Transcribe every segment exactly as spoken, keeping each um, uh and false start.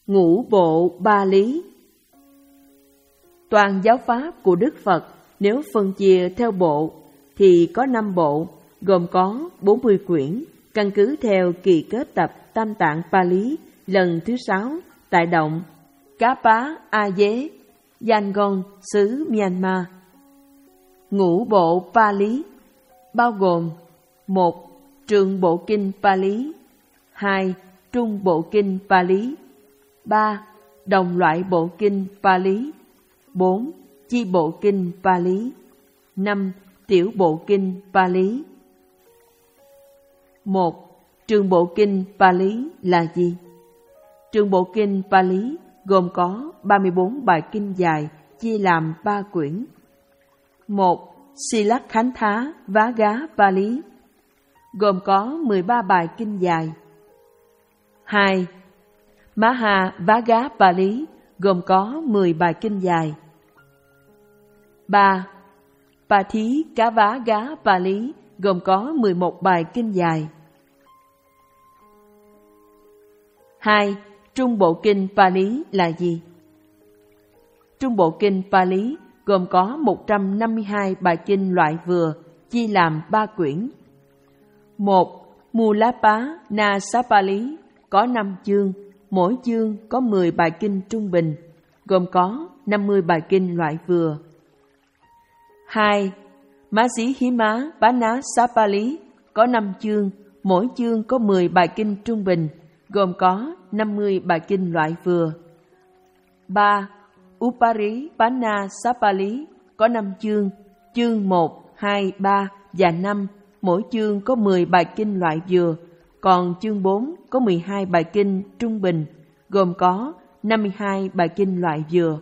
Ngũ bộ ba lý. Toàn giáo pháp của Đức Phật nếu phân chia theo bộ thì có năm bộ, gồm có bốn mươi quyển, căn cứ theo kỳ kết tập Tam Tạng Pali lần thứ sáu tại động Kappa A Dế, Yangon, xứ Myanmar. Ngũ bộ Pali bao gồm: một. Trường bộ kinh Pali, hai. Trung bộ kinh Pali, ba. Đồng loại bộ kinh Pali, bốn. Chi bộ kinh Pali, năm. Tiểu bộ kinh Pali. Một. Trường bộ kinh Pali là gì? Trường bộ kinh Pali gồm có ba mươi bốn bài kinh dài chia làm ba quyển. Một. Silakkantha Vagga Pali gồm có mười ba bài kinh dài. Hai. Maha Vagga Pali gồm có mười bài kinh dài. Ba. Pathikavagga Pali gồm có mười một bài kinh dài. Hai. Trung bộ kinh Pali là gì? Trung bộ kinh Pali gồm có một trăm năm mươi hai bài kinh loại vừa, chia làm ba quyển. Một. Mulapa Nasapali có năm chương, mỗi chương có mười bài kinh trung bình, gồm có năm mươi bài kinh loại vừa. Hai. Majjhima Panasapali có năm chương, mỗi chương có mười bài kinh trung bình, gồm có năm mươi bài kinh loại vừa. Ba. Upari Panasapali có năm chương, chương một, hai, ba và năm, mỗi chương có mười bài kinh loại vừa, còn chương bốn có mười hai bài kinh trung bình, gồm có năm mươi hai bài kinh loại vừa.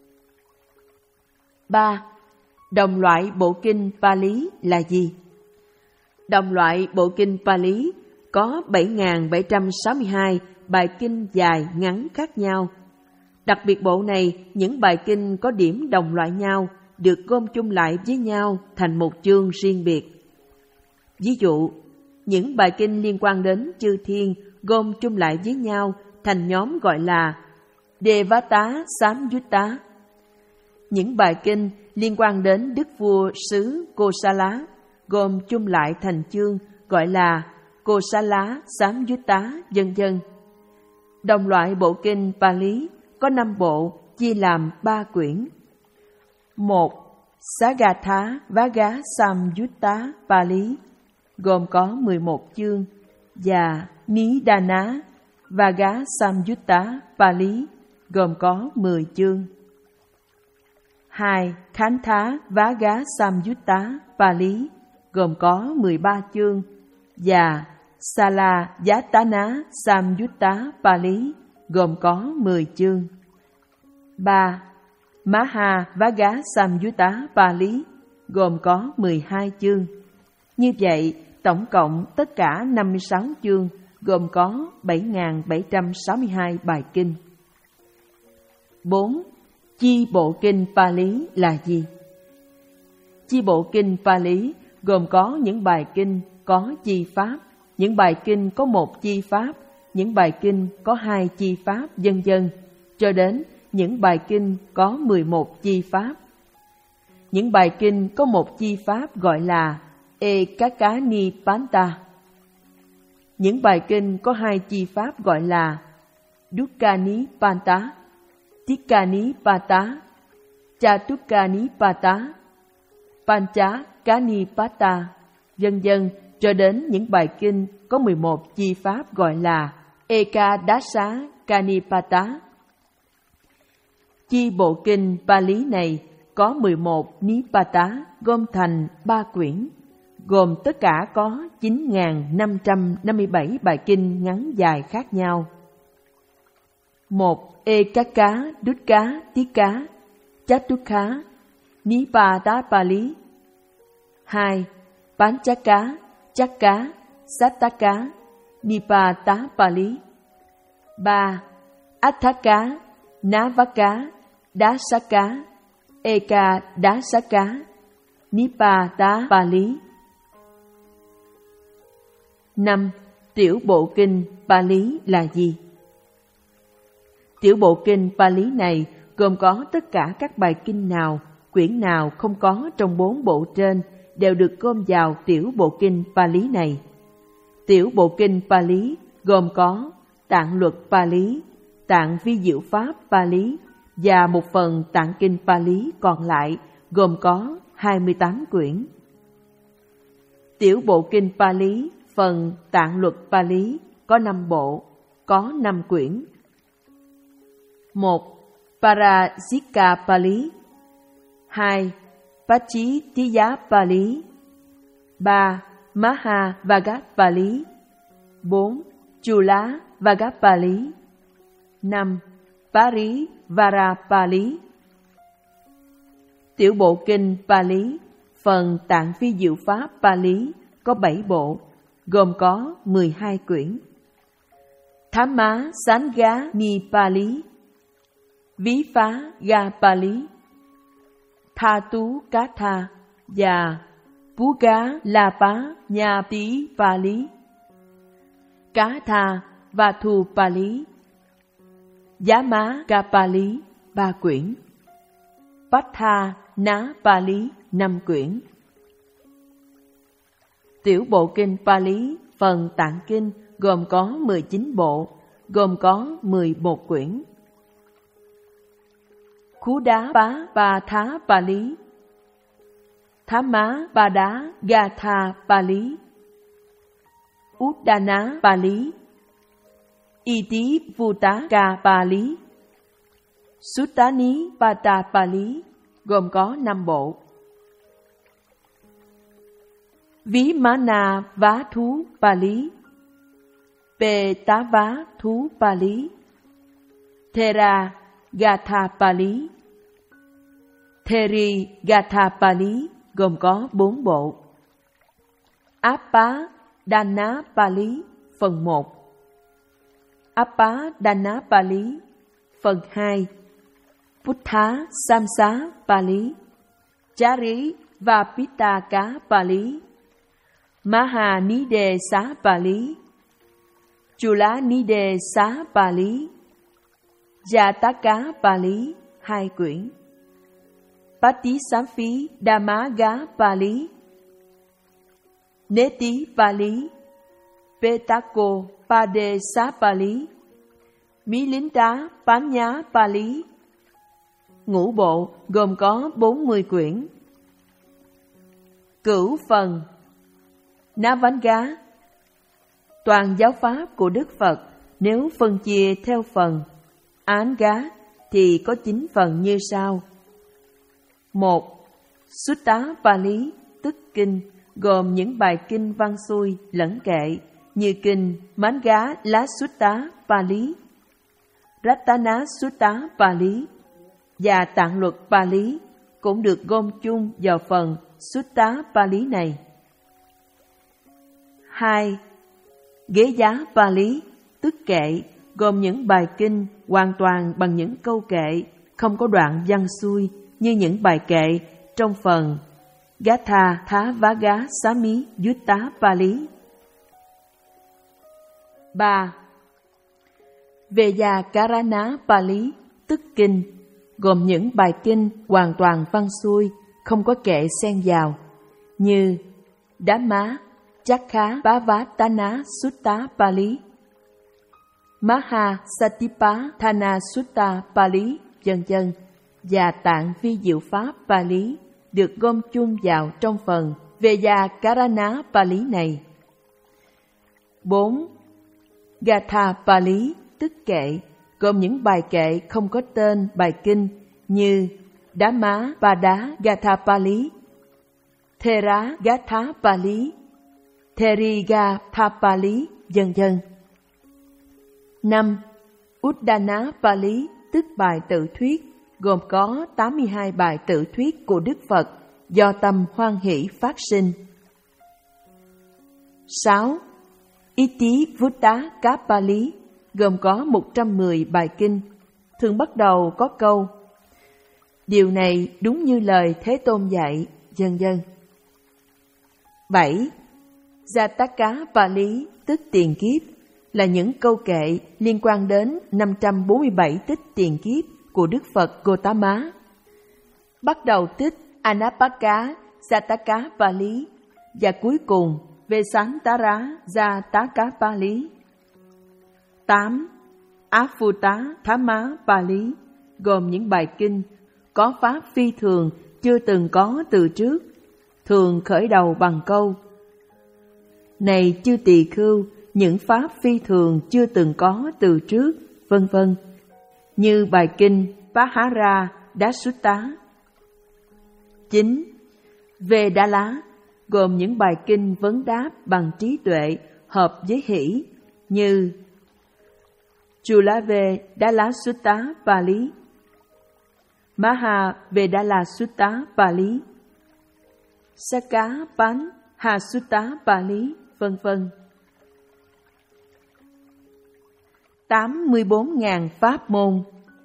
Ba. Đồng loại bộ kinh Pali là gì? Đồng loại bộ kinh Pali có bảy nghìn bảy trăm sáu mươi hai bài kinh dài ngắn khác nhau. Đặc biệt bộ này, những bài kinh có điểm đồng loại nhau được gom chung lại với nhau thành một chương riêng biệt. Ví dụ, những bài kinh liên quan đến chư thiên gom chung lại với nhau thành nhóm gọi là Devata Samyutta. Những bài kinh liên quan đến đức vua xứ Kosala gom chung lại thành chương gọi là Kosala Samyutta, vân vân. Đồng loại bộ kinh Pali có năm bộ, chia làm ba quyển. Một. Sagatha Vagga Samyutta Pali gồm có mười một chương, và Nidana Vagga Samyutta Pali gồm có mười chương. Hai. Khantha Vagga Samyutta Pali gồm có mười ba chương, và Sala Yatana Samyutta Pali gồm có mười chương. Ba. Maha Vagga Samyutta Pali gồm có mười hai chương. Như vậy, tổng cộng tất cả năm mươi sáu chương, gồm có bảy nghìn bảy trăm sáu mươi hai bài kinh. Bốn. Chi bộ kinh Pali là gì? Chi bộ kinh Pali gồm có những bài kinh có chi pháp, những bài kinh có một chi pháp, những bài kinh có hai chi pháp, vân vân, cho đến những bài kinh có mười một chi pháp. Những bài kinh có một chi pháp gọi là Ekakanipanta. Những bài kinh có hai chi pháp gọi là Dukkanipanta, Tikkanipata, Chatukkanipata, Panchakanipata, vân vân, cho đến những bài kinh có mười một chi pháp gọi là Ekadasa Kanipata. Chi bộ kinh Pali này có mười một Nipata gom thành ba quyển, gồm tất cả có chín nghìn năm trăm năm mươi bảy bài kinh ngắn dài khác nhau. Một. Ekaka Dukka Tikka Chatukka Nipata Pali. Hai. Panchaka Chakka Sattaka Nipata Pali. Ba. Atthaka Navaka Dasaka Eka Dasaka Nipata Pali. Năm. Tiểu bộ kinh Pali là gì? Tiểu bộ kinh Pali này gồm có tất cả các bài kinh nào, quyển nào không có trong bốn bộ trên đều được gom vào tiểu bộ kinh Pali này. Tiểu bộ kinh Pali gồm có tạng luật Pali, tạng vi diệu pháp Pali và một phần tạng kinh Pali còn lại gồm có hai mươi tám quyển. Tiểu bộ kinh Pali phần tạng luật Pali có năm bộ, có năm quyển. một. Parajika Pali. hai. Pachitiya Pali. ba. Mahavagat Pali. bốn. Chula Vagat Pali. năm. Parivara Pali. Tiểu bộ kinh Pali phần tạng vi diệu pháp Pali có bảy bộ, gồm có mười hai quyển. Thamma Sangha Ni Pali, Viphá Ga Pali, Thatu Katha và Puga Lapa Nhati Pali, Katha Vathu Pali, Yama Ga Pali ba quyển, Patha Ná Pali năm quyển. Tiểu bộ kinh Pali phần tạng kinh gồm có mười chín bộ, gồm có mười một quyển. Khuda Pá Ba Thá Pali, Thamma Ba Đá Gatha Pali, Uddana Pali, Iti Vutaka Pali, Suttani Pata Pali gồm có năm bộ. Vimana Vá Thú Pali, Petava Thú Pali, Thera Gatha Pali, Theri Gatha Pali gồm có bốn bộ. Appa Dana Pali phần một, Appa Dana Pali phần hai, Puttha Samsa Pali, Chari Vapitaka Pali, Mahanide Xá Pali, Chula Nide Xá Pali, Jataka Pali hai quyển. Patisamphi Dhammaga Pali, Neti Pali, Petako Padesa Pali, Milinda Panya Pali. Ngũ bộ gồm có bốn mươi quyển. Cửu phần Navanga. Toàn giáo pháp của Đức Phật nếu phân chia theo phần Anga thì có chín phần như sau. một. Sutta Pali tức kinh, gồm những bài kinh văn xuôi lẫn kệ như kinh Manga Lá Sutta Pali, Ratana Sutta Pali và tạng luật Pali cũng được gom chung vào phần Sutta Pali này. hai. Ghế giá Pali tức kệ, gồm những bài kinh hoàn toàn bằng những câu kệ, không có đoạn văn xuôi như những bài kệ trong phần Gatha Thá Vaga Sami Yutta Pali. ba. Veyakarana Pali tức kinh, gồm những bài kinh hoàn toàn văn xuôi, không có kệ xen vào, như Dhamma Chakha Pavatana Sutta Pali, Maha Satipatthana Sutta Pali, vân vân, và tạng vi diệu pháp Pali được gom chung vào trong phần Veyakarana Pali này. bốn. Gatha Pali tức kệ, gồm những bài kệ không có tên bài kinh như Dhamma Pada Gatha Pali, Thera Gatha Pali, Theri Gatha Pali, vân vân. năm. Uddana Pali tức bài tự thuyết, gồm có tám mươi hai bài tự thuyết của Đức Phật do tâm hoan hỷ phát sinh. sáu. Iti Vutaka Pali gồm có một trăm mười bài kinh, thường bắt đầu có câu điều này đúng như lời Thế Tôn dạy, vân vân. bảy. Jataka Pali tức tiền kiếp, là những câu kệ liên quan đến năm trăm bốn mươi bảy tích tiền kiếp của Đức Phật Gotama. Bắt đầu tích Anapaka Sataka Pali và cuối cùng Vesantara Jataka Pali. tám. Aphuta Thamma Pali gồm những bài kinh có pháp phi thường chưa từng có từ trước, thường khởi đầu bằng câu: Này chư tỳ khưu, những pháp phi thường chưa từng có từ trước, vân vân, như bài kinh Pahara Dasutta. chín. Vedala gồm những bài kinh vấn đáp bằng trí tuệ hợp với hỷ, như Chulave Dala Sutta Pali, Maha Vedala Sutta Pali, Sakka Pan Ha Sutta Pali, vân vân. tám mươi bốn nghìn pháp môn.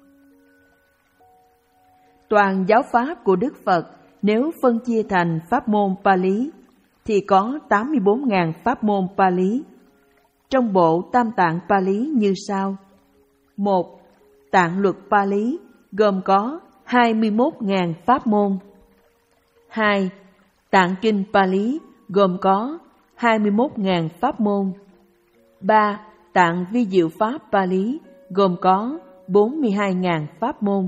Toàn giáo pháp của Đức Phật nếu phân chia thành pháp môn Pali thì có tám mươi bốn nghìn pháp môn Pali. Trong bộ Tam Tạng Pali như sau: một. Tạng luật Pali gồm có hai mươi mốt nghìn pháp môn. hai. Tạng kinh Pali gồm có hai mươi mốt nghìn pháp môn. ba. Tạng vi diệu pháp Pali gồm có bốn mươi hai nghìn pháp môn.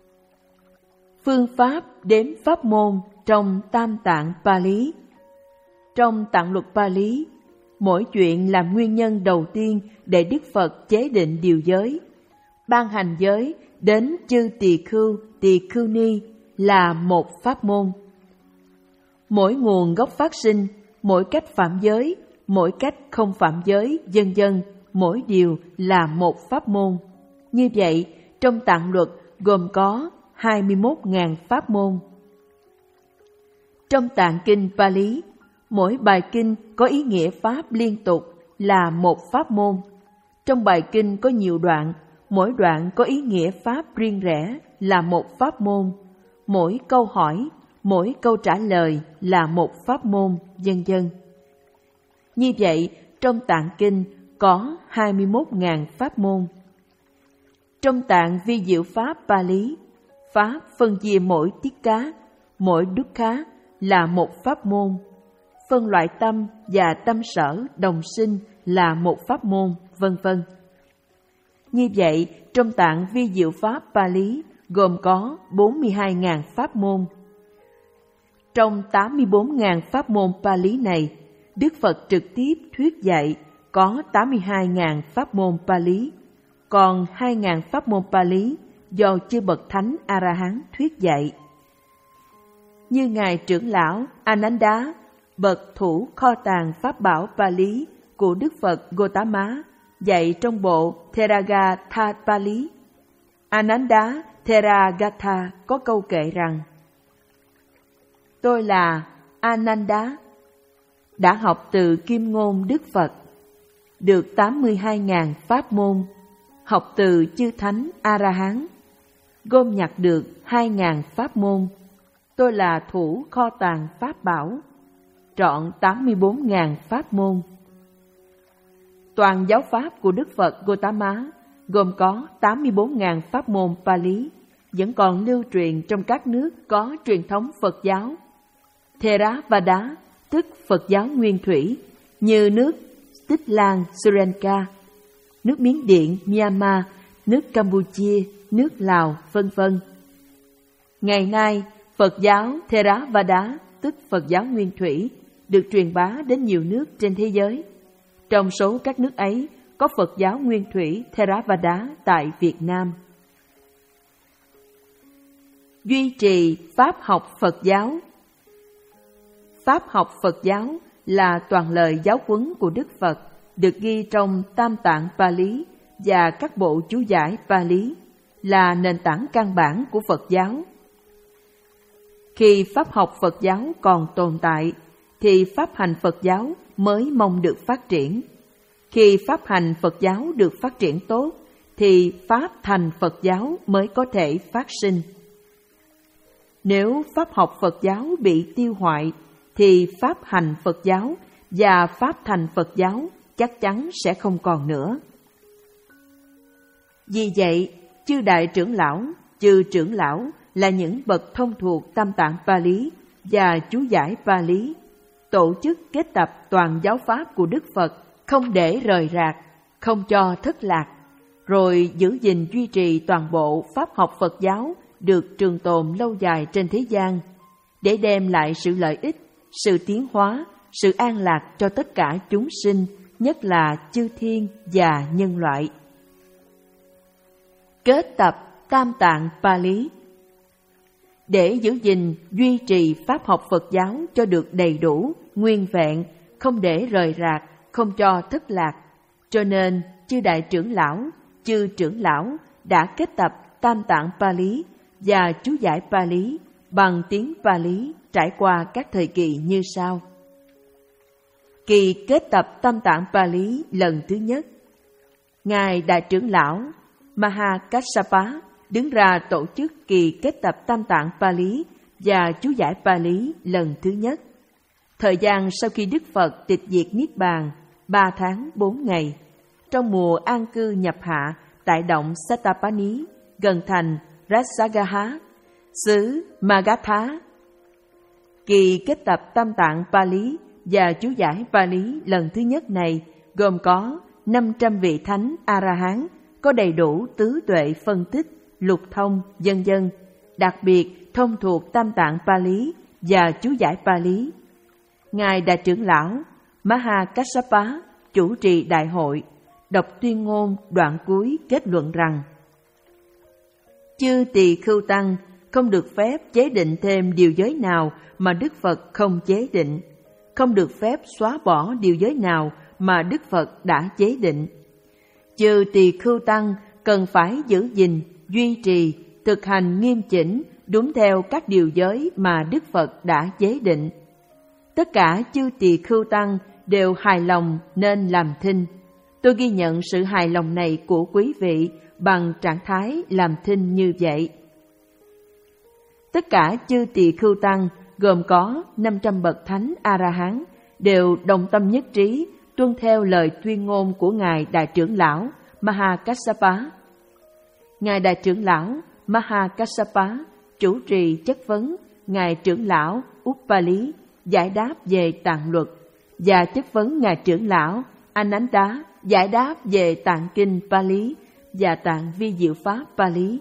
Phương pháp đếm pháp môn trong Tam Tạng Pali. Trong Tạng luật Pali, mỗi chuyện làm nguyên nhân đầu tiên để Đức Phật chế định điều giới, ban hành giới đến chư tỳ khưu, tỳ khưu ni là một pháp môn. Mỗi nguồn gốc phát sinh, mỗi cách phạm giới, mỗi cách không phạm giới, vân vân, mỗi điều là một pháp môn. Như vậy, trong Tạng luật gồm có hai mươi mốt nghìn pháp môn. Trong Tạng kinh Pali, mỗi bài kinh có ý nghĩa pháp liên tục là một pháp môn. Trong bài kinh có nhiều đoạn, mỗi đoạn có ý nghĩa pháp riêng rẽ là một pháp môn. Mỗi câu hỏi, mỗi câu trả lời là một pháp môn, vân vân. Như vậy, trong Tạng kinh có hai mươi mốt nghìn pháp môn. Trong Tạng vi diệu pháp Pali, pháp phân chia mỗi tiết cá, mỗi dukkha là một pháp môn. Phân loại tâm và tâm sở đồng sinh là một pháp môn, vân vân. Như vậy, trong Tạng vi diệu pháp Pali gồm có bốn mươi hai nghìn pháp môn. Trong tám mươi bốn nghìn pháp môn Pali này, Đức Phật trực tiếp thuyết dạy có tám mươi hai nghìn pháp môn Pali, còn hai nghìn pháp môn Pali do chư bậc thánh A-la-hán thuyết dạy. Như Ngài trưởng lão Ananda, bậc thủ kho tàng pháp bảo Pali của Đức Phật Gotama, dạy trong bộ Theragatha Pali. Ananda Theragatha có câu kệ rằng: Tôi là Ananda, đã học từ Kim Ngôn Đức Phật, được tám mươi hai nghìn pháp môn, học từ chư thánh A-la-hán, gom nhặt được hai nghìn pháp môn. Tôi là thủ kho tàng pháp bảo, trọn tám mươi bốn nghìn pháp môn. Toàn giáo pháp của Đức Phật Gotama gồm có tám mươi bốn nghìn pháp môn Pali, vẫn còn lưu truyền trong các nước có truyền thống Phật giáo Theravada, tức Phật giáo nguyên thủy, như nước Tích Lan Sri Lanka, nước Miến Điện Myanmar, nước Campuchia, nước Lào, vân vân. Ngày nay, Phật giáo Theravada, tức Phật giáo nguyên thủy, được truyền bá đến nhiều nước trên thế giới. Trong số các nước ấy có Phật giáo nguyên thủy Theravada tại Việt Nam. Duy trì Pháp học Phật giáo. Pháp học Phật giáo là toàn lời giáo huấn của Đức Phật, được ghi trong Tam Tạng Pali và các bộ chú giải Pali, là nền tảng căn bản của Phật giáo. Khi Pháp học Phật giáo còn tồn tại, thì Pháp hành Phật giáo mới mong được phát triển. Khi Pháp hành Phật giáo được phát triển tốt, thì Pháp thành Phật giáo mới có thể phát sinh. Nếu Pháp học Phật giáo bị tiêu hoại, thì Pháp hành Phật giáo và Pháp thành Phật giáo chắc chắn sẽ không còn nữa. Vì vậy, chư đại trưởng lão, chư trưởng lão là những bậc thông thuộc Tam Tạng Pali và chú giải Pali, tổ chức kết tập toàn giáo pháp của Đức Phật, không để rời rạc, không cho thất lạc, rồi giữ gìn duy trì toàn bộ pháp học Phật giáo được trường tồn lâu dài trên thế gian, để đem lại sự lợi ích, sự tiến hóa, sự an lạc cho tất cả chúng sinh, nhất là chư thiên và nhân loại. Kết tập Tam Tạng Pali. Để giữ gìn, duy trì pháp học Phật giáo cho được đầy đủ, nguyên vẹn, không để rời rạc, không cho thất lạc, cho nên chư đại trưởng lão, chư trưởng lão đã kết tập Tam Tạng Pali và chú giải Pali bằng tiếng Pali trải qua các thời kỳ như sau. Kỳ kết tập Tam Tạng Pali lần thứ nhất, Ngài Đại trưởng lão Mahakassapa đứng ra tổ chức kỳ kết tập Tam Tạng Pali và chú giải Pali lần thứ nhất. Thời gian sau khi Đức Phật tịch diệt Niết Bàn, ba tháng bốn ngày, trong mùa an cư nhập hạ tại động Satapani, gần thành Rasagaha, xứ Magadha. Kỳ kết tập Tam Tạng Pali và chú giải Pali lần thứ nhất này gồm có năm trăm vị thánh A-la-hán có đầy đủ tứ tuệ phân tích, lục thông, vân vân, đặc biệt thông thuộc Tam Tạng Pali và chú giải Pali. Ngài Đại trưởng lão Mahakassapa chủ trì đại hội, đọc tuyên ngôn đoạn cuối kết luận rằng: chư tỳ khưu tăng không được phép chế định thêm điều giới nào mà Đức Phật không chế định, không được phép xóa bỏ điều giới nào mà Đức Phật đã chế định. Chư tỳ khưu tăng cần phải giữ gìn, duy trì, thực hành nghiêm chỉnh, đúng theo các điều giới mà Đức Phật đã chế định. Tất cả chư tỳ khưu tăng đều hài lòng nên làm thinh. Tôi ghi nhận sự hài lòng này của quý vị bằng trạng thái làm thinh như vậy. Tất cả chư tỳ khưu tăng gồm có năm trăm bậc thánh A-la-hán đều đồng tâm nhất trí tuân theo lời tuyên ngôn của Ngài Đại trưởng lão Mahakassapa. Ngài Đại trưởng lão Mahakassapa chủ trì chất vấn Ngài trưởng lão Uppali giải đáp về tạng luật và chất vấn Ngài trưởng lão Ananda giải đáp về tạng kinh Pali và tạng vi diệu pháp Pali.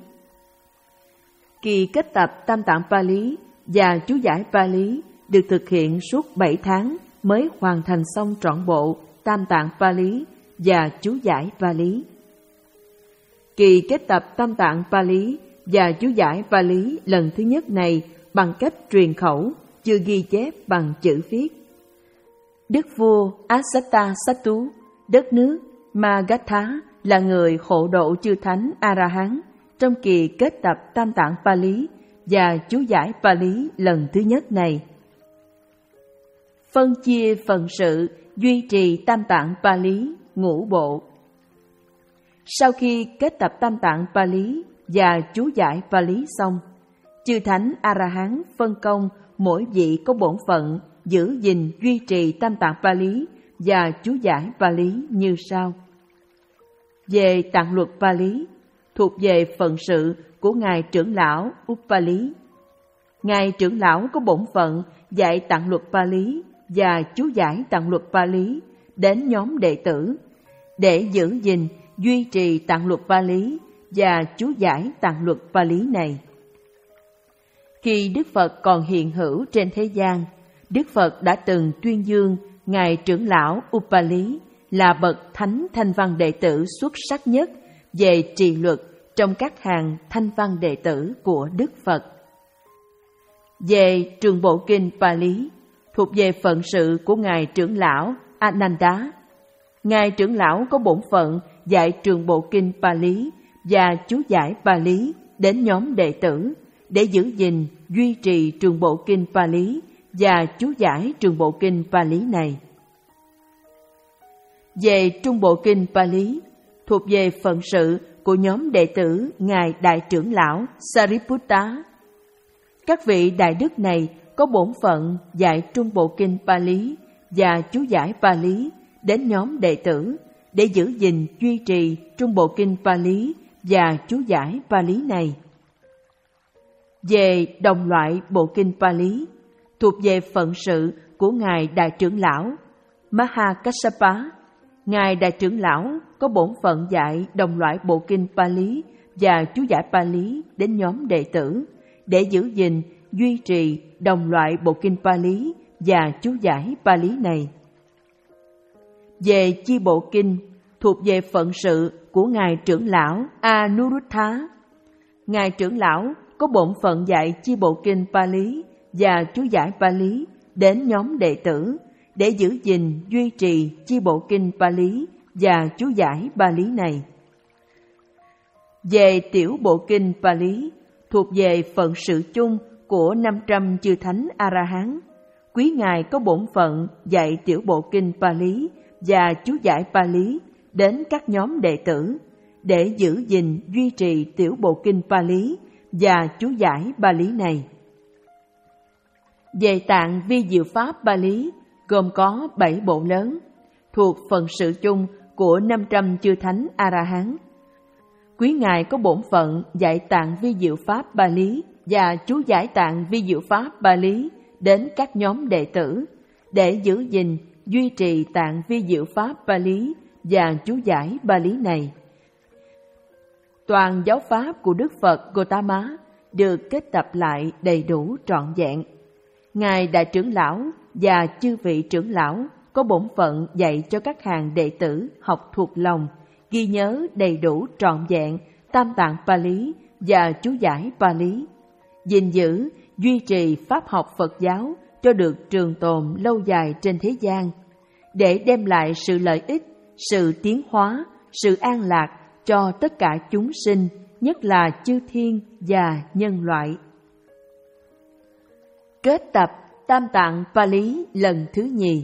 Kỳ kết tập Tam Tạng Pali và chú giải Pali được thực hiện suốt bảy tháng mới hoàn thành xong trọn bộ Tam Tạng Pali và chú giải Pali. Kỳ kết tập Tam Tạng Pali và chú giải Pali lần thứ nhất này bằng cách truyền khẩu, chưa ghi chép bằng chữ viết. Đức vua Ajatasattu, đất nước Magadha, là người hộ độ chư thánh A-la-hán trong kỳ kết tập Tam Tạng Pali và chú giải Pali lần thứ nhất này. Phân chia phần sự duy trì Tam Tạng Pali ngũ bộ. Sau khi kết tập Tam Tạng Pali và chú giải Pali xong, chư thánh A-la-hán phân công mỗi vị có bổn phận giữ gìn duy trì Tam Tạng Pali và chú giải Pali như sau. Về tạng luật Pali, thuộc về phận sự của Ngài trưởng lão Uppali. Ngài trưởng lão có bổn phận dạy tạng luật Pali và chú giải tạng luật Pali đến nhóm đệ tử để giữ gìn, duy trì tạng luật Pali và chú giải tạng luật Pali này. Khi Đức Phật còn hiện hữu trên thế gian, Đức Phật đã từng tuyên dương Ngài trưởng lão Uppali là bậc thánh thanh văn đệ tử xuất sắc nhất về trì luật trong các hàng thanh văn đệ tử của Đức Phật. Về trường bộ kinh Pali, thuộc về phận sự của Ngài trưởng lão Ananda. Ngài trưởng lão có bổn phận dạy trường bộ kinh Pali và chú giải Pali đến nhóm đệ tử để giữ gìn, duy trì trường bộ kinh Pali và chú giải trường bộ kinh Pali này. Về trung bộ kinh Pali, thuộc về phận sự của nhóm đệ tử Ngài Đại trưởng lão Sariputta. Các vị đại đức này có bổn phận dạy trung bộ kinh Pali và chú giải Pali đến nhóm đệ tử để giữ gìn duy trì trung bộ kinh Pali và chú giải Pali này. Về đồng loại bộ kinh Pali, thuộc về phận sự của Ngài Đại trưởng lão Mahakassapa, Ngài Đại trưởng lão có bổn phận dạy đồng loại bộ kinh Pali và chú giải Pali đến nhóm đệ tử để giữ gìn, duy trì đồng loại bộ kinh Pali và chú giải Pali này. Về chi bộ kinh, thuộc về phận sự của Ngài trưởng lão Anuruddha, Ngài trưởng lão có bổn phận dạy chi bộ kinh Pali và chú giải Pali đến nhóm đệ tử để giữ gìn, duy trì chi bộ kinh Pali và chú giải Pali này. Về tiểu bộ kinh Pali, thuộc về phận sự chung của năm trăm chư thánh A-la-hán, quý Ngài có bổn phận dạy tiểu bộ kinh Pali và chú giải Pali đến các nhóm đệ tử để giữ gìn, duy trì tiểu bộ kinh Pali và chú giải Pali này. Về tạng vi diệu pháp Pali gồm có bảy bộ lớn, thuộc phần sự chung của năm trăm chư thánh A-la-hán. Quý Ngài có bổn phận dạy tạng vi diệu pháp Pali và chú giải tạng vi diệu pháp Pali đến các nhóm đệ tử để giữ gìn, duy trì tạng vi diệu pháp Pali và chú giải Pali này. Toàn giáo pháp của Đức Phật Gautama được kết tập lại đầy đủ trọn vẹn. Ngài Đại trưởng lão và chư vị trưởng lão có bổn phận dạy cho các hàng đệ tử học thuộc lòng, ghi nhớ đầy đủ trọn vẹn tam tạng Pali và chú giải Pali, gìn giữ, duy trì pháp học Phật giáo cho được trường tồn lâu dài trên thế gian, để đem lại sự lợi ích, sự tiến hóa, sự an lạc cho tất cả chúng sinh, nhất là chư thiên và nhân loại. Kết tập Tam Tạng Pali lần thứ nhì.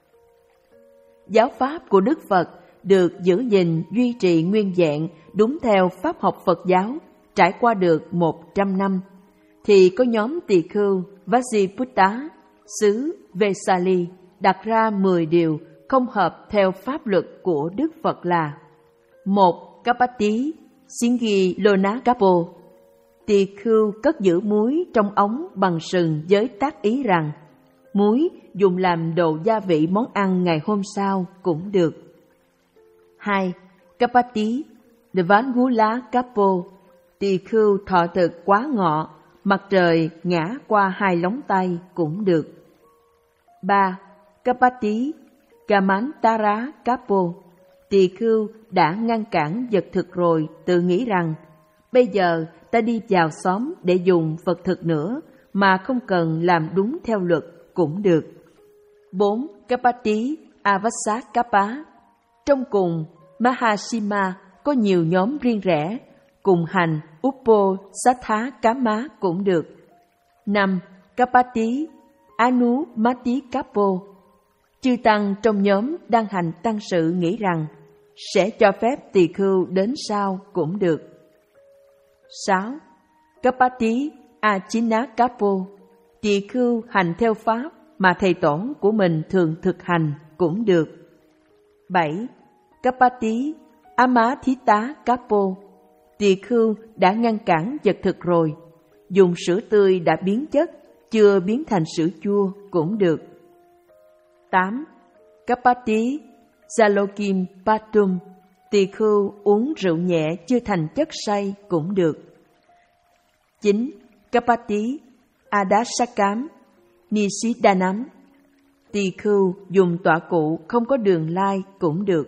Giáo pháp của Đức Phật được giữ gìn, duy trì nguyên vẹn đúng theo pháp học Phật giáo trải qua được một trăm năm, thì có nhóm tỳ khưu Vajiputta xứ Vesali đặt ra mười điều không hợp theo pháp luật của Đức Phật là: một. Kapati Singhi Lonakapo, tỳ khưu cất giữ muối trong ống bằng sừng với tác ý rằng muối dùng làm đồ gia vị món ăn ngày hôm sau cũng được. Hai. Kapati Devangula Kapo, tỳ khưu thọ thực quá ngọ, mặt trời ngã qua hai lóng tay cũng được. Ba. Kapati Kamantara Kapo, tỳ khưu đã ngăn cản vật thực rồi tự nghĩ rằng bây giờ ta đi vào xóm để dùng vật thực nữa mà không cần làm đúng theo luật cũng được. Bốn. Kapati Avasakapa, trong cùng Mahasima có nhiều nhóm riêng rẽ, cùng hành Uppo Satha Kama cũng được. Năm. Kapati Anumati Kapo, chư tăng trong nhóm đang hành tăng sự nghĩ rằng sẽ cho phép tỳ khưu đến sau cũng được. Sáu. Kapati Achinakapo, tỳ khưu hành theo pháp mà thầy tổ của mình thường thực hành cũng được. Bảy. Kapati Amathita Kapo, tỳ khưu đã ngăn cản vật thực rồi, dùng sữa tươi đã biến chất, chưa biến thành sữa chua cũng được. Tám. Kapati Zalokim Patum, tỳ khưu uống rượu nhẹ chưa thành chất say cũng được. Chín. Kapati Adasakam Nisidanam, tỳ khưu dùng tọa cụ không có đường lai cũng được.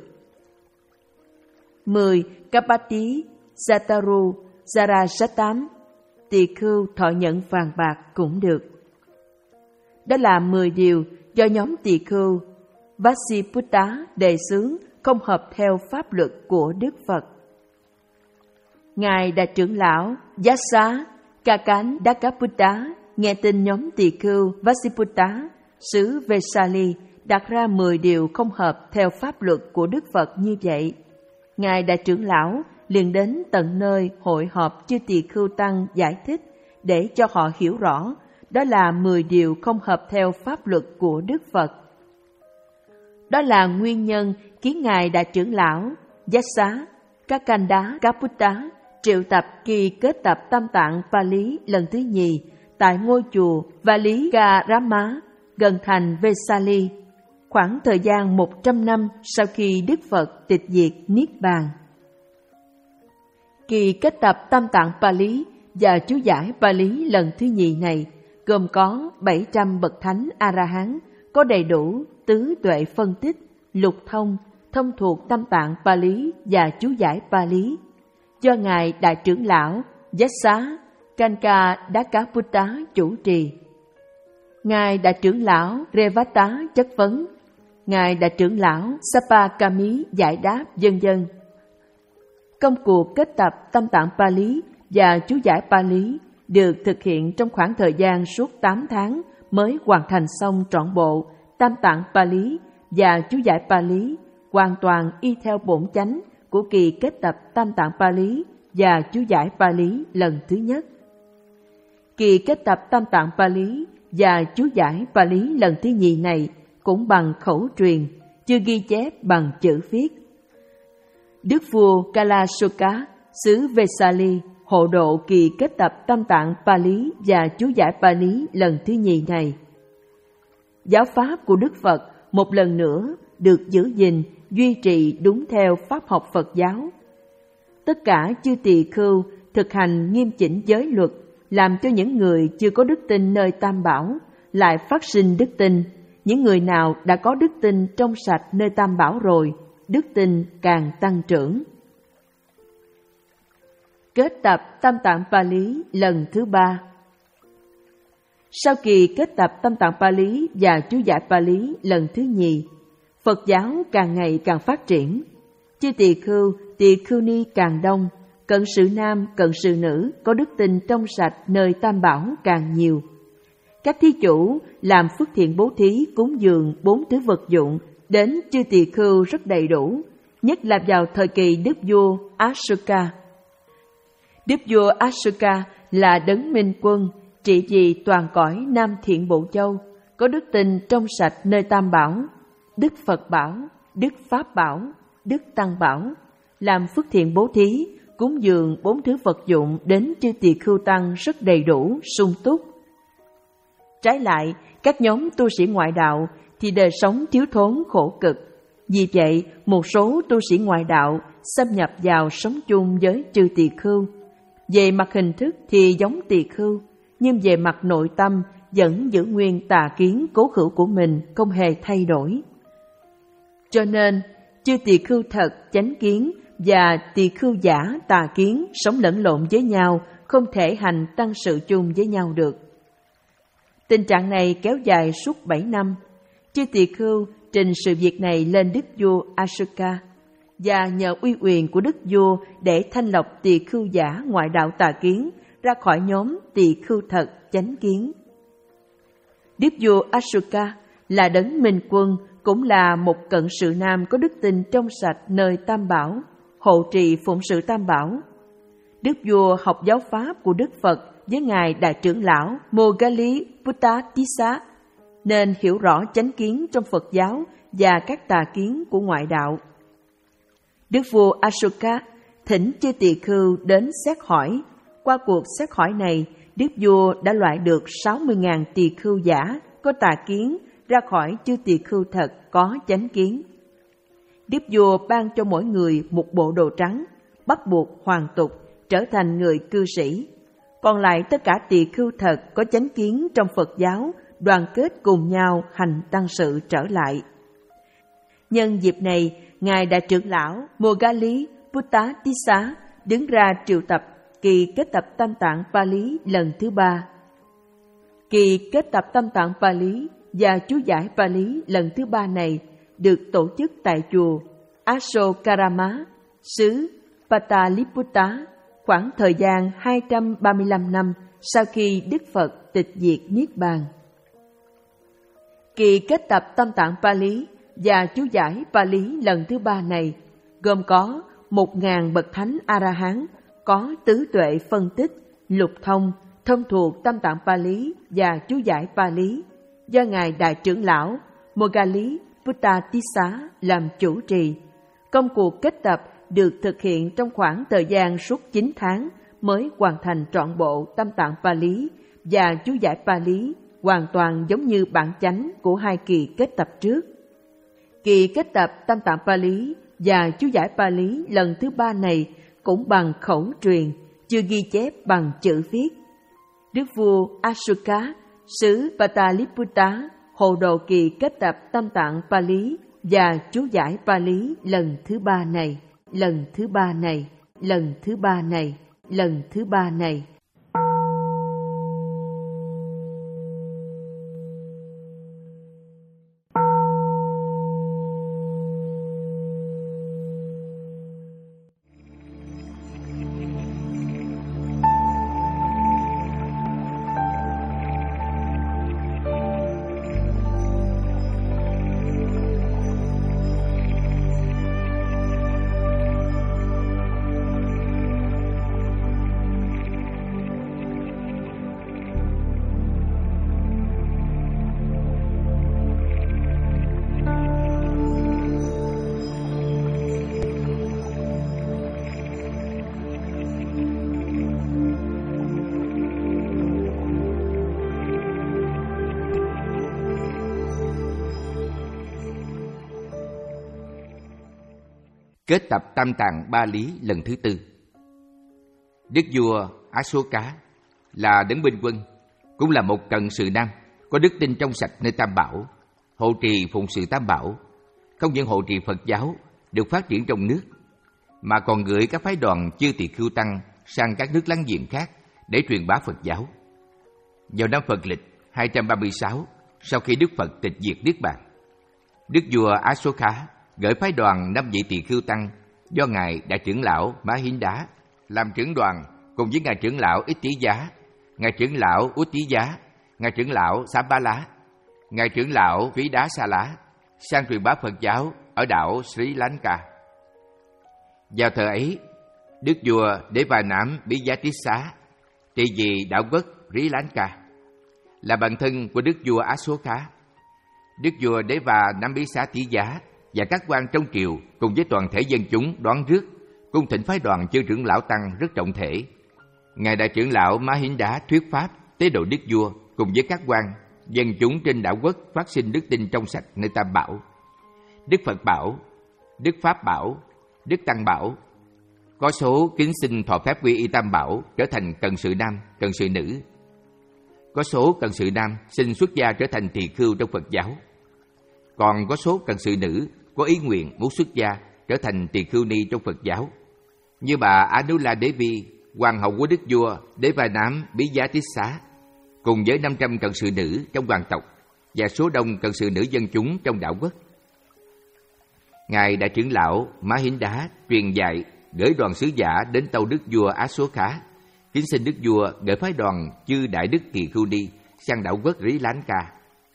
Mười. Kapati Zataru Zarasatam, tỳ khưu thọ nhận vàng bạc cũng được. Đó là mười điều do nhóm tỳ khưu Vasiputta đề xướng không hợp theo pháp luật của Đức Phật. Ngài Đại trưởng lão Yassa Kakan Dakaputta nghe tin nhóm tỳ khưu Vasiputta xứ Vesali đặt ra mười điều không hợp theo pháp luật của Đức Phật như vậy. Ngài Đại trưởng lão liền đến tận nơi hội họp chư tỳ khưu tăng giải thích để cho họ hiểu rõ đó là mười điều không hợp theo pháp luật của Đức Phật. Đó là nguyên nhân khiến Ngài Đại trưởng lão Yassa Kakanda Kaputta triệu tập kỳ kết tập Tam Tạng Pali lần thứ nhì tại ngôi chùa Valikarama gần thành Vesali, khoảng thời gian một trăm năm sau khi Đức Phật tịch diệt Niết Bàn. Kỳ kết tập Tam Tạng Pali và chú giải Pali lần thứ nhì này gồm có bảy trăm bậc thánh A-la-hán có đầy đủ tứ tuệ phân tích, lục thông, thông thuộc Tam Tạng Pali và chú giải Pali, do Ngài Đại trưởng lão Yassa Kankadakaputta chủ trì. Ngài Đại trưởng lão Revata chất vấn, Ngài Đại trưởng lão Sapakami giải đáp, vân vân. Công cuộc kết tập Tam Tạng Pali và chú giải Pali được thực hiện trong khoảng thời gian suốt tám tháng mới hoàn thành xong trọn bộ Tam Tạng Pali và chú giải Pali, hoàn toàn y theo bổn chánh của kỳ kết tập Tam Tạng Pali và chú giải Pali lần thứ nhất. Kỳ kết tập Tam Tạng Pali và chú giải Pali lần thứ nhì này cũng bằng khẩu truyền, chưa ghi chép bằng chữ viết. Đức vua Kalasoka xứ Vesali hộ độ kỳ kết tập Tam Tạng Pali và chú giải Pali lần thứ nhì này. Giáo pháp của Đức Phật một lần nữa được giữ gìn, duy trì đúng theo pháp học Phật giáo. Tất cả chư tỳ khưu thực hành nghiêm chỉnh giới luật, làm cho những người chưa có đức tin nơi Tam Bảo lại phát sinh đức tin. Những người nào đã có đức tin trong sạch nơi Tam Bảo rồi, đức tin càng tăng trưởng. Kết tập Tam Tạng Pali lần thứ ba. Sau kỳ kết tập Tam Tạng Pali và chú giải Pali lần thứ nhì, Phật giáo càng ngày càng phát triển. Chư tỳ khưu, tỳ khưu ni càng đông, cận sự nam, cận sự nữ có đức tin trong sạch nơi Tam Bảo càng nhiều. Các thí chủ làm phước thiện bố thí cúng dường bốn thứ vật dụng đến chư tỳ khưu rất đầy đủ, nhất là vào thời kỳ Đức vua Ashoka. Đức vua Ashoka là đấng minh quân, trị vì toàn cõi Nam Thiện Bộ Châu, có đức tin trong sạch nơi Tam Bảo, Đức Phật Bảo, Đức Pháp Bảo, Đức Tăng Bảo, làm phước thiện bố thí, cúng dường bốn thứ vật dụng đến chư tỳ khưu tăng rất đầy đủ, sung túc. Trái lại, các nhóm tu sĩ ngoại đạo thì đời sống thiếu thốn khổ cực. Vì vậy, một số tu sĩ ngoại đạo xâm nhập vào sống chung với chư tỳ khưu. Về mặt hình thức thì giống tỳ khưu, nhưng về mặt nội tâm vẫn giữ nguyên tà kiến cố hữu của mình, không hề thay đổi. Cho nên, chư tỳ khưu thật chánh kiến và tỳ khưu giả tà kiến sống lẫn lộn với nhau, không thể hành tăng sự chung với nhau được. Tình trạng này kéo dài suốt bảy năm. Chư tỳ khưu trình sự việc này lên đức vua Ashoka và nhờ uy quyền của đức vua để thanh lọc tỳ khưu giả ngoại đạo tà kiến ra khỏi nhóm tỳ khưu thật chánh kiến. Đức vua Ashoka là đấng minh quân, cũng là một cận sự nam có đức tin trong sạch nơi Tam Bảo, hộ trì phụng sự Tam Bảo. Đức vua học giáo pháp của Đức Phật với Ngài Đại trưởng lão Moggalliputta-tissa, nên hiểu rõ chánh kiến trong Phật giáo và các tà kiến của ngoại đạo. Đức vua Ashoka thỉnh chư tỳ khưu đến xét hỏi. Qua cuộc xét hỏi này, Đức vua đã loại được sáu mươi nghìn tỳ khưu giả có tà kiến ra khỏi chư tỳ khưu thật có chánh kiến. Đức vua ban cho mỗi người một bộ đồ trắng, bắt buộc hoàn tục trở thành người cư sĩ. Còn lại tất cả tỳ khưu thật có chánh kiến trong Phật giáo đoàn kết cùng nhau hành tăng sự trở lại. Nhân dịp này, Ngài Đại trưởng lão Moggalliputta-tissa đứng ra triệu tập kỳ kết tập Tam Tạng Pali lần thứ ba. Kỳ kết tập Tam Tạng Pali và chú giải Pali lần thứ ba này được tổ chức tại chùa Ashokarama, xứ Pataliputta, khoảng thời gian hai trăm ba mươi lăm năm sau khi Đức Phật tịch diệt Niết Bàn. Kỳ kết tập Tam Tạng Pali và chú giải Pali lần thứ ba này gồm có một ngàn bậc thánh A-la-hán có tứ tuệ phân tích, lục thông, thông thuộc Tam Tạng Pali và chú giải Pali, do Ngài Đại trưởng lão Moggalliputta Puttatissa làm chủ trì. Công cuộc kết tập được thực hiện trong khoảng thời gian suốt chín tháng mới hoàn thành trọn bộ Tam Tạng Pali và chú giải Pali, hoàn toàn giống như bản chánh của hai kỳ kết tập trước. Kỳ kết tập Tam Tạng Pali và chú giải Pali lần thứ ba này cũng bằng khẩu truyền, chưa ghi chép bằng chữ viết. Đức vua Ashoka, xứ Pataliputta, hồ đồ kỳ kết tập Tam Tạng Pali và chú giải Pali lần thứ ba này, lần thứ ba này, lần thứ ba này, lần thứ ba này. Kết tập Tam Tạng Ba Lý lần thứ tư. Đức vua Ashoka là đấng binh quân, cũng là một cận sự nam, có đức tin trong sạch nơi Tam Bảo, hộ trì phụng sự Tam Bảo. Không những hộ trì Phật giáo được phát triển trong nước, mà còn gửi các phái đoàn chư tỳ khưu tăng sang các nước láng giềng khác để truyền bá Phật giáo. Vào năm Phật lịch hai trăm ba mươi sáu, sau khi Đức Phật tịch diệt Niết Bàn, Đức vua Ashoka gửi phái đoàn năm vị tỳ khưu tăng do ngài đại trưởng lão Mahinda làm trưởng đoàn, cùng với ngài trưởng lão Ít Tí Giá, ngài trưởng lão Út Tí Giá, ngài trưởng lão Sambala, ngài trưởng lão Phí Đá Sa Lá sang truyền bá Phật giáo ở đảo Sri Lanka. Vào thời ấy, đức vua Devanam Bijatissa trị vì đảo quốc Sri Lanka, là bạn thân của đức vua Ashoka. Đức vua Devanambisa Tí Giá và các quan trong triều cùng với toàn thể dân chúng đoán rước cung thỉnh phái đoàn chư trưởng lão tăng rất trọng thể. Ngài đại trưởng lão Mahinda thuyết pháp tế độ đức vua cùng với các quan dân chúng trên đảo quốc phát sinh đức tin trong sạch nơi Tam Bảo. Đức Phật bảo, Đức Pháp bảo, Đức Tăng bảo. Có số kính xin thọ phép quy y Tam Bảo trở thành cận sự nam, cận sự nữ. Có số cận sự nam xin xuất gia trở thành tỳ khưu trong Phật giáo. Còn có số cận sự nữ có ý nguyện muốn xuất gia trở thành tỳ khưu ni trong Phật giáo, như bà Anula Devi, hoàng hậu của đức vua Devanam Bijatissa, cùng với năm trăm cận sự nữ trong hoàng tộc và số đông cận sự nữ dân chúng trong đảo quốc. Ngài đại trưởng lão Mahinda truyền dạy gửi đoàn sứ giả đến tâu đức vua Ashoka, kính xin đức vua gửi phái đoàn chư đại đức tỳ khưu ni sang đảo quốc Sri Lanka.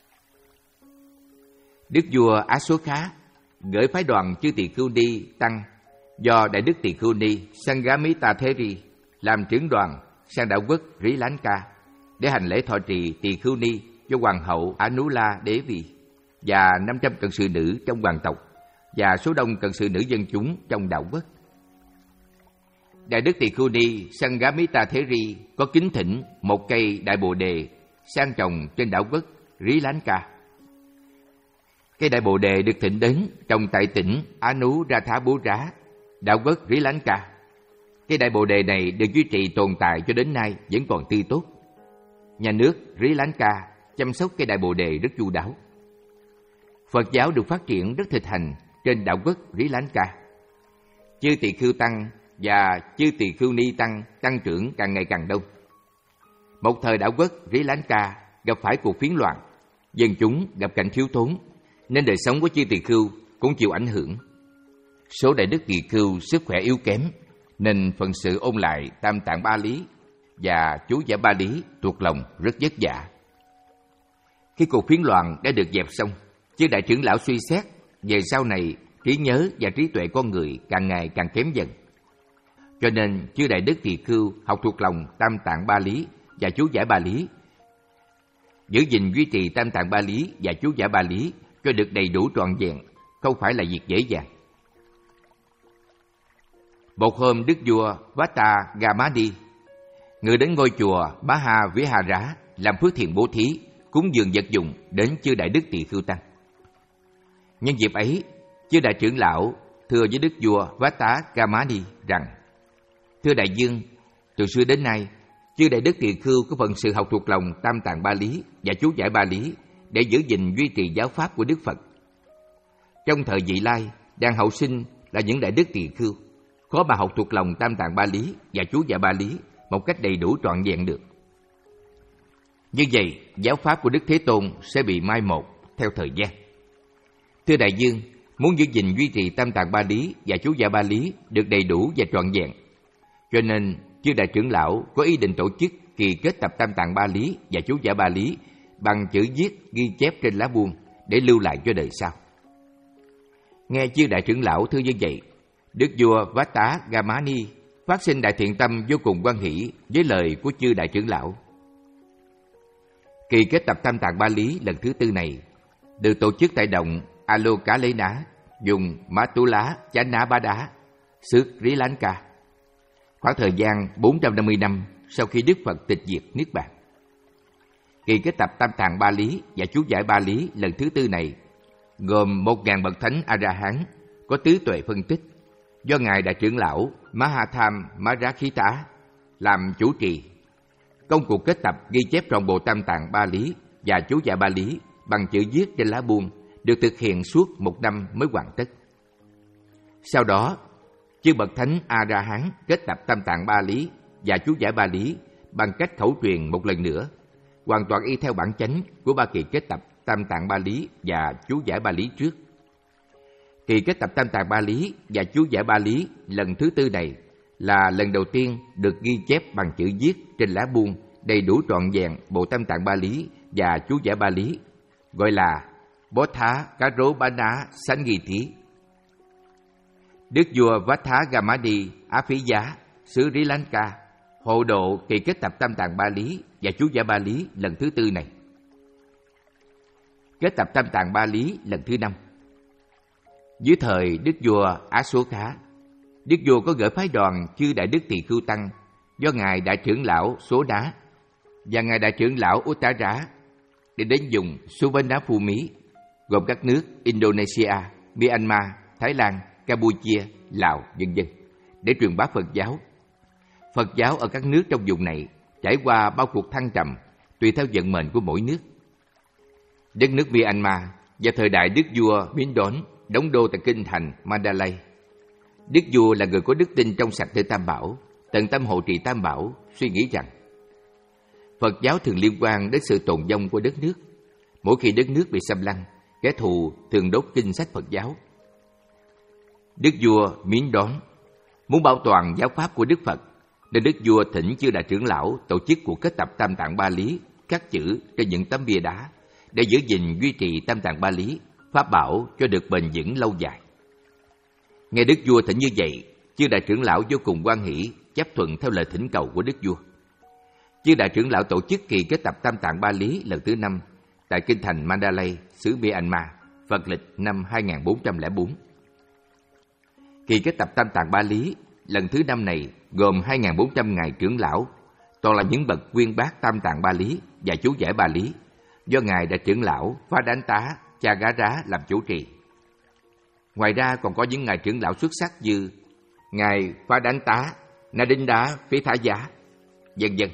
Đức vua Ashoka gửi phái đoàn chư tỳ khưu ni tăng do đại đức tỳ khưu ni Sangamita Theri làm trưởng đoàn sang đảo quốc Sri Lanka để hành lễ thọ trì tỳ khưu ni cho hoàng hậu Anula Devi và năm trăm cận sự nữ trong hoàng tộc và số đông cận sự nữ dân chúng trong đảo quốc. Đại đức tỳ khưu ni Sangamita Theri có kính thỉnh một cây đại bồ đề sang trồng trên đảo quốc Sri Lanka. Cây đại bồ đề được thỉnh đến trồng tại tỉnh Anuradhapura, đảo quốc Sri Lanka. Cây đại bồ đề này được duy trì tồn tại cho đến nay vẫn còn tươi tốt. Nhà nước Sri Lanka chăm sóc cây đại bồ đề rất chu đáo. Phật giáo được phát triển rất thịnh hành trên đảo quốc Sri Lanka. Chư tỳ khưu tăng và chư tỳ khưu ni tăng tăng trưởng càng ngày càng đông. Một thời đảo quốc Sri Lanka gặp phải cuộc phiến loạn, dân chúng gặp cảnh thiếu thốn, nên đời sống của chư tỳ khưu cũng chịu ảnh hưởng. Số đại đức tỳ khưu sức khỏe yếu kém, nên phần sự ôn lại Tam Tạng Ba Lý và chú giải Ba Lý thuộc lòng rất vất vả. Khi cuộc phiến loạn đã được dẹp xong, chư đại trưởng lão suy xét về sau này trí nhớ và trí tuệ con người càng ngày càng kém dần. Cho nên chư đại đức tỳ khưu học thuộc lòng Tam Tạng Ba Lý và chú giải Ba Lý, giữ gìn duy trì Tam Tạng Ba Lý và chú giải Ba Lý cho được đầy đủ trọn vẹn không phải là việc dễ dàng. Một hôm, đức vua Vata Gamadi, người đến ngôi chùa Maha Vihara làm phước thiện bố thí, cúng dường vật dụng đến chư đại đức Tỳ Khưu tăng. Nhân dịp ấy, chư đại trưởng lão thưa với đức vua Vata Gamadi rằng: Thưa đại vương, từ xưa đến nay, chư đại đức Tỳ Khưu có phận sự học thuộc lòng Tam Tạng Ba Lý và chú giải Ba Lý để giữ gìn duy trì giáo pháp của Đức Phật. Trong thời vị lai, đang hậu sinh là những đại đức Tỳ Khưu, khó mà học thuộc lòng Tam Tạng Ba Lý và chú giải Ba Lý một cách đầy đủ trọn vẹn được. Như vậy, giáo pháp của Đức Thế Tôn sẽ bị mai một theo thời gian. Thưa đại vương, muốn giữ gìn duy trì Tam Tạng Ba Lý và chú giải Ba Lý được đầy đủ và trọn vẹn, cho nên chư đại trưởng lão có ý định tổ chức kỳ kết tập Tam Tạng Ba Lý và chú giải Ba Lý bằng chữ viết ghi chép trên lá buông để lưu lại cho đời sau. Nghe chư đại trưởng lão thưa như vậy, đức vua Vata Gamani phát sinh đại thiện tâm vô cùng hoan hỷ với lời của chư đại trưởng lão. Kỳ kết tập Tam Tạng Ba Lý lần thứ tư này được tổ chức tại động Alokalena, vùng Matula Chanabada, xứ Sri Lanka, khoảng thời gian bốn trăm năm mươi năm sau khi Đức Phật tịch diệt Niết Bàn. Kỳ kết tập Tam Tạng Ba Lý và chú giải Ba Lý lần thứ tư này gồm một ngàn bậc thánh A-ra-hán có tứ tuệ phân tích, do ngài đại trưởng lão Mahatham Marakhita làm chủ trì. Công cuộc kết tập ghi chép trọn bộ Tam Tạng Ba Lý và chú giải Ba Lý bằng chữ viết trên lá buông được thực hiện suốt một năm mới hoàn tất. Sau đó, chư bậc thánh A-ra-hán kết tập Tam Tạng Ba Lý và chú giải Ba Lý bằng cách khẩu truyền một lần nữa, hoàn toàn y theo bản chánh của ba kỳ kết tập Tam Tạng Ba Lý và chú giải Ba Lý trước. Kỳ kết tập Tam Tạng Ba Lý và chú giải Ba Lý lần thứ tư này là lần đầu tiên được ghi chép bằng chữ viết trên lá buông đầy đủ trọn vẹn bộ Tam Tạng Ba Lý và chú giải Ba Lý, gọi là Bodha Karobana Sangiti. Đức vua Vata Gamadi Á Phí Giá, xứ Sri Lanka, hộ độ kỳ kết tập Tam Tạng Ba Lý và chú giải Ba Lý lần thứ tư này. Kết tập Tam Tạng Ba Lý lần thứ năm. Dưới thời đức vua Asoka, đức vua có gửi phái đoàn chư đại đức Tỳ Khưu tăng do ngài đại trưởng lão Số Đá và ngài đại trưởng lão Uttara để đến vùng Suvarnabhumi, gồm các nước Indonesia, Myanmar, Thái Lan, Campuchia, Lào, vân vân, để truyền bá Phật giáo. Phật giáo ở các nước trong vùng này trải qua bao cuộc thăng trầm tùy theo vận mệnh của mỗi nước. Đất nước Myanmar vào thời đại đức vua Miến Đón đóng đô tại kinh thành Mandalay. Đức vua là người có đức tin trong sạch nơi Tam Bảo, tận tâm hộ trì Tam Bảo, suy nghĩ rằng Phật giáo thường liên quan đến sự tồn vong của đất nước. Mỗi khi đất nước bị xâm lăng, kẻ thù thường đốt kinh sách Phật giáo. Đức vua Miến Đón muốn bảo toàn giáo pháp của Đức Phật, nên đức vua thỉnh chư đại trưởng lão tổ chức cuộc kết tập Tam Tạng Ba Lý khắc chữ trên những tấm bia đá để giữ gìn duy trì Tam Tạng Ba Lý pháp bảo cho được bền vững lâu dài. Nghe đức vua thỉnh như vậy, chư đại trưởng lão vô cùng hoan hỷ chấp thuận theo lời thỉnh cầu của đức vua. Chư đại trưởng lão tổ chức kỳ kết tập Tam Tạng Ba Lý lần thứ năm tại kinh thành Mandalay, xứ Myanmar, Phật lịch năm hai nghìn bốn trăm lẻ bốn. Kỳ kết tập Tam Tạng Ba Lý lần thứ năm này gồm hai nghìn bốn trăm ngài trưởng lão, toàn là những bậc uyên bác Tam Tạng Ba Lý và chú giải Ba Lý, do ngài đại trưởng lão Phá Đán Tá Cha Gá Rá làm chủ trì. Ngoài ra còn có những ngài trưởng lão xuất sắc như ngài Phá Đán Tá Na Đinh Đá Phí Thả Giá, vân vân.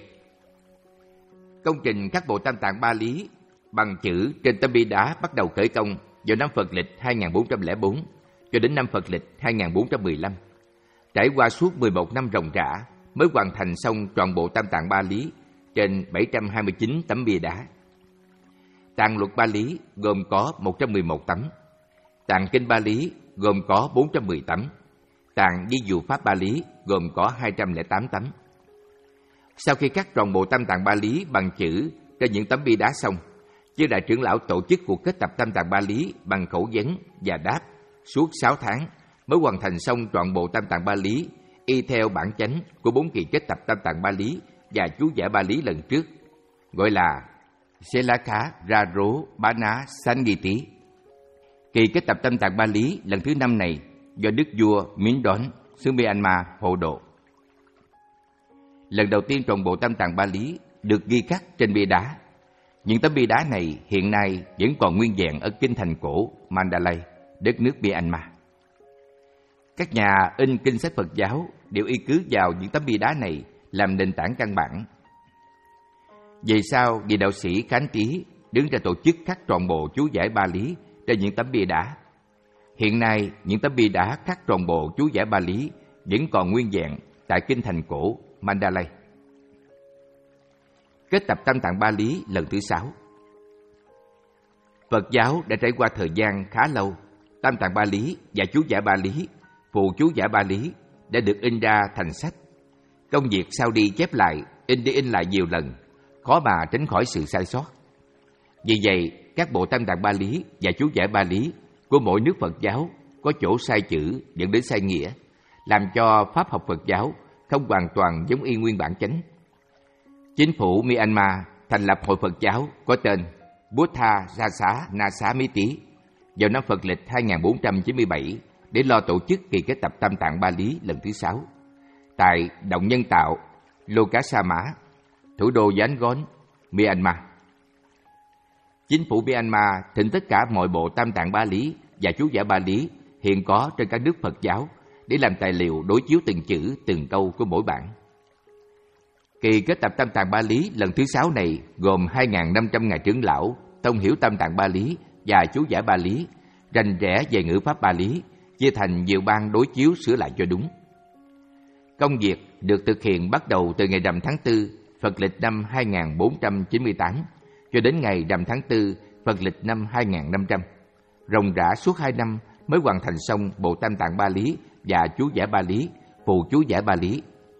Công trình khắc bộ Tam Tạng Ba Lý bằng chữ trên tấm bia đá bắt đầu khởi công vào năm Phật lịch hai nghìn bốn trăm lẻ bốn cho đến năm Phật lịch hai nghìn bốn trăm mười lăm. Trải qua suốt mười một năm ròng rã mới hoàn thành xong toàn bộ Tam Tạng Ba Lý trên bảy trăm hai mươi chín tấm bia đá. Tạng luật Ba Lý gồm có một trăm mười một tấm, Tạng kinh Ba Lý gồm có bốn trăm mười tấm, Tạng Di Dụ Pháp Ba Lý gồm có hai trăm lẻ tám tấm. Sau khi khắc trọn bộ Tam Tạng Ba Lý bằng chữ trên những tấm bia đá xong, chư đại trưởng lão tổ chức cuộc kết tập Tam Tạng Ba Lý bằng khẩu vấn và đáp suốt sáu tháng mới hoàn thành xong trọn bộ Tam Tạng Ba Lý y theo bản chánh của bốn kỳ kết tập Tam Tạng Ba Lý và chú giải Ba Lý lần trước, gọi là Selakha Raro Bana Sangiti. Kỳ kết tập Tam Tạng Bali lần thứ năm này do Đức vua Miến Đón xứ Myanmar hộ độ. Lần đầu tiên toàn bộ Tam Tạng Bali được ghi khắc trên bia đá. Những tấm bia đá này hiện nay vẫn còn nguyên vẹn ở kinh thành cổ Mandalay, đất nước Myanmar. Các nhà in kinh sách Phật giáo đều y cứ vào những tấm bia đá này làm nền tảng căn bản. Về sau, vị đạo sĩ Khánh Trí đứng ra tổ chức khắc trọn bộ chú giải Bali trên những tấm bia đá. Hiện nay, những tấm bia đá khắc trọn bộ chú giải Bali vẫn còn nguyên vẹn tại kinh thành cổ Mandalay. Kết tập Tam Tạng Bali lần thứ sáu. Phật giáo đã trải qua thời gian khá lâu. Tam Tạng Bali và chú giải Bali, phù chú giải Bali đã được in ra thành sách. Công việc sau đi chép lại, in đi in lại nhiều lần, khó mà tránh khỏi sự sai sót. Vì vậy, các bộ Tam Tạng Bali và chú giải Bali của mỗi nước Phật giáo có chỗ sai chữ dẫn đến sai nghĩa, làm cho pháp học Phật giáo không hoàn toàn giống y nguyên bản chánh. Chính phủ Myanmar thành lập Hội Phật giáo có tên Buddha Rasa Nasamiti vào năm Phật lịch hai nghìn bốn trăm chín mươi bảy để lo tổ chức kỳ kết tập Tam Tạng Bali lần thứ sáu tại Động Nhân Tạo, Lokasama, thủ đô Yangon, Myanmar. Chính phủ Myanmar thỉnh tất cả mọi bộ Tam Tạng Bali và chú giải Bali hiện có trên các nước Phật giáo để làm tài liệu đối chiếu từng chữ, từng câu của mỗi bản. Kỳ kết tập Tam Tạng Bali lần thứ sáu này gồm hai nghìn năm trăm ngài trưởng lão thông hiểu Tam Tạng Bali và chú giải Bali, rành rẽ về ngữ pháp Bali, chia thành nhiều ban đối chiếu sửa lại cho đúng. Công việc được thực hiện bắt đầu từ ngày rằm tháng tư Phật lịch năm hai nghìn bốn trăm chín mươi tám cho đến ngày rằm tháng tư Phật lịch năm hai nghìn năm trăm. Ròng rã suốt hai năm mới hoàn thành xong bộ Tam Tạng Bali và chú giải Bali, phù chú giải Bali.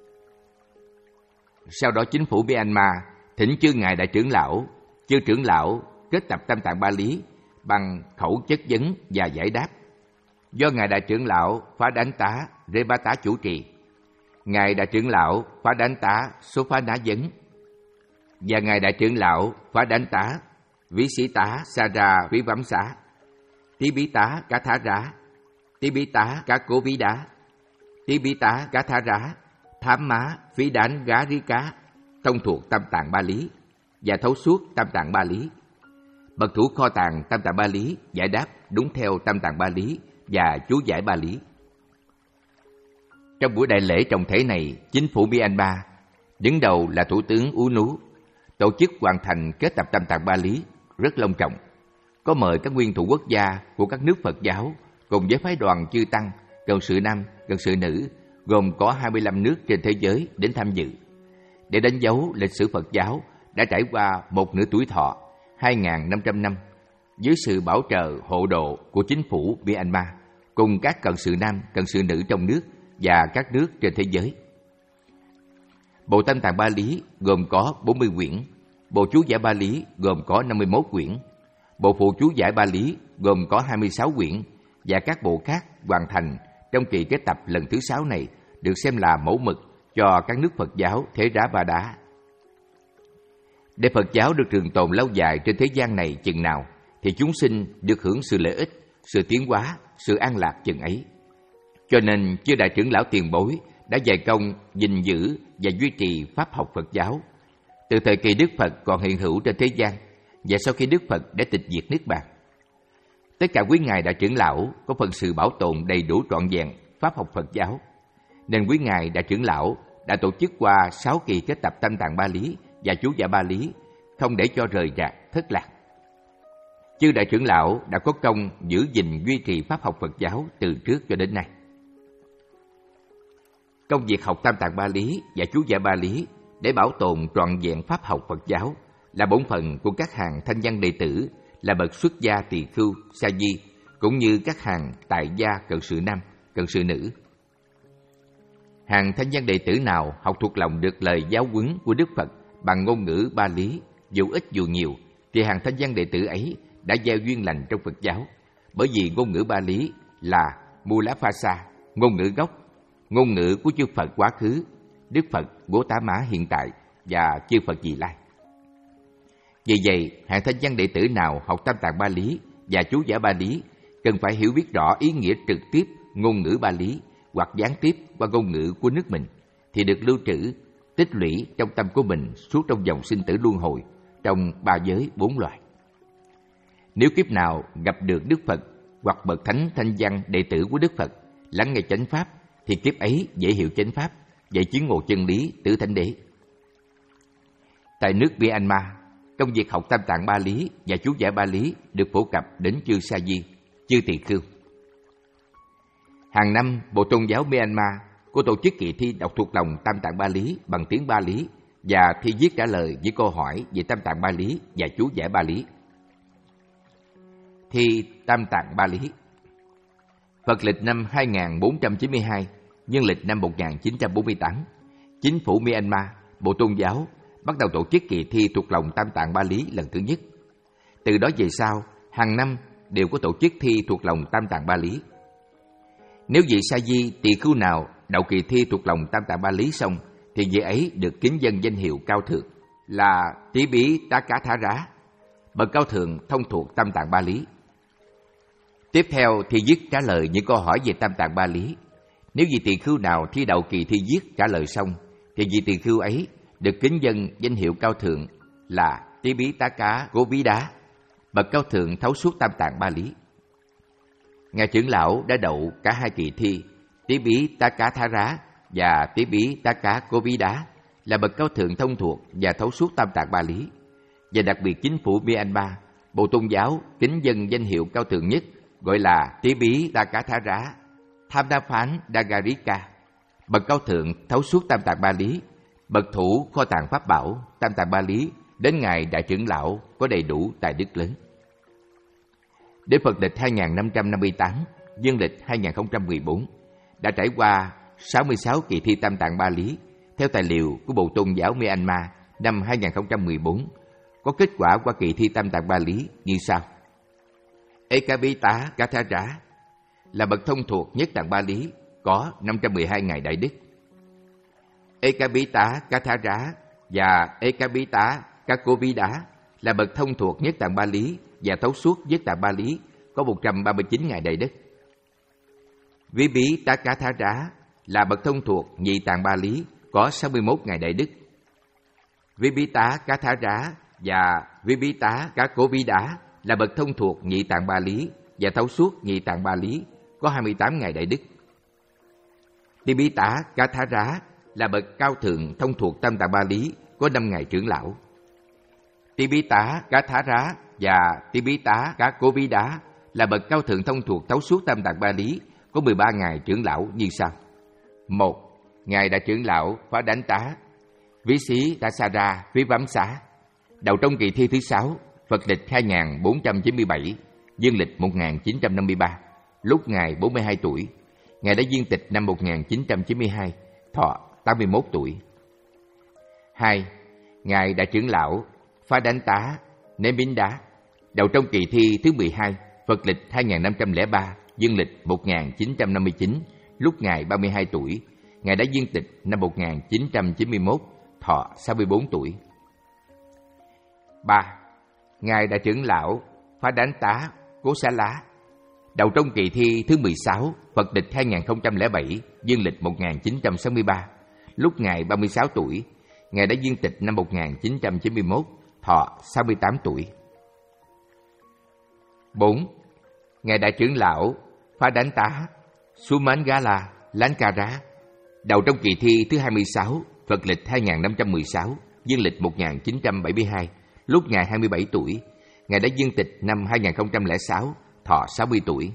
Sau đó chính phủ Myanmar thỉnh chư ngài đại trưởng lão, chư trưởng lão kết tập Tam Tạng Bali bằng khẩu chất vấn và giải đáp, do ngài đại trưởng lão Phá Đán Tá Rê Bá Tá chủ trì, ngài đại trưởng lão Phá Đán Tá Số Phá Ná Vấn và ngài đại trưởng lão Phá Đán Tá Vĩ Sĩ Tá Sa Ra Vĩ Vắm Xá, Tí Bí Tá Cá Thá Rá, Tí Bí Tá Cá Cố Bí Đá, Tí Bí Tá Cá Thá Rá, Thám Má Phí Đán Gá Rí Cá, thông thuộc Tam Tạng Bali và thấu suốt Tam Tạng Bali. Bậc thủ kho tàng Tam Tạng Bali giải đáp đúng theo Tam Tạng Bali và chú giải Bali. Trong buổi đại lễ trọng thể này, chính phủ Myanmar, đứng đầu là Thủ tướng Ú Nú, tổ chức hoàn thành kết tập Tam Tạng Bali rất long trọng. Có mời các nguyên thủ quốc gia của các nước Phật giáo cùng với phái đoàn chư tăng, cần sự nam, cần sự nữ, gồm có hai mươi lăm nước trên thế giới đến tham dự, để đánh dấu lịch sử Phật giáo đã trải qua một nửa tuổi thọ hai nghìn năm trăm năm dưới sự bảo trợ hộ độ của chính phủ Myanmar cùng các cận sự nam, cận sự nữ trong nước và các nước trên thế giới. Bộ Tam Tạng Bali gồm có bốn mươi quyển, bộ chú giải Bali gồm có năm mươi mốt quyển, bộ phụ chú giải Bali gồm có hai mươi sáu quyển và các bộ khác hoàn thành trong kỳ kết tập lần thứ sáu này được xem là mẫu mực cho các nước Phật giáo Thế Rá Ba Đá. Để Phật giáo được trường tồn lâu dài trên thế gian này chừng nào, thì chúng sinh được hưởng sự lợi ích, sự tiến hóa, sự an lạc chừng ấy. Cho nên chư đại trưởng lão tiền bối đã dày công gìn giữ và duy trì pháp học Phật giáo từ thời kỳ Đức Phật còn hiện hữu trên thế gian và sau khi Đức Phật đã tịch diệt niết bàn. Tất cả quý ngài đại trưởng lão có phần sự bảo tồn đầy đủ trọn vẹn pháp học Phật giáo, nên quý ngài đại trưởng lão đã tổ chức qua sáu kỳ kết tập Tam Tạng Bali và chú giải Bali, không để cho rời rạc thất lạc. Chư đại trưởng lão đã có công giữ gìn duy trì pháp học Phật giáo từ trước cho đến nay. Công việc học Tam Tạng Bali và chú giải Bali để bảo tồn trọn vẹn pháp học Phật giáo là bổn phận của các hàng thanh văn đệ tử là bậc xuất gia tỳ khưu, sa di, cũng như các hàng tại gia cận sự nam, cận sự nữ. Hàng thanh văn đệ tử nào học thuộc lòng được lời giáo huấn của Đức Phật bằng ngôn ngữ Bali, dù ít dù nhiều, thì hàng thanh văn đệ tử ấy đã gieo duyên lành trong Phật giáo, bởi vì ngôn ngữ Bali là Mula Phasa, ngôn ngữ gốc, ngôn ngữ của chư Phật quá khứ, Đức Phật Gautama hiện tại và chư Phật Vị Lai. Vì vậy, hàng thanh văn đệ tử nào học Tam Tạng Bali và chú giải Bali cần phải hiểu biết rõ ý nghĩa trực tiếp ngôn ngữ Pali hoặc gián tiếp qua ngôn ngữ của nước mình, thì được lưu trữ, tích lũy trong tâm của mình suốt trong dòng sinh tử luân hồi, trong ba giới bốn loài. Nếu kiếp nào gặp được Đức Phật hoặc bậc thánh thanh văn đệ tử của Đức Phật, lắng nghe chánh pháp, thì kiếp ấy dễ hiểu chánh pháp, dễ chứng ngộ chân lý tứ thánh đế. Tại nước Myanmar, công việc học Tam Tạng Pali và chú giải Pali được phổ cập đến chư sa di, chư tỳ khưu. Hàng năm, Bộ Tôn giáo Myanmar có tổ chức kỳ thi đọc thuộc lòng Tam Tạng Pali bằng tiếng Pali và thi viết trả lời với câu hỏi về Tam Tạng Pali và chú giải Pali. Thi Tam Tạng Pali. Phật lịch năm hai nghìn bốn trăm chín mươi hai, dương lịch năm một nghìn chín trăm bốn mươi tám, chính phủ Myanmar, Bộ Tôn giáo bắt đầu tổ chức kỳ thi thuộc lòng Tam Tạng Pali lần thứ nhất. Từ đó về sau, hàng năm đều có tổ chức thi thuộc lòng Tam Tạng Pali. Nếu vị sa di tỳ khưu nào đậu kỳ thi thuộc lòng Tam Tạng Pali xong, thì vị ấy được kính dân danh hiệu cao thượng là Tí Bí Tá Cá Thá Rá, bậc cao thượng thông thuộc Tam Tạng Pali. Tiếp theo thi viết trả lời những câu hỏi về Tam Tạng Pali. Nếu vị tỳ khưu nào thi đậu kỳ thi viết trả lời xong, thì vị tỳ khưu ấy được kính dân danh hiệu cao thượng là Tí Bí Tá Cá Cố Bí Đá, bậc cao thượng thấu suốt Tam Tạng Pali. Ngài trưởng lão đã đậu cả hai kỳ thi Tí Bí Tá Cá Thá Rá và Tí Bí Tá Cá Cố Bí Đá, là bậc cao thượng thông thuộc và thấu suốt Tam Tạng Pali. Và đặc biệt chính phủ Myanmar, Bộ Tôn giáo kính dân danh hiệu cao thượng nhất gọi là Tí Bí Tá Cá Thá Rá Tham Đa Phán Dagarika, bậc cao thượng thấu suốt Tam Tạng Pali, bậc thủ kho tàng pháp bảo Tam Tạng Pali đến ngày đại trưởng lão có đầy đủ tài đức lớn. Đến Phật lịch hai nghìn năm trăm năm mươi tám, dương lịch hai nghìn không trăm mười bốn, đã trải qua sáu mươi sáu kỳ thi Tam Tạng Pali. Theo tài liệu của Bộ Tôn giáo Myanmar năm hai nghìn không trăm mười bốn, có kết quả qua kỳ thi Tam Tạng Pali như sau. Ekabita Kathara là bậc thông thuộc nhất tạng Pali, có năm trăm mười hai ngài đại đức. Ekabita Kathara và Ekabita Kakovida là bậc thông thuộc nhất tạng Pali và thấu suốt nhất tạng Pali, có một trăm ba mươi chín ngài đại đức. Vibhita Kathara là bậc thông thuộc nhị tạng Pali, có sáu mươi mốt ngài đại đức. Vibhita Kathara và Vibhita Kakovida là bậc thông thuộc nhị tạng Pali và thấu suốt nhị tạng Pali, có hai mươi tám ngài đại đức. Tibita Kathara là bậc cao thượng thông thuộc Tam Tạng Pali, có năm ngài trưởng lão. Tibita Kathara và Tibita Kakovida là bậc cao thượng thông thuộc thấu suốt Tam Tạng Pali, có mười ba ngài trưởng lão như sau. Một, ngài đại trưởng lão Phá Đánh Tá Ví Xí Tasara Ví Vám Xá, đầu trong kỳ thi thứ sáu, Phật lịch hai nghìn bốn trăm chín mươi bảy, dương lịch một nghìn chín trăm năm mươi ba, lúc ngài bốn mươi hai tuổi. Ngài đã viên tịch năm một nghìn chín trăm chín mươi hai, thọ tám mươi mốt tuổi. Hai, ngài đại trưởng lão Phá Đánh Tá Nế Bính Đá, đầu trong kỳ thi thứ mười hai, Phật lịch hai nghìn năm trăm lẻ ba, dương lịch một nghìn chín trăm năm mươi chín, lúc ngài ba mươi hai tuổi. Ngài đã viên tịch năm một nghìn chín trăm chín mươi mốt, thọ sáu mươi bốn tuổi. Ba, ngài đại trưởng lão Phá Đánh Tá Cố Xá Lá, đầu trong kỳ thi thứ mười sáu, Phật lịch hai nghìn không trăm lẻ bảy, dương lịch một nghìn chín trăm sáu mươi ba, lúc ngài ba mươi sáu tuổi. Ngài đã viên tịch năm một nghìn chín trăm chín mươi mốt, thọ sáu mươi tám tuổi. Bốn, ngài đại trưởng lão Phá Đánh Tá Sumangala Lankara, đầu trong kỳ thi thứ hai mươi sáu, Phật lịch hai nghìn năm trăm mười sáu, dương lịch một nghìn chín trăm bảy mươi hai, lúc ngài hai mươi bảy tuổi. Ngài đã viên tịch năm hai nghìn không trăm lẻ sáu, thọ sáu mươi tuổi.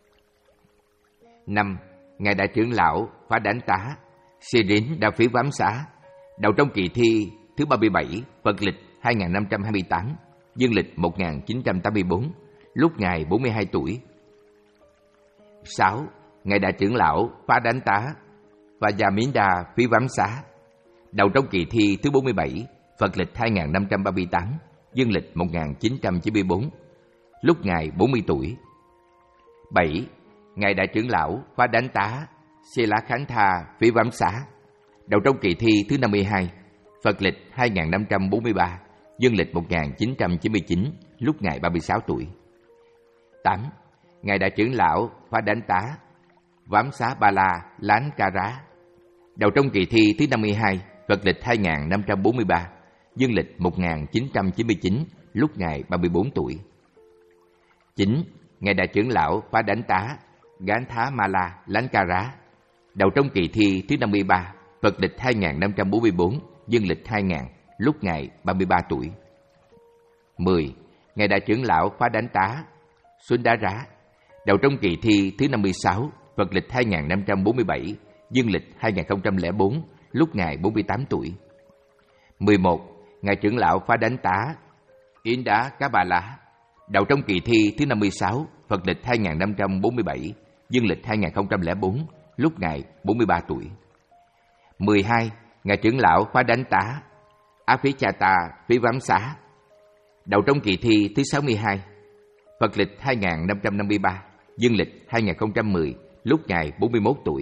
Năm, ngài đại trưởng lão Phá Đánh Tá Sirin Đa Phí Vám Xá, đầu trong kỳ thi thứ ba mươi bảy, Phật lịch hai nghìn năm trăm hai mươi tám, dương lịch một nghìn chín trăm tám mươi bốn, lúc ngài bốn mươi hai tuổi. Sáu, ngài đại trưởng lão Phá Đánh Tá Vajaminda Phí Vám Xá, đầu trong kỳ thi thứ bốn mươi bảy, Phật lịch hai nghìn năm trăm ba mươi tám, dương lịch một nghìn chín trăm chín mươi bốn, lúc ngài bốn mươi tuổi. Bảy, ngài đại trưởng lão Phá Đánh Tá Sela Khánh Tha Phí Vám Xá, đầu trong kỳ thi thứ năm mươi hai, Phật lịch hai nghìn năm trăm bốn mươi ba, dương lịch một nghìn chín trăm chín mươi chín, lúc ngài ba mươi sáu tuổi. Tám, Ngài Đại trưởng lão Phá Đánh Tá Vám Xá Ba La Lán Ca Rá. Đầu trong kỳ thi thứ năm mươi hai, Phật lịch hai nghìn năm trăm bốn mươi ba, dương lịch một nghìn chín trăm chín mươi chín, lúc Ngài ba mươi bốn tuổi. chín. Ngài Đại trưởng lão Phá Đánh Tá Gán Thá Ma La Lán Ca Rá. Đầu trong kỳ thi thứ năm mươi ba, Phật lịch hai nghìn năm trăm bốn mươi bốn, dương lịch hai nghìn, lúc Ngài ba mươi ba tuổi. mười. Ngài Đại trưởng lão Phá Đánh Tá Xuân Đá Rá. Đầu trong kỳ thi thứ năm mươi sáu, Phật lịch hai nghìn năm trăm bốn mươi bảy, dương lịch hai nghìn không trăm lẻ bốn, lúc Ngài bốn mươi tám tuổi. mười một. Ngài trưởng lão Phá Đánh Tá Yến Đá Cá Bà Lá. Đầu trong kỳ thi thứ năm mươi sáu, Phật lịch hai nghìn năm trăm bốn mươi bảy, dương lịch hai nghìn không trăm lẻ bốn, lúc Ngài bốn mươi ba tuổi. mười hai. Ngài trưởng lão Phá Đánh Tá Á Phí Cha Ta Phí Vám Xá. Đầu trong kỳ thi thứ sáu mươi hai, Phật lịch hai nghìn năm trăm năm mươi ba, dương lịch hai nghìn không trăm mười, lúc Ngài bốn mươi mốt tuổi.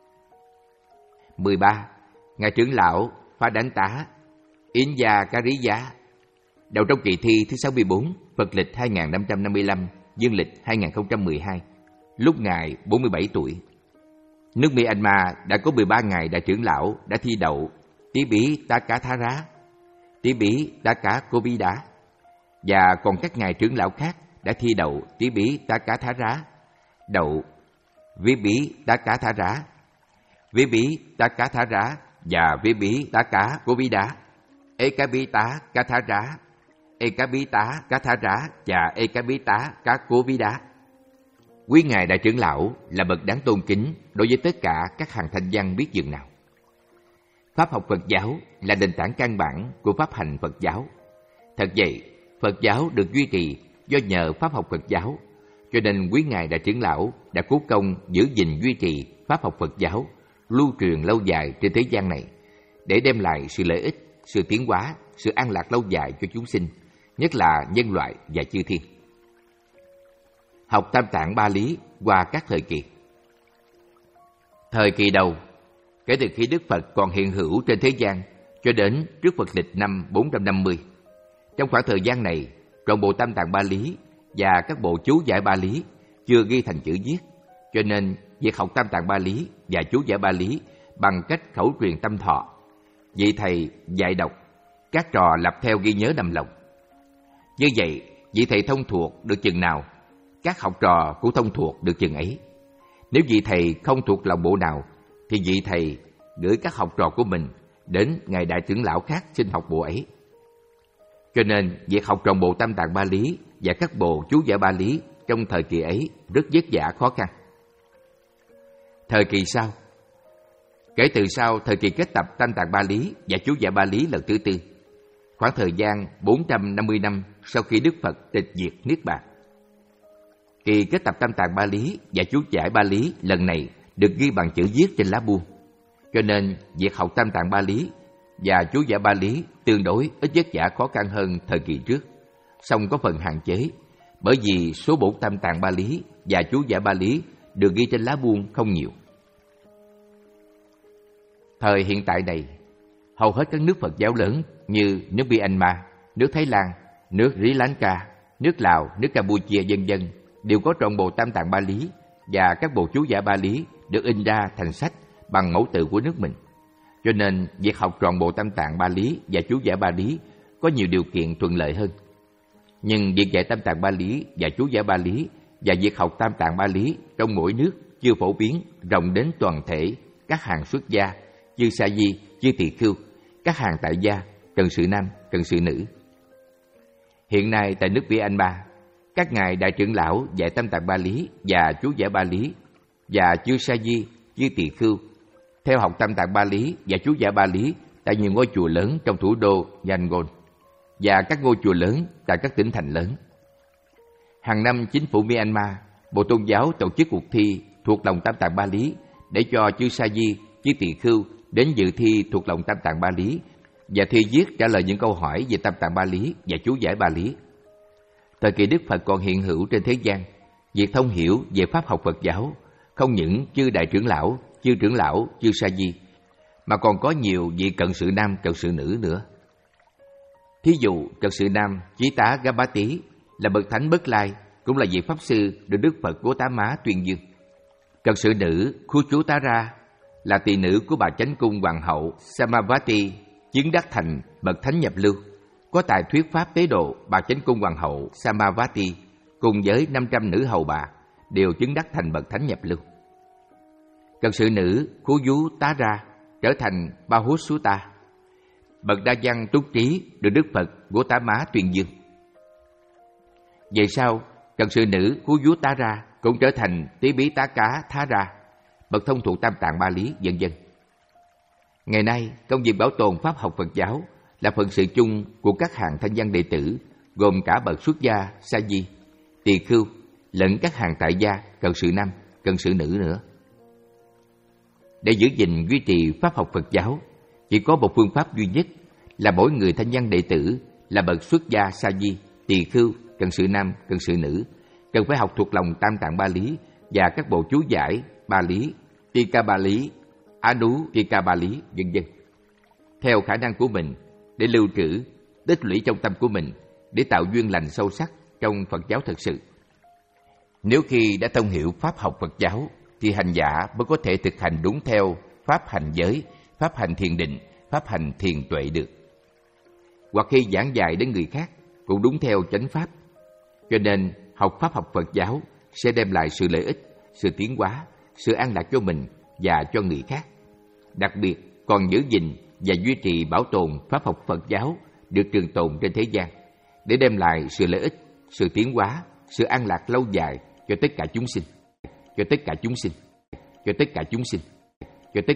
mười ba. Ngài trưởng lão Phá Đánh Tá Yến Gia Cá Rí Giá. Đầu trong kỳ thi thứ sáu mươi bốn, Phật lịch hai nghìn năm trăm năm mươi lăm, dương lịch hai nghìn không trăm mười hai, lúc Ngài bốn mươi bảy tuổi. Nước Myanmar đã có mười ba ngài đại trưởng lão đã thi đậu Tí Bí Tá Cá Thá Rá, Tí Bí Tá Cá Cô Bí Đá, và còn các ngài trưởng lão khác đã thi đậu Tí Bí Tá Cá Thá Rá, đậu Ví Bí Tá Cá Thá Rá, Ví Bí Tá Cá Thá Rá và Ví Bí Tá Cá Cô Bí Đá, Ê Cá Bí Tá Cá Thá Rá, Ê Cá Bí Tá Cá Thá Rá và Ê Cá Bí Tá Cá Cô Bí Đá. Quý ngài đại trưởng lão là bậc đáng tôn kính đối với tất cả các hàng thanh văn biết dường nào. Pháp học Phật giáo là nền tảng căn bản của pháp hành Phật giáo. Thật vậy, Phật giáo được duy trì do nhờ pháp học Phật giáo, cho nên quý ngài đại trưởng lão đã cố công giữ gìn duy trì pháp học Phật giáo lưu truyền lâu dài trên thế gian này, để đem lại sự lợi ích, sự tiến hóa, sự an lạc lâu dài cho chúng sinh, nhất là nhân loại và chư thiên. Học Tam Tạng Ba Lý qua các thời kỳ. Thời kỳ đầu, kể từ khi Đức Phật còn hiện hữu trên thế gian cho đến trước Phật lịch năm bốn trăm năm mươi. Trong khoảng thời gian này, trọn bộ Tam Tạng Ba Lý và các bộ chú giải Ba Lý chưa ghi thành chữ viết, cho nên việc học Tam Tạng Ba Lý và chú giải Ba Lý bằng cách khẩu truyền tâm thọ. Vị thầy dạy đọc, các trò lập theo ghi nhớ đầm lòng. Như vậy, vị thầy thông thuộc được chừng nào, các học trò cũng thông thuộc được chừng ấy. Nếu vị thầy không thuộc lòng bộ nào, thì vị thầy gửi các học trò của mình đến ngài đại trưởng lão khác xin học bộ ấy. Cho nên, việc học trọn bộ Tam Tạng Ba Lý và các bộ chú giải Ba Lý trong thời kỳ ấy rất vất vả khó khăn. Thời kỳ sau, kể từ sau thời kỳ kết tập Tam Tạng Ba Lý và chú giải Ba Lý lần thứ tư, khoảng thời gian bốn trăm năm mươi năm sau khi Đức Phật tịch diệt Niết Bàn, kỳ kết tập Tam Tạng Ba Lý và chú giải Ba Lý lần này được ghi bằng chữ viết trên lá buông. Cho nên, việc học Tam Tạng Ba Lý và chú giải Ba Lý tương đối ít vất vả khó khăn hơn thời kỳ trước, song có phần hạn chế, bởi vì số bộ Tam Tạng Ba Lý và chú giải Ba Lý được ghi trên lá buông không nhiều. Thời hiện tại này, hầu hết các nước Phật giáo lớn như nước Myanmar, nước Thái Lan, nước Sri Lanka, nước Lào, nước Campuchia vân vân đều có trọn bộ Tam Tạng Ba Lý và các bộ chú giải Ba Lý được in ra thành sách bằng mẫu tự của nước mình. Cho nên, việc học trọn bộ Tam Tạng Ba Lý và chú giải Ba Lý có nhiều điều kiện thuận lợi hơn. Nhưng việc dạy Tam Tạng Ba Lý và chú giải Ba Lý và việc học Tam Tạng Ba Lý trong mỗi nước chưa phổ biến rộng đến toàn thể các hàng xuất gia, chư sa di, chư tỳ khưu, các hàng tại gia, cần sự nam, cần sự nữ. Hiện nay tại nước Myanmar, các ngài đại trưởng lão dạy Tam Tạng Ba Lý và chú giải Ba Lý và chư sa di, chư tỳ khưu theo học Tam Tạng Ba Lý và chú giải Ba Lý tại nhiều ngôi chùa lớn trong thủ đô Yangon và các ngôi chùa lớn tại các tỉnh thành lớn. Hàng năm, chính phủ Myanmar, Bộ Tôn giáo tổ chức cuộc thi thuộc lòng Tam Tạng Ba Lý để cho chư sa di, chư tỳ khưu đến dự thi thuộc lòng Tam Tạng Ba Lý và thi viết trả lời những câu hỏi về Tam Tạng Ba Lý và chú giải Ba Lý. Thời kỳ Đức Phật còn hiện hữu trên thế gian, việc thông hiểu về pháp học Phật giáo không những chư đại trưởng lão, chư trưởng lão, chư sa di, mà còn có nhiều vị cận sự nam, cận sự nữ nữa. Thí dụ, cận sự nam Chí Tá Gá Bá Tý là bậc thánh Bất Lai, cũng là vị pháp sư được Đức Phật Gautama tuyên dương. Cận sự nữ Khuchutara là tỳ nữ của bà Chánh Cung Hoàng hậu Samavati, chứng đắc thành bậc thánh nhập lưu, có tài thuyết pháp tế độ. Bà Chánh Cung Hoàng hậu Samavati cùng với năm trăm nữ hầu bà đều chứng đắc thành bậc thánh nhập lưu. Cận sự nữ Khuyutara trở thành Bahusutta, bậc đa văn túc trí được Đức Phật Gautama tuyên dương. Về sau, cận sự nữ Khuyutara cũng trở thành Tí Bí Tá Cá Thá Ra, bậc thông thuộc Tam Tạng Ba Lý, vân vân. Ngày nay, công việc bảo tồn pháp học Phật giáo là phận sự chung của các hàng thanh văn đệ tử, gồm cả bậc xuất gia, sa di, tỳ khưu, lẫn các hàng tại gia, cận sự nam, cận sự nữ nữa. Để giữ gìn duy trì pháp học Phật giáo, chỉ có một phương pháp duy nhất là mỗi người thanh văn đệ tử là bậc xuất gia, sa di, tỳ khưu, cận sự nam, cận sự nữ cần phải học thuộc lòng Tam Tạng Ba Lý và các bộ chú giải Ba Lý, Tika Ba Lý, Anu Tika Ba Lý, vân vân, theo khả năng của mình, để lưu trữ, tích lũy trong tâm của mình, để tạo duyên lành sâu sắc trong Phật giáo thật sự. Nếu khi đã thông hiểu pháp học Phật giáo, thì hành giả mới có thể thực hành đúng theo pháp hành giới, pháp hành thiền định, pháp hành thiền tuệ được. Hoặc khi giảng dạy đến người khác cũng đúng theo chánh pháp. Cho nên học pháp học Phật giáo sẽ đem lại sự lợi ích, sự tiến hóa, sự an lạc cho mình và cho người khác. Đặc biệt còn giữ gìn và duy trì bảo tồn pháp học Phật giáo được trường tồn trên thế gian, để đem lại sự lợi ích, sự tiến hóa, sự an lạc lâu dài cho tất cả chúng sinh, cho tất cả chúng sinh, cho tất cả chúng sinh, cho tất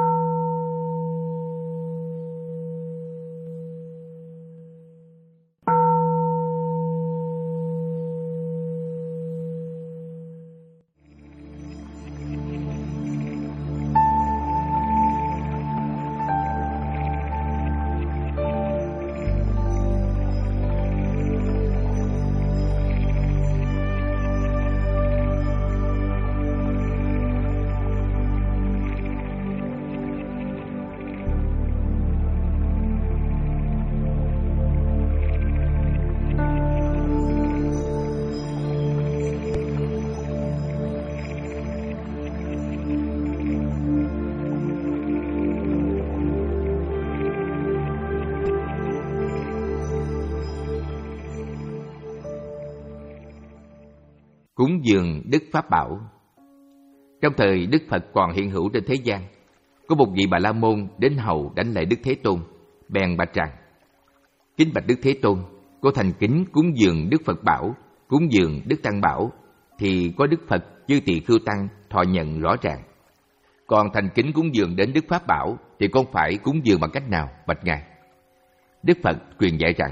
cúng dường Đức Pháp Bảo. Trong thời Đức Phật còn hiện hữu trên thế gian, có một vị Bà La Môn đến hầu đánh lễ Đức Thế Tôn, bèn bạch rằng: Kính bạch Đức Thế Tôn, có thành kính cúng dường Đức Phật Bảo, cúng dường Đức Tăng Bảo, thì có Đức Phật chư tỳ khưu tăng thọ nhận rõ ràng. Còn thành kính cúng dường đến Đức Pháp Bảo thì con phải cúng dường bằng cách nào, bạch Ngài? Đức Phật truyền dạy rằng: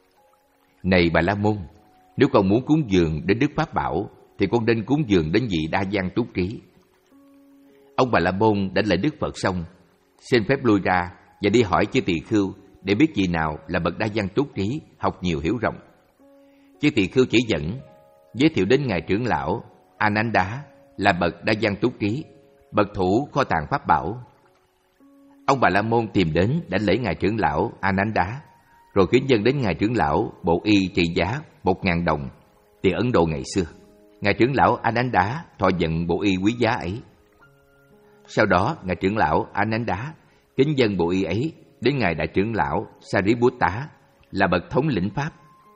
Này Bà La Môn, nếu con muốn cúng dường đến Đức Pháp Bảo thì con nên cúng dường đến vị đa văn túc trí. Ông Bà La Môn đã lễ Đức Phật xong, xin phép lui ra và đi hỏi chư tỳ khưu để biết vị nào là bậc đa văn túc trí, học nhiều hiểu rộng. Chư tỳ khưu chỉ dẫn, giới thiệu đến ngài trưởng lão Ananda là bậc đa văn túc trí, bậc thủ kho tàng pháp bảo. Ông Bà La Môn tìm đến đảnh lễ ngài trưởng lão Ananda, rồi kính dâng đến ngài trưởng lão bộ y trị giá một ngàn đồng, tiền Ấn Độ ngày xưa. Ngài trưởng lão Ananda thọ nhận bộ y quý giá ấy. Sau đó, ngài trưởng lão Ananda kính dâng bộ y ấy đến ngài đại trưởng lão Sariputta là bậc thống lĩnh pháp.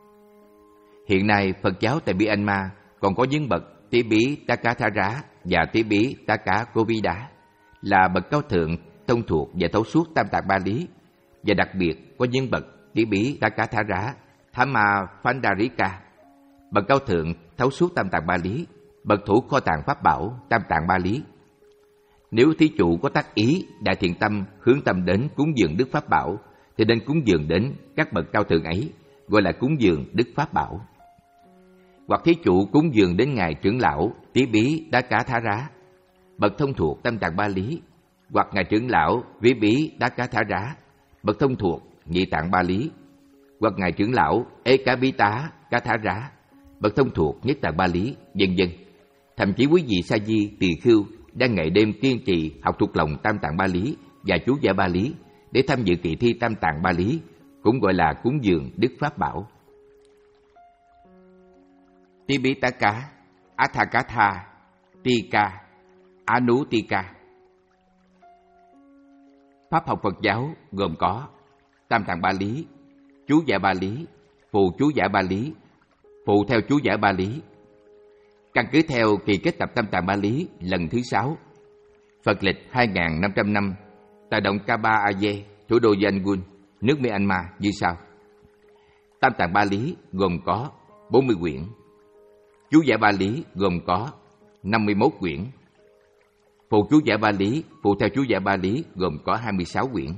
Hiện nay, Phật giáo tại Myanmar còn có những bậc Tí Bí Takathara và Tí Bí Takagovida là bậc cao thượng thông thuộc và thấu suốt Tam Tạng Ba Lý, và đặc biệt có những bậc Tí Bí Takathara Thamma Phandarika, bậc cao thượng thấu suốt Tam Tạng Ba Lý, bậc thủ kho tàng pháp bảo Tam Tạng Ba Lý. Nếu thí chủ có tác ý đại thiện tâm hướng tâm đến cúng dường Đức Pháp Bảo, thì nên cúng dường đến các bậc cao thượng ấy, gọi là cúng dường Đức Pháp Bảo. Hoặc thí chủ cúng dường đến ngài trưởng lão Tí Bí Đá Cá Thá Rá, bậc thông thuộc Tam Tạng Ba Lý, hoặc ngài trưởng lão Ví Bí Đá Cá Thá Rá, bậc thông thuộc Nhị Tạng Ba Lý, hoặc ngài trưởng lão Ê Cá Bí Tá Cá Thá Rá, bậc thông thuộc Nhất Tạng Ba Lý, vân vân. Thậm chí quý vị sa di tỳ khưu đang ngày đêm kiên trì học thuộc lòng Tam Tạng Ba Lý và chú giải Ba Lý để tham dự kỳ thi Tam Tạng Ba Lý, cũng gọi là cúng dường Đức Pháp Bảo. Tipitaka, Atthakatha, Tika, Anutika. Pháp học Phật giáo gồm có Tam Tạng Ba Lý, chú giải Ba Lý, phụ chú giải Ba Lý, phụ theo chú giải Ba Lý. Căn cứ theo kỳ kết tập Tam Tạng Ba Lý lần thứ sáu, Phật lịch hai nghìn năm trăm năm, tại động Kaba Aye, thủ đô Yangon, nước Myanmar như sau. Tam Tạng Ba Lý gồm có bốn mươi quyển, chú giải Ba Lý gồm có năm mươi mốt quyển, phụ chú giải Ba Lý, phụ theo chú giải Ba Lý gồm có hai mươi sáu quyển.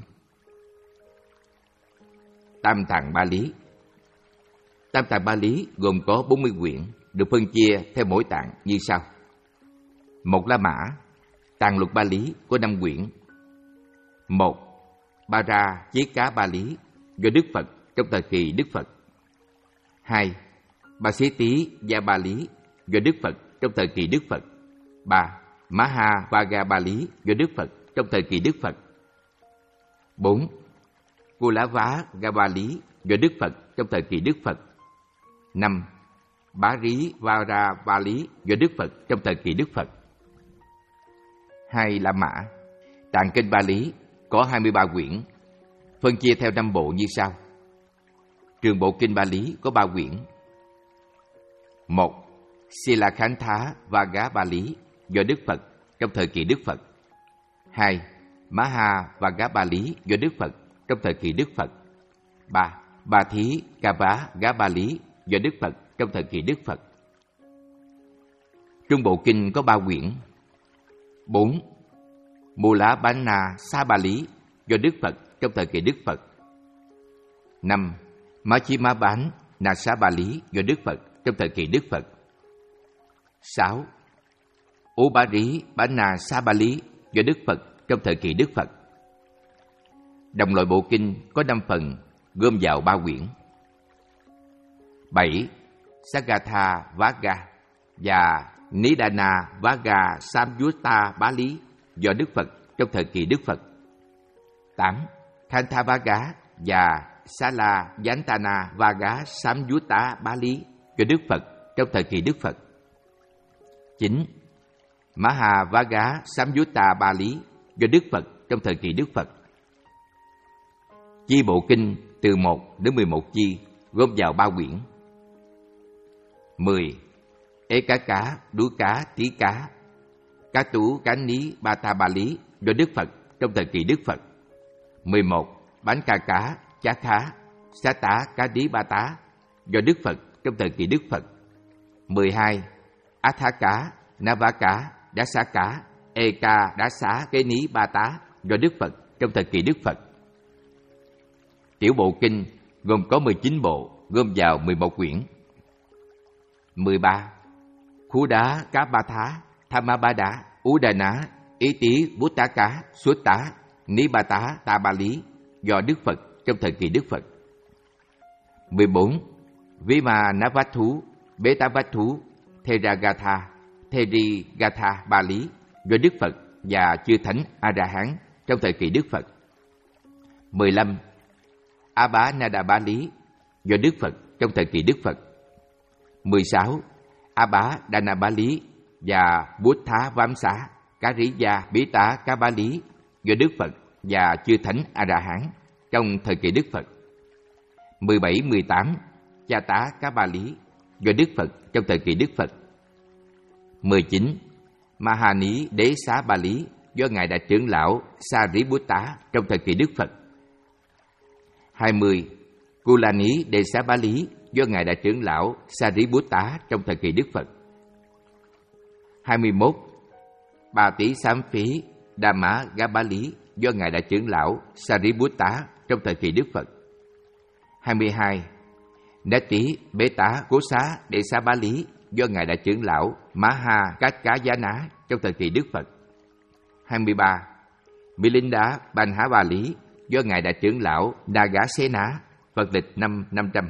Tam Tạng Ba Lý. Tam Tạng Ba Lý gồm có bốn mươi quyển, được phân chia theo mỗi tạng như sau. Một La Mã, Tạng Luật Ba Lý có năm quyển. Một, Ba Ra Chế Cá Ba Lý do Đức Phật trong thời kỳ Đức Phật. Hai, Ba Xế Tí Gia Ba Lý do Đức Phật trong thời kỳ Đức Phật. Ba, Maha Vaga Ba Lý do Đức Phật trong thời kỳ Đức Phật. Bốn, Cô Lá Vá Ga Ba Lý do Đức Phật trong thời kỳ Đức Phật. Năm, Bá Rí Va Ra Ba Lý do Đức Phật trong thời kỳ Đức Phật. Hai La Mã, Tạng Kinh Ba Lý có hai mươi ba quyển, phân chia theo năm bộ như sau. Trường Bộ Kinh Ba Lý có ba quyển. Một, Sila Khánh Thá Vaga Ba Lý do Đức Phật trong thời kỳ Đức Phật. Hai, Maha Vaga Ba Lý do Đức Phật trong thời kỳ Đức Phật. Ba, Ba Thí Ca Bá Gá Ba Lý do Đức Phật trong thời kỳ Đức Phật. Trung Bộ Kinh có ba quyển. Bốn, Mù Lá Bán Na Sa Ba Lý do Đức Phật trong thời kỳ Đức Phật. Năm, Ma Chi Ma Bán Na Sa Ba Lý do Đức Phật trong thời kỳ Đức Phật. Sáu, Ô Ba Rí Bán Na Sa Ba Lý do Đức Phật trong thời kỳ Đức Phật. Đồng loại bộ kinh có năm phần, gom vào ba quyển. Bảy, Sagatha Vaga và Nidana Vaga Samyutta Bá Lý do Đức Phật trong thời kỳ Đức Phật. Tám, Khantha Vaga và Sala Yantana Vaga Samyutta Bá Lý do Đức Phật trong thời kỳ Đức Phật. Chín, Maha Vaga Samyutta Bá Lý do Đức Phật trong thời kỳ Đức Phật. Chi bộ kinh từ một đến mười một chi gom vào ba quyển. Mười, Ê Cá Cá, Đú Cá, Tí Cá, Cá Tú, Cá Ní, Ba Ta Ba Lý do Đức Phật trong thời kỳ Đức Phật. Mười một, Bánh Ca Cá, Chá Khá, Xá Tá, Cá Đí, Ba Tá do Đức Phật trong thời kỳ Đức Phật. Mười hai, Á Thá Cá, Na Vá Cá, Đá Xá Cá, Ê Ca, Đá Xá, Kế Ní, Ba Tá do Đức Phật trong thời kỳ Đức Phật. Tiểu bộ kinh gồm có mười chín bộ, gom vào mười một quyển. Mười ba, Khú Đá Cá Ba Thá, Tham Ma Ba Đá, Ú Đà Ná, Ý Tí, Bút Tá Cá, Suốt Tá, Ní Ba Tá, Ta Ba Lý do Đức Phật trong thời kỳ Đức Phật. Mười bốn, Vima Ná Vát Thú, Bế Tá Vát Thú, Thê Ra Gatha, Thê Ri Gatha Ba Lý do Đức Phật và Chư Thánh A-ra-hán trong thời kỳ Đức Phật. Mười lăm, A Bá Na Đà Ba Lý do Đức Phật trong thời kỳ Đức Phật. Mười sáu, A Bá Đa Na Ba Lý và Bút Thá Vám Xá, Cá Rí Gia Bí Tá Cá Ba Lý do Đức Phật và Chư Thánh A-ra-hán trong thời kỳ Đức Phật. Mười bảy, mười tám, Cha Tá Cá Ba Lý do Đức Phật trong thời kỳ Đức Phật. Mười chín, Mahani Đế Xá Ba Lý do Ngài Đại Trưởng Lão Sa Rí Bút Tá trong thời kỳ Đức Phật. Hai mươi, Kulani Đề Xá Bá Lý do Ngài Đại Trưởng Lão Sa Rí Bút Tá trong thời kỳ Đức Phật. Hai mươi mốt, Bà Tỷ Sám Phí Đà Mã Gá Bá Lý do Ngài Đại Trưởng Lão Sa Rí Bút Tá trong thời kỳ Đức Phật. Hai mươi hai, Đá Tí Bế Tá Cố Xá Đề Xá Bá Lý do Ngài Đại Trưởng Lão Mã Ha Cát Cá Giá Ná trong thời kỳ Đức Phật. Hai mươi ba, Milinda Ban Há Ba Lý do Ngài Đại Trưởng Lão Đa Gá Xé Ná, Phật lịch năm năm trăm.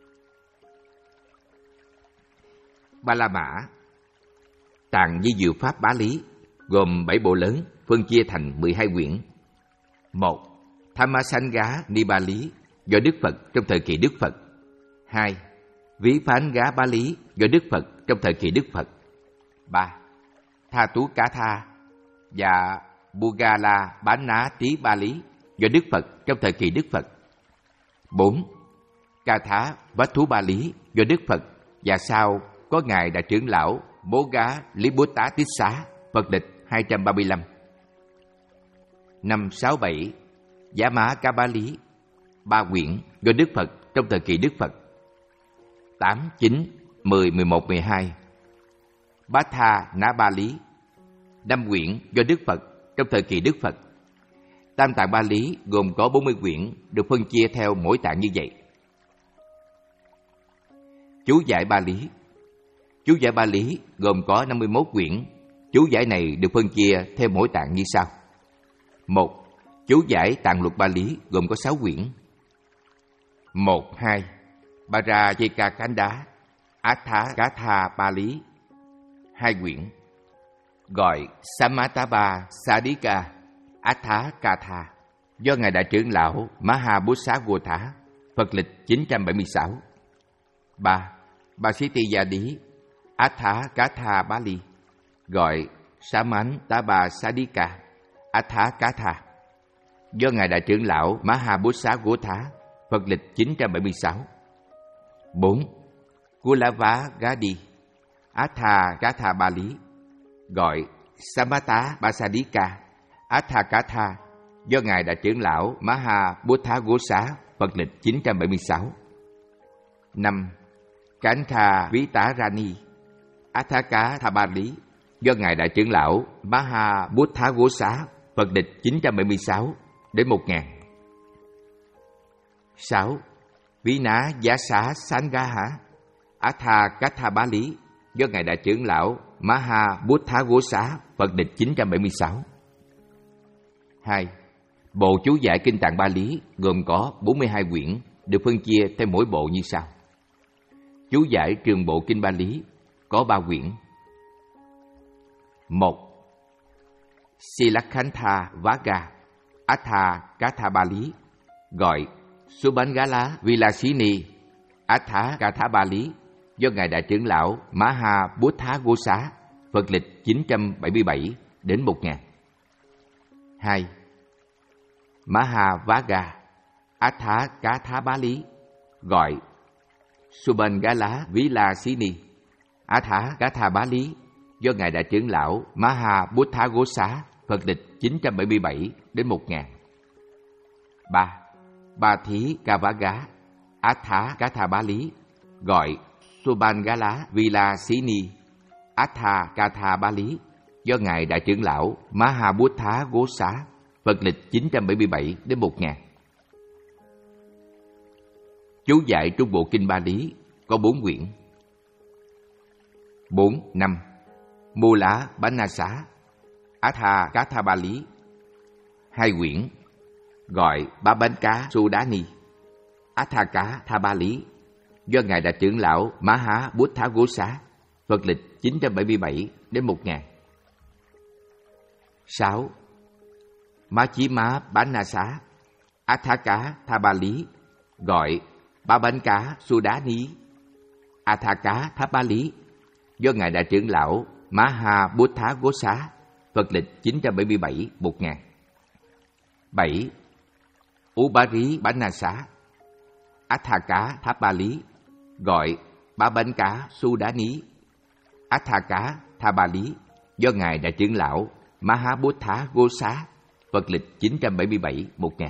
Ba La Mã, Tạng Di Diệu Pháp Bá Lý gồm bảy bộ lớn, phân chia thành mười hai quyển. Một, Thammasangha Ni Ba Lý do Đức Phật trong thời kỳ Đức Phật. Hai, Ví Phán Gá Bá Lý do Đức Phật trong thời kỳ Đức Phật. ba. Tha Tú Cá Tha và Bugala Bán Ná Tí Ba Lý do Đức Phật trong thời kỳ Đức Phật. bốn. Ca Thá Vách Thú Ba Lý do Đức Phật và sau có Ngài Đại Trưởng Lão Bố Gá Lý Bố Tá Tích Xá, Phật lịch hai trăm ba mươi lăm. năm sáu bảy. Giá Má Cá Bá Lý, ba quyển do Đức Phật trong thời kỳ Đức Phật. tám, chín, mười, mười một, mười hai. Bát Tha Ná Ba Lý, năm quyển do Đức Phật trong thời kỳ Đức Phật. Tam Tạng Ba Lý gồm có bốn mươi quyển, được phân chia theo mỗi tạng như vậy. Chú giải Ba Lý. Chú giải Ba Lý gồm có năm mươi mốt quyển. Chú giải này được phân chia theo mỗi tạng như sau. một. Chú giải Tạng Luật Ba Lý gồm có sáu quyển. một, hai. Parajikakanda Atha Gatha Ba Lý, hai quyển. Gọi Samataba Sadika Atha Katha do Ngài Đại Trưởng Lão Mahabhussagotha, Phật lịch chín trăm bảy mươi sáu. ba. Basitiyadi Atha Katha Ba Lý, gọi Samantaba Sadika Atha Katha do Ngài Đại Trưởng Lão Mahabhussagotha, Phật lịch chín trăm bảy mươi sáu. bốn. Kulava Gadi Atha Katha Ba Lý, gọi Samatha Basadika Atha Katha do Ngài Đại Trưởng Lão Mahabhussagotha, Phật lịch chín trăm bảy mươi sáu. năm. Kantha Vitarani Atha Katha Ba Lý do Ngài Đại Trưởng Lão Mahabhussagotha, Phật lịch chín trăm bảy mươi sáu đến một nghìn. sáu. Vina Giá Xá Sangaha Atha Katha Ba Lý do Ngài Đại Trưởng Lão Mahabhussagotha, Phật lịch chín trăm bảy mươi sáu. hai. Bộ chú giải Kinh Tạng Ba Lý gồm có bốn mươi hai quyển, được phân chia theo mỗi bộ như sau. Chú giải Trường Bộ Kinh Ba Lý có ba quyển. một. Silakhantha Vaga Atha Katha Ba Lý, gọi Subangala Vilasini Atha Katha Ba Lý do Ngài Đại Trưởng Lão Mahabhussagotha, Phật lịch chín trăm bảy mươi bảy đến một nghìn. hai. Mahavaga Atha Katha Ba Lý, gọi Subangala Vilasini Atha Katha Ba Lý do Ngài Đại Trưởng Lão Mahabhussagotha, Phật lịch chín trăm bảy mươi bảy đến một nghìn. ba. Ba Thí Kavaga Atha Katha Ba Lý, gọi Subangala Vilasini Atha Katha Ba Lý do Ngài Đại Trưởng Lão Mahabhussagotha, Phật lịch chín trăm bảy mươi bảy đến một nghìn. Chú giải Trung Bộ Kinh Ba Lý có bốn quyển. bốn, năm. Mula Banasa Atha Katha Ba Lý, hai quyển. Gọi Babanka Sudani Atha Katha Ba Lý do Ngài Đại Trưởng Lão Mahabhussagotha, Phật lịch chín trăm bảy mươi bảy đến một nghìn. sáu. Machima Banasa Atha Katha Ba Lý, gọi Babanka Sudani Atha Katha Ba Lý do Ngài Đại Trưởng Lão Mahabhussagotha, Phật lịch chín trăm bảy mươi bảy một nghìn. bảy. Ubari Banasa Atha Katha Ba Lý, gọi Babanka Sudani Atha Katha Ba Lý do Ngài Đại Trưởng Lão Mahabhussagotha, Phật lịch chín trăm bảy mươi bảy một nghìn.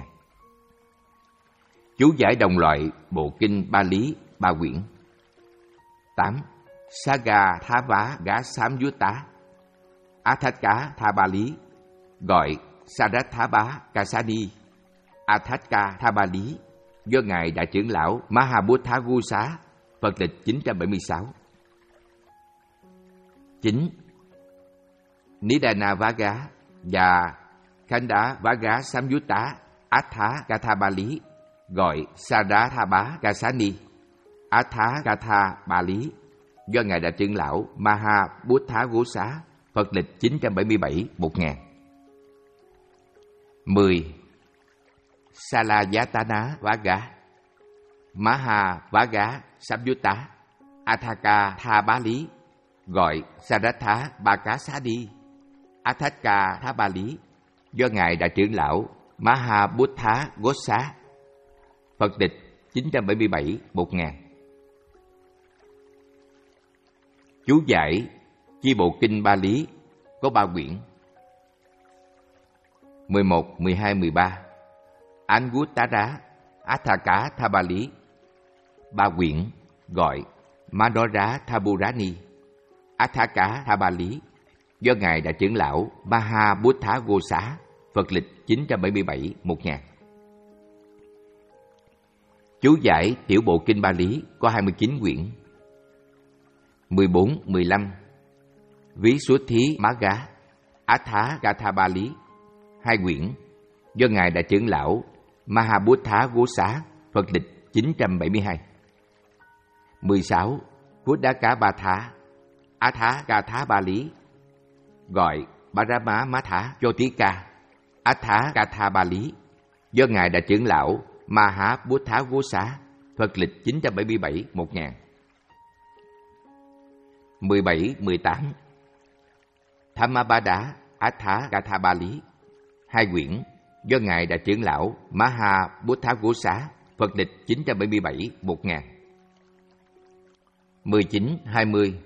Chú giải đồng loại Bộ Kinh Ba Lý ba quyển. tám. Saga Thava Gá Sám Yutta Atha Katha Ba Lý, gọi Sarathaba Kasani Atha Katha Ba Lý do Ngài Đại Trưởng Lão Mahabhussagotha, Phật lịch chín trăm bảy mươi sáu. chín. Nidana Vaga và Khanda Vaga Samyutta Atha Katha Ba Lý, gọi Sarathaba Kasani Atha Katha Ba Lý do Ngài Đại Trưởng Lão Mahabhussagotha, Phật lịch chín trăm bảy mươi bảy một nghìn. mười. Salayatana Vaga Mahavaga Samyutta Athaka Tha Bá Lý, gọi Saratha Ba Cá Xá Đi, Athaka Tha Bá Lý, do Ngài Đại trưởng lão Mahabuddha Ghosa, Phật lịch chín trăm bảy mươi bảy đến một nghìn. Chú giải Chi Bộ Kinh Ba Lý có ba quyển: mười một, mười hai, mười ba Anguttara Athaka Tha Bá Lý, ba quyển gọi Madora Thaburani, Athaka Tha Bá Lý, do Ngài Đại trưởng lão Mahabuddha Ghosa, Phật lịch chín trăm bảy mươi bảy đến một nghìn. Chú giải Tiểu Bộ Kinh Ba Lý có hai mươi chín quyển: mười bốn, mười lăm Visuddhi Magga Atha Gatha Ba Lý, hai quyển, do Ngài Đại trưởng lão Mahabuddha Ghosa, Phật lịch chín trăm bảy mươi hai. mười sáu Khuddaka Ba Tha Atha Gatha Ba Lý, gọi Parama Matha Jyotika Atha Gatha Ba Lý, do Ngài Đại trưởng lão Mahabuddha Ghosa, Phật lịch chín trăm bảy mươi bảy đến một nghìn. mười bảy, mười tám Thammapada Atha Gatha Ba Lý, hai quyển, do Ngài Đại trưởng lão Mahabuddha Ghosa, Phật lịch chín trăm bảy mươi bảy đến một nghìn. mười chín, hai mươi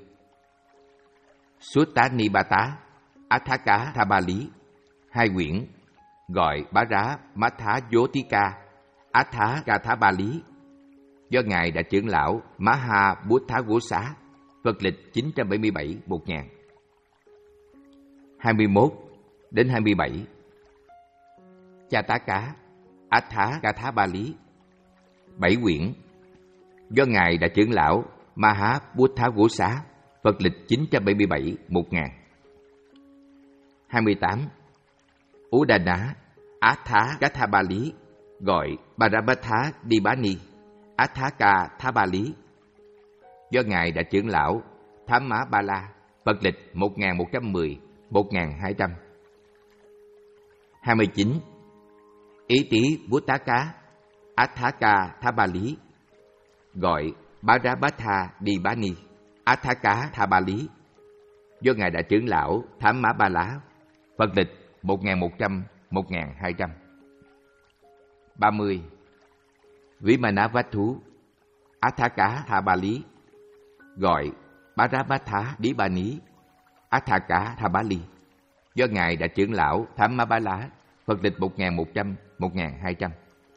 Suttanipata Athaka Tha Bá Lý, hai quyển, gọi Paramatha Jyotika Atha Gatha Ba Lý, do Ngài Đại trưởng lão Mahabuddha Ghosa, Phật lịch chín trăm bảy mươi bảy đến một nghìn. hai mươi mốt đến hai mươi bảy Chataka Atha Gatha Ba Lý, bảy quyển, do Ngài Đại trưởng lão Mahabuddha Ghosa, Phật lịch chín trăm bảy mươi bảy đến một nghìn. hai mươi tám Udana Atha Gatha Ba Lý, gọi Paramatha Dibani Athaka Tha Bá Lý, do Ngài Đại trưởng lão Thamma-ba-la, Phật lịch một nghìn một trăm mười đến một nghìn hai trăm. hai mươi chín Iti Vuttaka Athaka Tha Bá Lý, gọi Paramatha Dibani Athaka Tha Bá Lý, do Ngài Đại trưởng lão Thamma-ba-la, Phật lịch một nghìn một trăm đến một nghìn hai trăm. ba mươi Vimanavatthu Athaka Tha Bá Lý, gọi Paramatha Dibani Athaka Tha Bá Lý, do Ngài Đại trưởng lão Thamma-ba-la, Phật lịch một nghìn một trăm đến một nghìn hai trăm.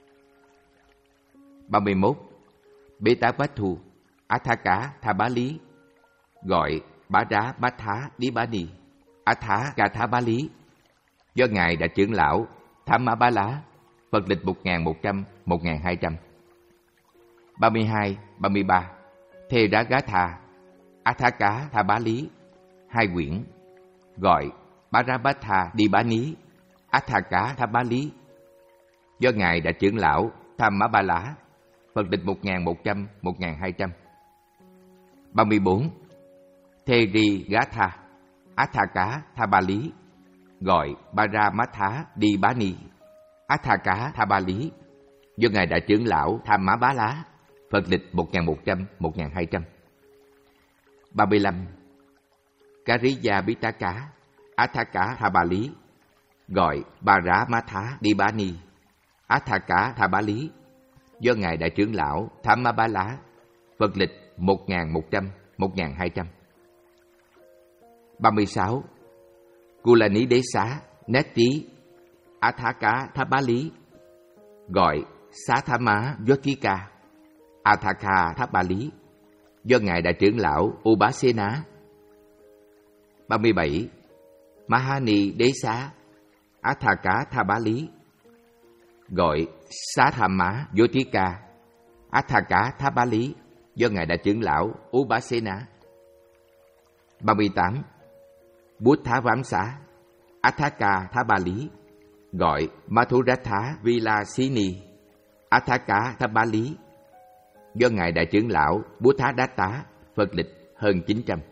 ba mươi mốt Betavatthu Athaka Tha Bá Lý, gọi Paramatha Dibani Athaka Tha Bá Lý, do Ngài Đại trưởng lão Thamma-ba-la, Phật lịch một nghìn một trăm đến một nghìn hai trăm. ba mươi hai, ba mươi ba Theragatha Athaka Tha Bá Lý, hai quyển, gọi Paramatha Dibani Athaka Tha Bá Lý, do Ngài Đại trưởng lão Thamma-ba-la, Phật lịch một nghìn một trăm đến một nghìn hai trăm. ba mươi bốn Therigatha Athaka Tha Bá Lý, gọi Paramatha Dibani Athaka Tha Bá Lý, do Ngài Đại trưởng lão Thamma-ba-la, Phật lịch một nghìn một trăm đến một nghìn hai trăm. ba mươi lăm Kariya Pitaka Athaka Tha Bá Lý, gọi Paramatha Dibani Athaka Tha Bá Lý, do Ngài Đại trưởng lão Thamma-ba-la, Phật lịch một nghìn một trăm đến một nghìn hai trăm. ba mươi sáu Kulani Đế Xá Neti Athaka Tha Bá Lý, gọi Sathama Jyotika Athaka Tha Bá Lý, do Ngài Đại trưởng lão Upasena. ba mươi bảy Mahani Đế Xá Athaka Tha Bá Lý, gọi Sathama Jyotika Athaka Tha Bá Lý, do Ngài Đại trưởng lão Upasena. ba mươi tám Buddha Vamsa Athaka Tha Bá Lý, gọi Mathuratha Vilasini Athaka Tha Bá Lý, do Ngài Đại trưởng lão Buddhadatta, Phật lịch hơn chín trăm.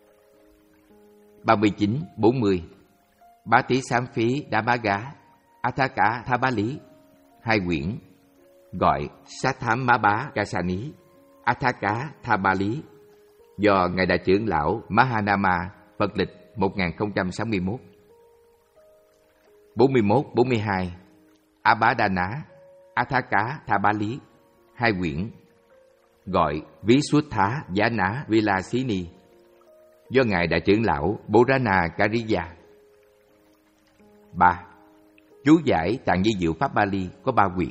ba mươi chín, bốn mươi Bati Samphí Damaga Athaka Tha Bá Lý, hai quyển, gọi Sathamabha Gasani Athaka Tha Bá Lý, do Ngài Đại trưởng lão Mahanama, Phật lịch một nghìn không trăm sáu mươi mốt. bốn mươi mốt bốn mươi hai Abhadana Athaka Thabali, hai quyển, gọi Visuddha Jana Vilasini, do Ngài Đại trưởng lão Borana Kariya. ba. Chú giải Tạng Di Diệu Pháp Bali có ba quyển.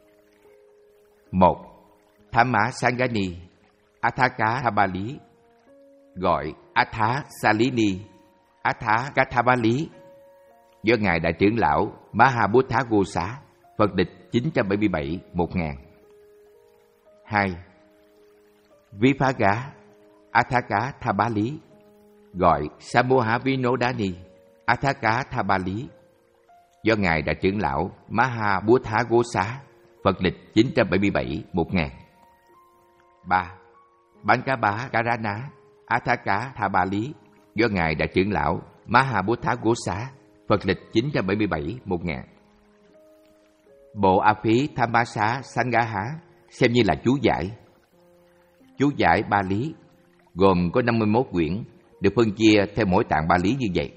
một. Thamma Sangani Athaka Thabali, gọi Atha Salini Atha Kathabali, do Ngài Đại trưởng lão Mahabhuddha Ghosa, Phật lịch chín trăm bảy mươi bảy đến một nghìn. hai. Viphaga Athaka Thabali, gọi Samoha Vinodani Athaka Thabali, do Ngài Đại trưởng lão Mahabhuddha Ghosa, Phật lịch chín trăm bảy mươi bảy đến một nghìn. ba. Bankabha Karana Athaka Thabali, do Ngài Đại trưởng lão Mahabhuddha Ghosa, Phật lịch chín trăm bảy mươi bảy đến một nghìn. Bộ A Phí Thammasa Sangaha xem như là chú giải. Chú giải Bali gồm có năm mươi mốt quyển, được phân chia theo mỗi tạng Bali như vậy.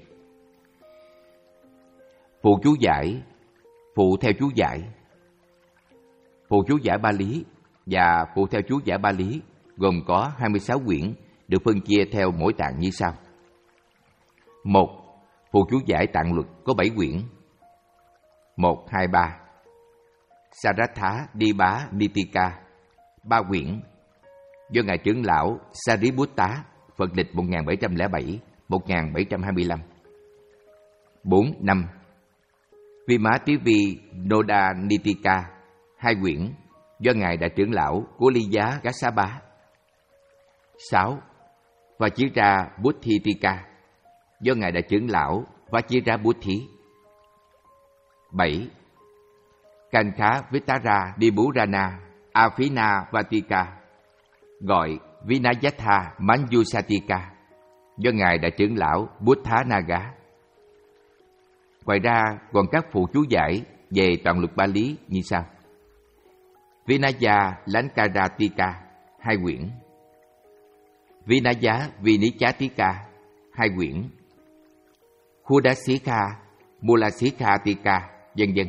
Phụ chú giải, phụ theo chú giải. Phụ chú giải Bali và phụ theo chú giải Bali gồm có hai mươi sáu quyển, được phân chia theo mỗi tạng như sau. một. Phụ chú giải tạng luật có bảy quyển. một, hai, ba. Saratha Dibha Nitika, ba quyển, do Ngài trưởng lão Sariputta, Phật lịch một nghìn bảy trăm lẻ bảy đến một nghìn bảy trăm hai mươi lăm. bốn, năm. Vimativi Noda Nitika, hai quyển, do Ngài Đại trưởng lão Koliya Kassapa. sáu. Vachira Buddhitika, do Ngài Đại trưởng lão Vachira Buddhi. bảy. Kankha Vitara Dibhurana Afina Vatika, gọi Vinayatha Manjusatika, do Ngài Đại trưởng lão Buddha Naga. Ngoài ra còn các phụ chú giải về toàn luật Bali như sau. Vinaya Lankaratika, hai quyển. Vinaya Vinichatika, hai quyển. Khudasikha Mulasikhatika, vân vân.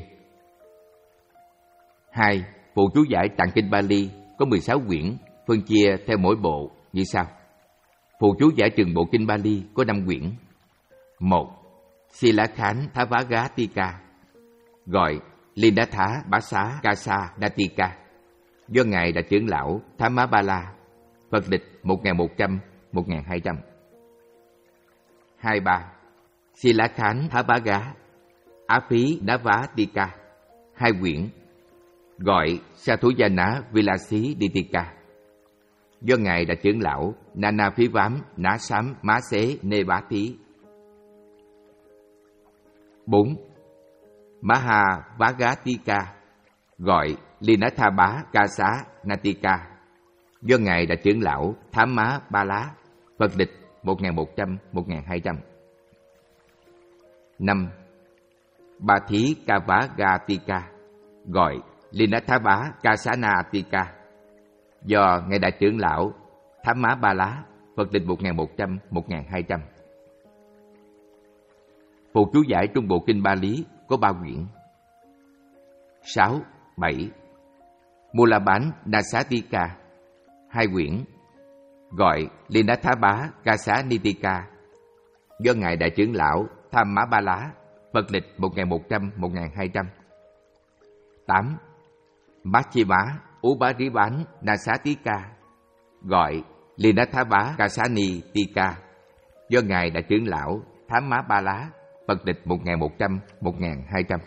hai. Phụ chú giải Tạng kinh Bali có mười sáu quyển, phân chia theo mỗi bộ như sau. Phụ chú giải Trường bộ kinh Bali có năm quyển. một. Silakhán Thavagattika, gọi Lindatha Basa Kasa Natika, do Ngài Đại trưởng lão Thamabala, Phật lịch một nghìn một trăm đến một nghìn hai trăm. hai, ba. Silakhán Thavaga Aphí Navatika, hai quyển, gọi Sathuyana Vilasi Ditika, do Ngài Đại trưởng lão Nana Phí Vám Ná Sám Má Xế Nê Bá Tí. bốn. Maha Vagatika, gọi Linatha Bá Ca Xá Natika, do Ngài Đại trưởng lão Thám Má Ba Lá, Phật lịch một nghìn một trăm đến một nghìn hai trăm. năm. Ba Thí Kavagatika, gọi Linatha Bá Ca Xá Natika, do Ngài Đại trưởng lão Thám Má Ba Lá, Phật lịch một nghìn một trăm đến một nghìn hai trăm. Phụ chú giải Trung bộ kinh Bali có ba quyển. sáu, bảy. Mulabán Nasatika, hai quyển, gọi Linatha Bá Ca Xá Nitika, do Ngài Đại trưởng lão Tham Mã Ba Lá, Phật lịch một nghìn một trăm đến một nghìn hai trăm. tám. Machima Ubaribán Nasatika, gọi Linatha Bá Ca Xá Nitika, do Ngài Đại trưởng lão Thám Má Ba Lá, Phật lịch một nghìn một trăm đến một nghìn hai trăm.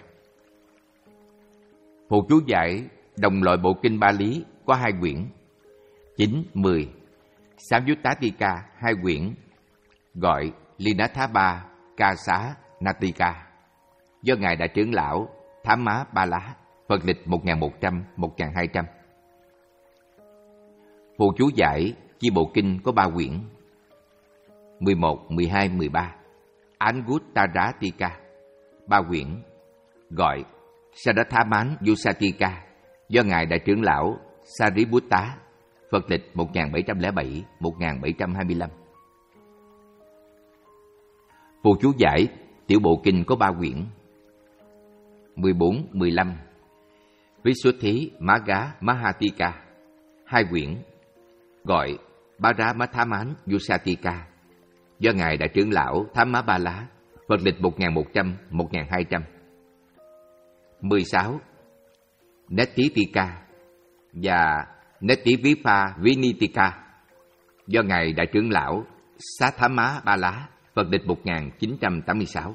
Phụ chú giải Đồng loại bộ kinh Bali có hai quyển. chín, mười. Samyuttatika, hai quyển, gọi Linatha Bá Ca Xá Natika, do Ngài Đại trưởng lão Thám Má Ba Lá, Phật lịch một nghìn một trăm đến một nghìn hai trăm. Phụ chú giải Chi bộ kinh có ba quyển. mười một, mười hai, mười ba. Anguttaratika, ba quyển, gọi Sadathamán Yusatika, do Ngài Đại trưởng lão Sariputta, Phật lịch một nghìn bảy trăm lẻ bảy đến một nghìn bảy trăm hai mươi lăm. Phù chú giải Tiểu Bộ Kinh có ba quyển: mười bốn, mười lăm, Visuddhi Magga Mahatika, hai quyển gọi Paramatthaman Yusatika, do Ngài Đại trưởng lão Tham Má Ba Lá, Phật lịch một nghìn một trăm đến một nghìn hai trăm. mười sáu. Nettitika và Nettivipa Vinitika, do Ngài Đại trưởng lão Sathama Ba Lá, Phật lịch một nghìn chín trăm tám mươi sáu.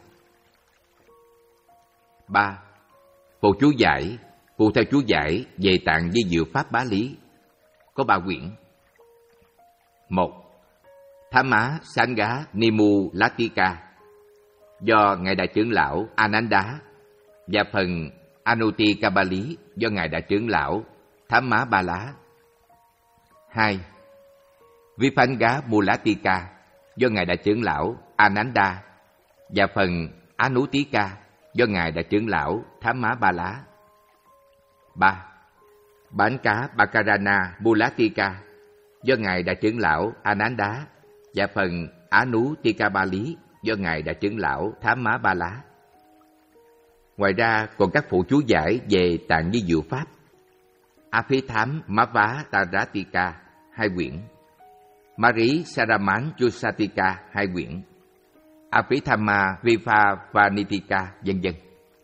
ba. Phù chú giải Phù theo chú giải về Tạng Di Diệu Pháp Bá Lý, có ba quyển: một. Thamma Sangha Nimu Latika, do Ngài Đại trưởng lão Ananda, và phần Anutika Ba Lý, do Ngài Đại trưởng lão Thamma Ba Lá. hai. Vipanga Mulatika, do Ngài Đại trưởng lão Ananda, và phần Anutika, do Ngài Đại trưởng lão Thamma Ba Lá. ba. Bản cá Bakarana Mulatika, do Ngài Đại trưởng lão Ananda, và phần Anutika Ba Lý, do Ngài Đại trưởng lão Thamma Ba Lá. Ngoài ra còn các phụ chú giải về Tạng Di Diệu Pháp: Abhitham Mava Taratika, hai quyển; Mari Saraman Yusatika, hai quyển; Abhithama Vipavanitika, vân vân.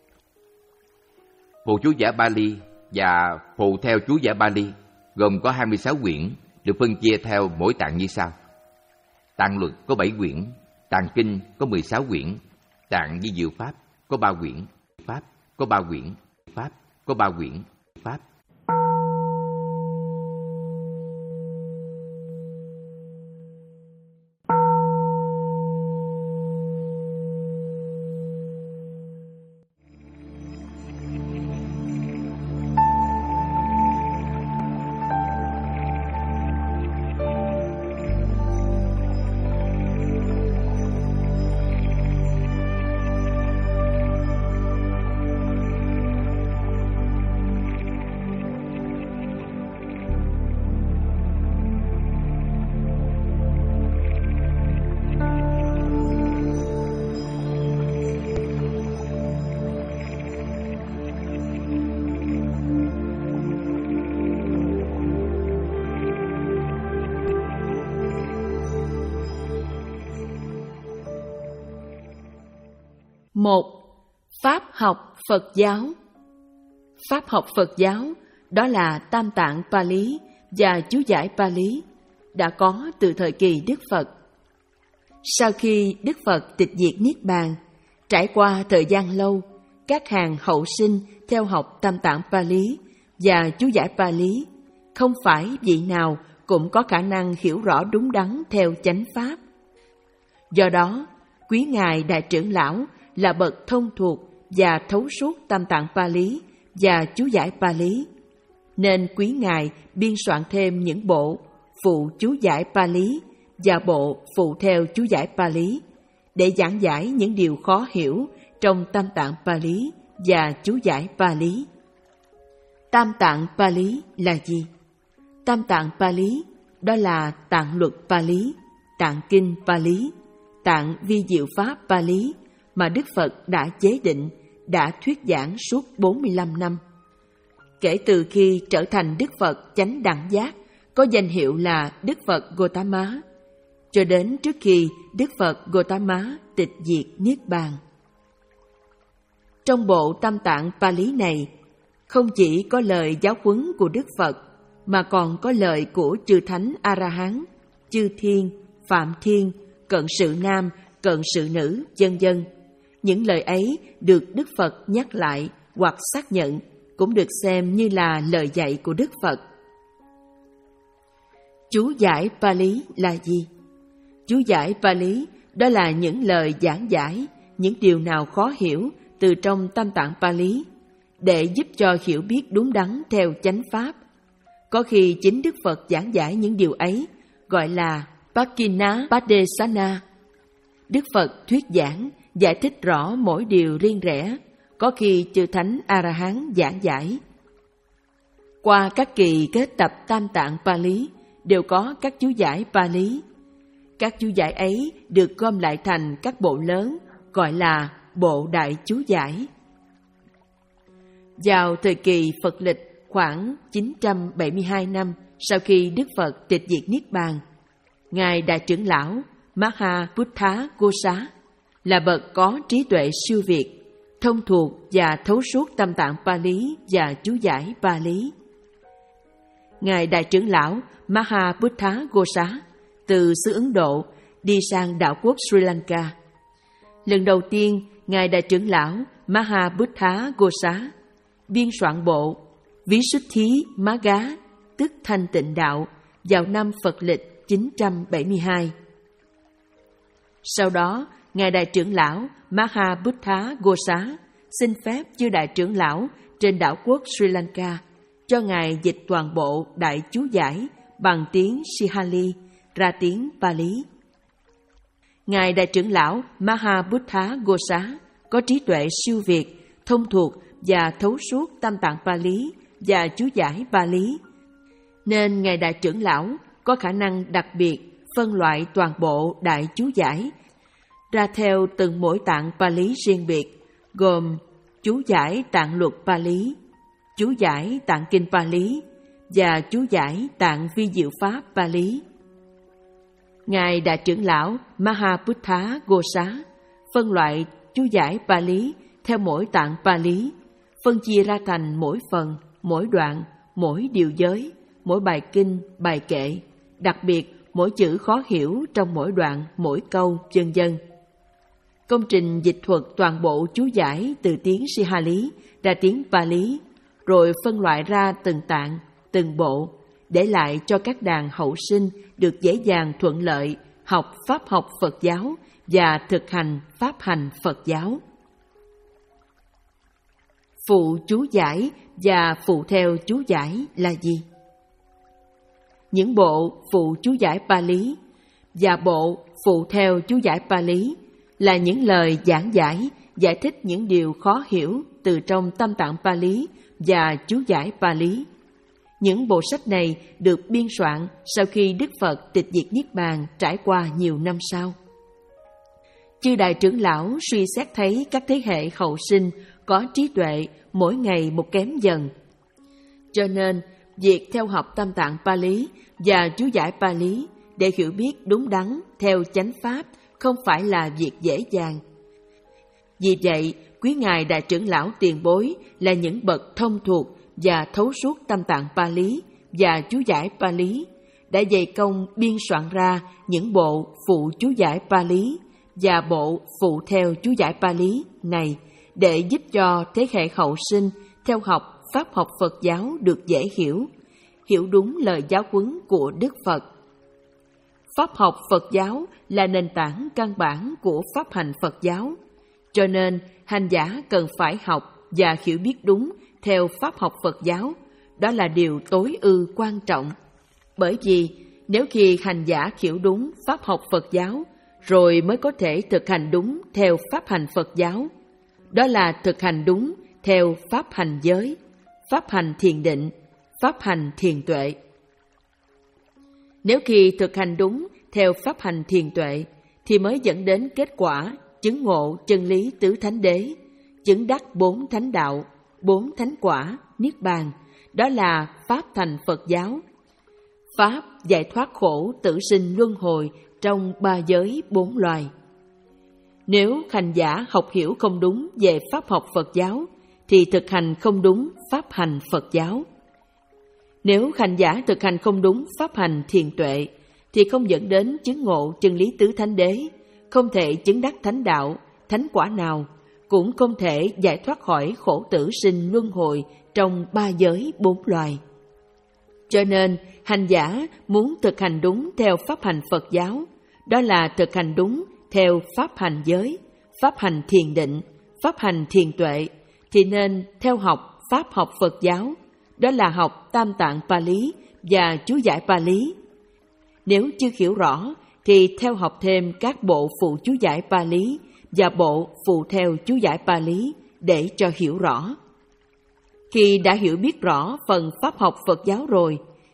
Phụ chú giải Bali và phụ theo chú giải Bali gồm có hai mươi sáu quyển, được phân chia theo mỗi tạng như sau: Tạng luật có bảy quyển, Tạng kinh có mười sáu quyển, Tạng Di Diệu Pháp có ba quyển, Pháp có ba quyển, Pháp có ba quyển, Pháp. Một. Pháp học Phật giáo. Pháp học Phật giáo đó là Tam Tạng Pali và chú giải Pali đã có từ thời kỳ Đức Phật. Sau khi Đức Phật tịch diệt Niết Bàn, trải qua thời gian lâu, các hàng hậu sinh theo học Tam Tạng Pali và chú giải Pali, không phải vị nào cũng có khả năng hiểu rõ đúng đắn theo chánh pháp. Do đó, quý ngài Đại trưởng lão là bậc thông thuộc và thấu suốt Tam Tạng Pali và chú giải Pali, nên quý ngài biên soạn thêm những bộ phụ chú giải Pali và bộ phụ theo chú giải Pali để giảng giải những điều khó hiểu trong Tam Tạng Pali và chú giải Pali. Tam Tạng Pali là gì? Tam Tạng Pali đó là Tạng luật Pali, Tạng kinh Pali, Tạng vi diệu pháp Pali mà Đức Phật đã chế định, đã thuyết giảng suốt bốn mươi lăm năm. Kể từ khi trở thành Đức Phật chánh đẳng giác, có danh hiệu là Đức Phật Gotama, cho đến trước khi Đức Phật Gotama tịch diệt Niết Bàn. Trong bộ Tam Tạng Pali này, không chỉ có lời giáo huấn của Đức Phật, mà còn có lời của chư Thánh A-la-hán, chư Thiên, Phạm Thiên, Cận Sự Nam, Cận Sự Nữ, vân vân. Những lời ấy được Đức Phật nhắc lại hoặc xác nhận, cũng được xem như là lời dạy của Đức Phật. Chú giải Pali là gì? Chú giải Pali đó là những lời giảng giải, những điều nào khó hiểu từ trong Tam Tạng Pali, để giúp cho hiểu biết đúng đắn theo chánh pháp. Có khi chính Đức Phật giảng giải những điều ấy, gọi là Pakina Padesana. Đức Phật thuyết giảng, giải thích rõ mỗi điều riêng rẽ, có khi chư Thánh A-la-hán giảng giải. Qua các kỳ kết tập Tam Tạng Pali, đều có các chú giải Pali. Các chú giải ấy được gom lại thành các bộ lớn, gọi là bộ đại chú giải. Vào thời kỳ Phật lịch khoảng chín trăm bảy mươi hai năm sau khi Đức Phật tịch diệt Niết Bàn, Ngài Đại trưởng lão Mahabuddha Ghosa là bậc có trí tuệ siêu việt, thông thuộc và thấu suốt tâm tạng Pali và chú giải Pali. Ngài Đại trưởng lão Mahabuddha Ghosa từ xứ Ấn Độ đi sang đảo quốc Sri Lanka. Lần đầu tiên, Ngài Đại trưởng lão Mahabuddha Ghosa biên soạn bộ Visuddhi Magga, tức Thanh Tịnh Đạo, vào năm Phật lịch chín trăm bảy mươi hai. Sau đó, Ngài Đại trưởng lão Mahabuddha Ghosa xin phép chư đại trưởng lão trên đảo quốc Sri Lanka cho Ngài dịch toàn bộ đại chú giải bằng tiếng Sinhali ra tiếng Pali. Ngài Đại trưởng lão Mahabuddha Ghosa có trí tuệ siêu việt, thông thuộc và thấu suốt tâm tạng Pali và chú giải Pali, nên Ngài Đại trưởng lão có khả năng đặc biệt phân loại toàn bộ đại chú giải ra theo từng mỗi tạng Pali riêng biệt, gồm chú giải tạng luật Pali, chú giải tạng kinh Pali và chú giải tạng vi diệu pháp Pali. Ngài Đại trưởng lão Mahabuddha Ghosa phân loại chú giải Pali theo mỗi tạng Pali, phân chia ra thành mỗi phần, mỗi đoạn, mỗi điều giới, mỗi bài kinh, bài kệ, đặc biệt mỗi chữ khó hiểu trong mỗi đoạn, mỗi câu, vân vân. Công trình dịch thuật toàn bộ chú giải từ tiếng Sinhali ra tiếng Pali, rồi phân loại ra từng tạng, từng bộ, để lại cho các đàn hậu sinh được dễ dàng thuận lợi học pháp học Phật giáo và thực hành pháp hành Phật giáo. Phụ chú giải và phụ theo chú giải là gì? Những bộ phụ chú giải Pali và bộ phụ theo chú giải Pali là những lời giảng giải, giải thích những điều khó hiểu từ trong tâm tạng Pali và chú giải Pali. Những bộ sách này được biên soạn sau khi Đức Phật tịch diệt Niết Bàn trải qua nhiều năm sau. Chư đại trưởng lão suy xét thấy các thế hệ hậu sinh có trí tuệ mỗi ngày một kém dần. Cho nên, việc theo học tâm tạng Pali và chú giải Pali để hiểu biết đúng đắn theo chánh pháp không phải là việc dễ dàng. Vì vậy, quý ngài đại trưởng lão tiền bối là những bậc thông thuộc và thấu suốt tâm tạng Pali và chú giải Pali đã dày công biên soạn ra những bộ phụ chú giải Pali và bộ phụ theo chú giải Pali này để giúp cho thế hệ hậu sinh theo học pháp học Phật giáo được dễ hiểu, hiểu đúng lời giáo huấn của Đức Phật. Pháp học Phật giáo là nền tảng căn bản của pháp hành Phật giáo, cho nên hành giả cần phải học và hiểu biết đúng theo pháp học Phật giáo. Đó là điều tối ưu quan trọng. Bởi vì nếu khi hành giả hiểu đúng pháp học Phật giáo, rồi mới có thể thực hành đúng theo pháp hành Phật giáo. Đó là thực hành đúng theo pháp hành giới, pháp hành thiền định, pháp hành thiền tuệ. Nếu khi thực hành đúng theo pháp hành thiền tuệ, thì mới dẫn đến kết quả chứng ngộ chân lý tứ thánh đế, chứng đắc bốn thánh đạo, bốn thánh quả, niết bàn. Đó là pháp thành Phật giáo. Pháp giải thoát khổ tử sinh luân hồi trong ba giới bốn loài. Nếu hành giả học hiểu không đúng về pháp học Phật giáo, thì thực hành không đúng pháp hành Phật giáo. Nếu hành giả thực hành không đúng pháp hành thiền tuệ, thì không dẫn đến chứng ngộ chân lý tứ thánh đế, không thể chứng đắc thánh đạo, thánh quả nào, cũng không thể giải thoát khỏi khổ tử sinh luân hồi trong ba giới bốn loài. Cho nên, hành giả muốn thực hành đúng theo pháp hành Phật giáo, đó là thực hành đúng theo pháp hành giới, pháp hành thiền định, pháp hành thiền tuệ, thì nên theo học pháp học Phật giáo, đó là học Tam Tạng Pali và chú giải Pali. Nếu chưa hiểu rõ, thì theo học thêm các bộ phụ chú giải Pali và bộ phụ theo chú giải Pali để cho hiểu rõ. Khi đã hiểu biết rõ phần pháp học Phật giáo rồi,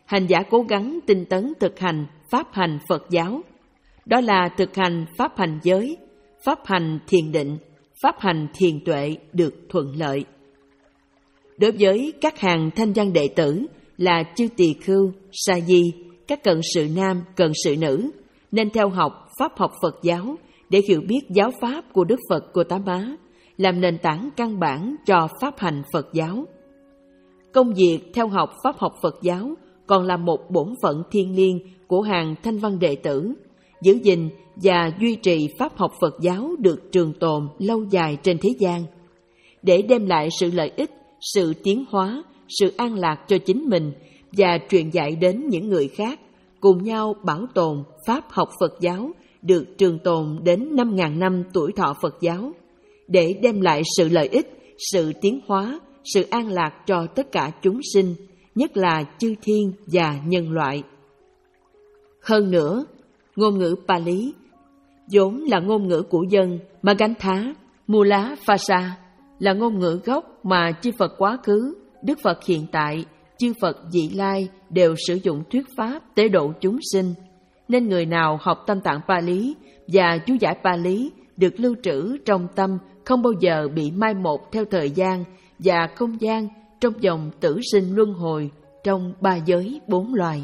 hành giả cố gắng tinh tấn thực hành pháp hành Phật giáo. Đó là thực hành pháp hành giới, pháp hành thiền định, pháp hành thiền tuệ được thuận lợi. Đối với các hàng thanh văn đệ tử là chư tỳ khưu, sa di, các cận sự nam, cận sự nữ, nên theo học pháp học Phật giáo để hiểu biết giáo pháp của Đức Phật Gautama, làm nền tảng căn bản cho pháp hành Phật giáo. Công việc theo học pháp học Phật giáo còn là một bổn phận thiêng liêng của hàng thanh văn đệ tử, giữ gìn và duy trì pháp học Phật giáo được trường tồn lâu dài trên thế gian, để đem lại sự lợi ích, sự tiến hóa, sự an lạc cho chính mình và truyền dạy đến những người khác, cùng nhau bảo tồn pháp học Phật giáo được trường tồn đến năm nghìn năm tuổi thọ Phật giáo, để đem lại sự lợi ích, sự tiến hóa, sự an lạc cho tất cả chúng sinh, nhất là chư thiên và nhân loại. Hơn nữa, ngôn ngữ Pali, vốn là ngôn ngữ của dân Magantha, Mula Phasa, là ngôn ngữ gốc mà chư Phật quá khứ, Đức Phật hiện tại, chư Phật vị lai đều sử dụng thuyết pháp tế độ chúng sinh. Nên người nào học Tam Tạng Pali và chú giải Pali được lưu trữ trong tâm không bao giờ bị mai một theo thời gian và không gian trong dòng tử sinh luân hồi trong ba giới bốn loài.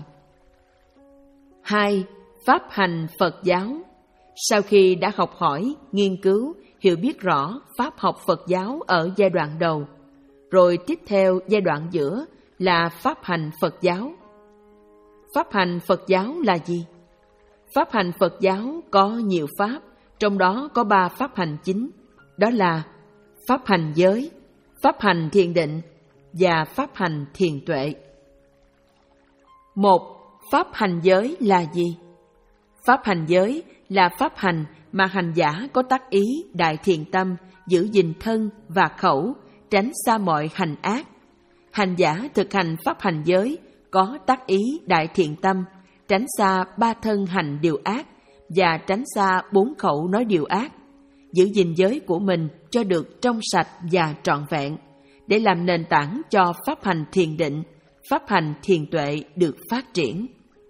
Hai, pháp hành Phật giáo. Sau khi đã học hỏi, nghiên cứu, hiểu biết rõ pháp học Phật giáo ở giai đoạn đầu, rồi tiếp theo giai đoạn giữa là pháp hành Phật giáo. Pháp hành Phật giáo là gì? Pháp hành Phật giáo có nhiều pháp, trong đó có ba pháp hành chính, đó là pháp hành giới, pháp hành thiền định và pháp hành thiền tuệ. Một, pháp hành giới là gì? Pháp hành giới là pháp hành mà hành giả có tác ý đại thiện tâm, giữ gìn thân và khẩu, tránh xa mọi hành ác. Hành giả thực hành pháp hành giới có tác ý đại thiện tâm, tránh xa ba thân hành điều ác và tránh xa bốn khẩu nói điều ác, giữ gìn giới của mình cho được trong sạch và trọn vẹn, để làm nền tảng cho pháp hành thiền định, pháp hành thiền tuệ được phát triển.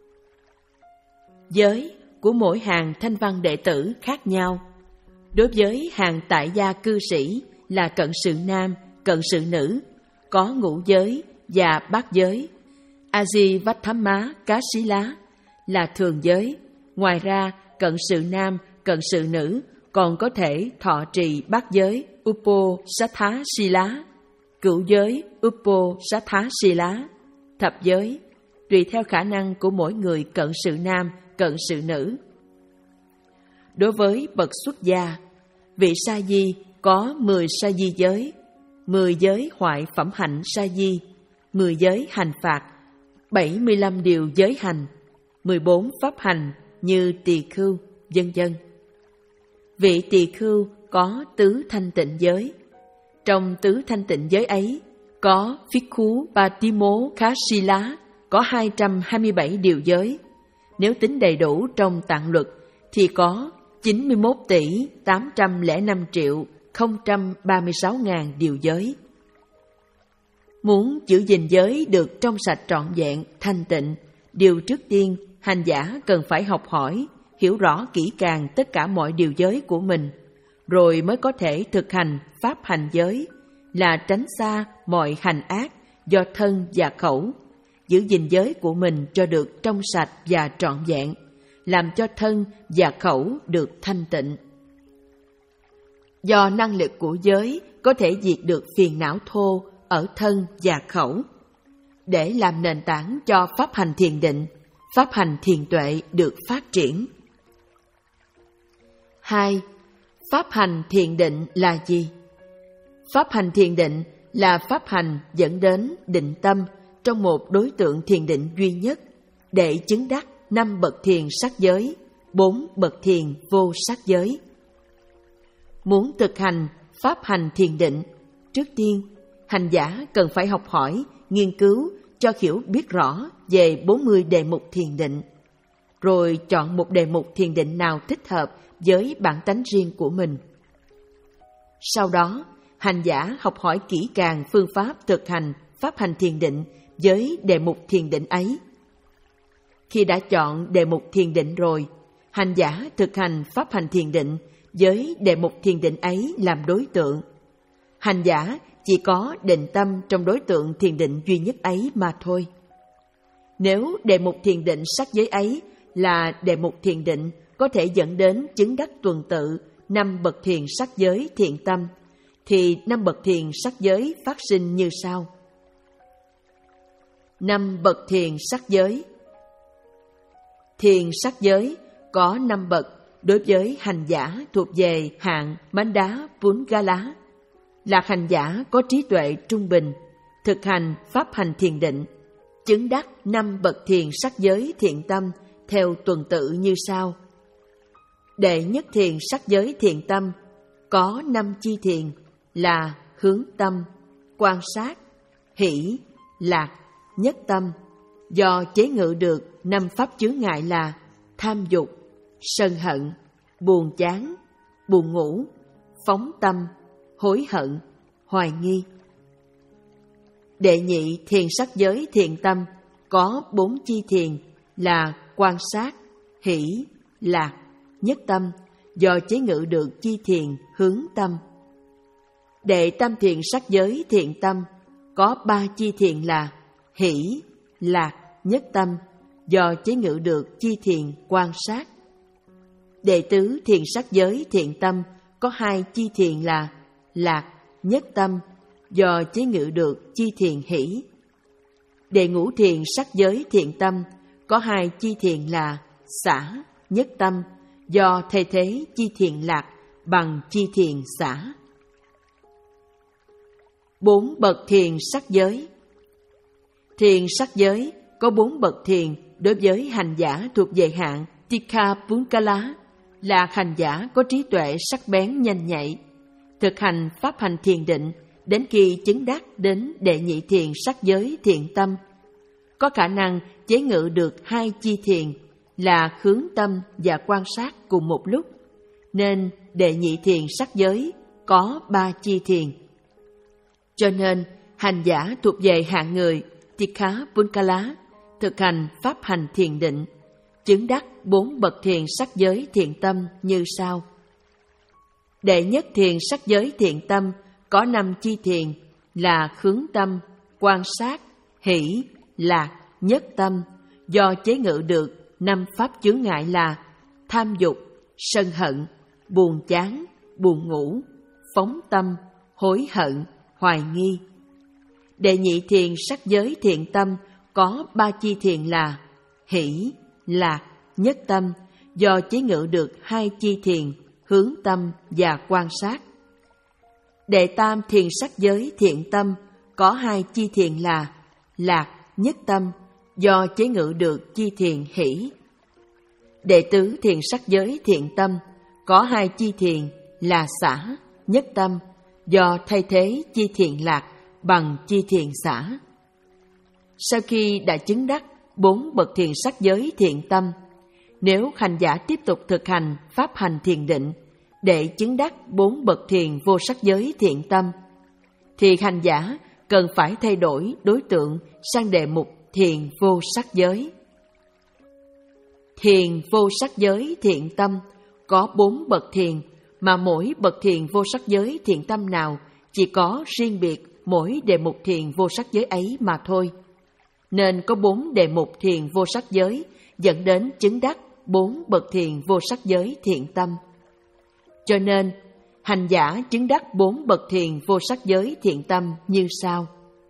Giới của mỗi hàng thanh văn đệ tử khác nhau. Đối với hàng tại gia cư sĩ là cận sự nam, cận sự nữ, có ngũ giới và bát giới. Ajivatthamma Kasila là thường giới. Ngoài ra, cận sự nam, cận sự nữ còn có thể thọ trì bát giới Uposatthasila, cửu giới Uposatthasila, thập giới, tùy theo khả năng của mỗi người cận sự nam, cận sự nữ. Đối với bậc xuất gia, vị sa di có mười sa di giới, mười giới hoại phẩm hạnh sa di, mười giới hành phạt, bảy mươi lăm điều giới hành, mười bốn pháp hành như tỳ khưu, vân vân. Vị tỳ khưu có tứ thanh tịnh giới. Trong tứ thanh tịnh giới ấy có Phikkhú Patimokkhassila, có hai trăm hai mươi bảy điều giới. Nếu tính đầy đủ trong tạng luật thì có chín mươi mốt tỷ tám trăm lẻ năm triệu không trăm ba mươi sáu ngàn điều giới. Muốn giữ gìn giới được trong sạch trọn vẹn, thanh tịnh, điều trước tiên hành giả cần phải học hỏi, hiểu rõ kỹ càng tất cả mọi điều giới của mình, rồi mới có thể thực hành pháp hành giới, là tránh xa mọi hành ác do thân và khẩu, giữ gìn giới của mình cho được trong sạch và trọn vẹn, làm cho thân và khẩu được thanh tịnh. Do năng lực của giới có thể diệt được phiền não thô ở thân và khẩu, để làm nền tảng cho pháp hành thiền định, pháp hành thiền tuệ được phát triển. Hai, pháp hành thiền định là gì? Pháp hành thiền định là pháp hành dẫn đến định tâm trong một đối tượng thiền định duy nhất, để chứng đắc năm bậc thiền sắc giới, bốn bậc thiền vô sắc giới. Muốn thực hành pháp hành thiền định, trước tiên hành giả cần phải học hỏi, nghiên cứu cho hiểu biết rõ về bốn mươi đề mục thiền định, rồi chọn một đề mục thiền định nào thích hợp với bản tánh riêng của mình. Sau đó, hành giả học hỏi kỹ càng phương pháp thực hành pháp hành thiền định với đề mục thiền định ấy, Khi đã chọn đề mục thiền định rồi, hành giả thực hành pháp hành thiền định với đề mục thiền định ấy làm đối tượng. Hành giả chỉ có định tâm trong đối tượng thiền định duy nhất ấy mà thôi. Nếu đề mục thiền định sắc giới ấy là đề mục thiền định có thể dẫn đến chứng đắc tuần tự năm bậc thiền sắc giới thiện tâm, thì năm bậc thiền sắc giới phát sinh như sau. Năm bậc thiền sắc giới. Thiền sắc giới có năm bậc đối với hành giả thuộc về hạng Manda Pungala, là hành giả có trí tuệ trung bình, thực hành pháp hành thiền định, chứng đắc năm bậc thiền sắc giới thiện tâm theo tuần tự như sau. Đệ nhất thiền sắc giới thiện tâm có năm chi thiền là hướng tâm, quan sát, hỷ, lạc, nhất tâm, do chế ngự được năm pháp chướng ngại là tham dục, sân hận, buồn chán, buồn ngủ, phóng tâm, hối hận, hoài nghi. Đệ nhị thiền sắc giới thiện tâm có bốn chi thiền là quan sát, hỷ, lạc, nhất tâm, do chế ngự được chi thiền hướng tâm. Đệ tam thiền sắc giới thiện tâm có ba chi thiền là hỷ, lạc, nhất tâm, do chế ngự được chi thiền quan sát. Đệ tứ thiền sắc giới thiện tâm có hai chi thiền là lạc, nhất tâm, do chế ngự được chi thiền hỷ. Đệ ngũ thiền sắc giới thiện tâm có hai chi thiền là xả, nhất tâm, do thay thế chi thiền lạc bằng chi thiền xả. Bốn bậc thiền sắc giới. Thiền sắc giới có bốn bậc thiền đối với hành giả thuộc về hạng Tikha Pungala, là hành giả có trí tuệ sắc bén nhanh nhạy, thực hành pháp hành thiền định đến khi chứng đắc đến đệ nhị thiền sắc giới thiện tâm, có khả năng chế ngự được hai chi thiền là hướng tâm và quan sát cùng một lúc, nên đệ nhị thiền sắc giới có ba chi thiền. Cho nên hành giả thuộc về hạng người Tikha Pungala thực hành pháp hành thiền định, chứng đắc bốn bậc thiền sắc giới thiện tâm như sau. Đệ nhất thiền sắc giới thiện tâm có năm chi thiền là hướng tâm, quan sát, hỷ, lạc, nhất tâm, do chế ngự được năm pháp chướng ngại là tham dục, sân hận, buồn chán, buồn ngủ, phóng tâm, hối hận, hoài nghi. Đệ nhị thiền sắc giới thiện tâm có ba chi thiền là hỷ, lạc, nhất tâm, do chế ngự được hai chi thiền hướng tâm và quan sát. Đệ tam thiền sắc giới thiện tâm có hai chi thiền là lạc, nhất tâm, do chế ngự được chi thiền hỷ. Đệ tứ thiền sắc giới thiện tâm có hai chi thiền là xả, nhất tâm, do thay thế chi thiền lạc bằng chi thiền xả. Sau khi đã chứng đắc bốn bậc thiền sắc giới thiện tâm, nếu hành giả tiếp tục thực hành pháp hành thiền định để chứng đắc bốn bậc thiền vô sắc giới thiện tâm, thì hành giả cần phải thay đổi đối tượng sang đề mục thiền vô sắc giới. Thiền vô sắc giới thiện tâm có bốn bậc thiền, mà mỗi bậc thiền vô sắc giới thiện tâm nào chỉ có riêng biệt mỗi đề mục thiền vô sắc giới ấy mà thôi. Nên có bốn đề mục thiền vô sắc giới dẫn đến chứng đắc bốn bậc thiền vô sắc giới thiện tâm. Cho nên, hành giả chứng đắc bốn bậc thiền vô sắc giới thiện tâm như sau.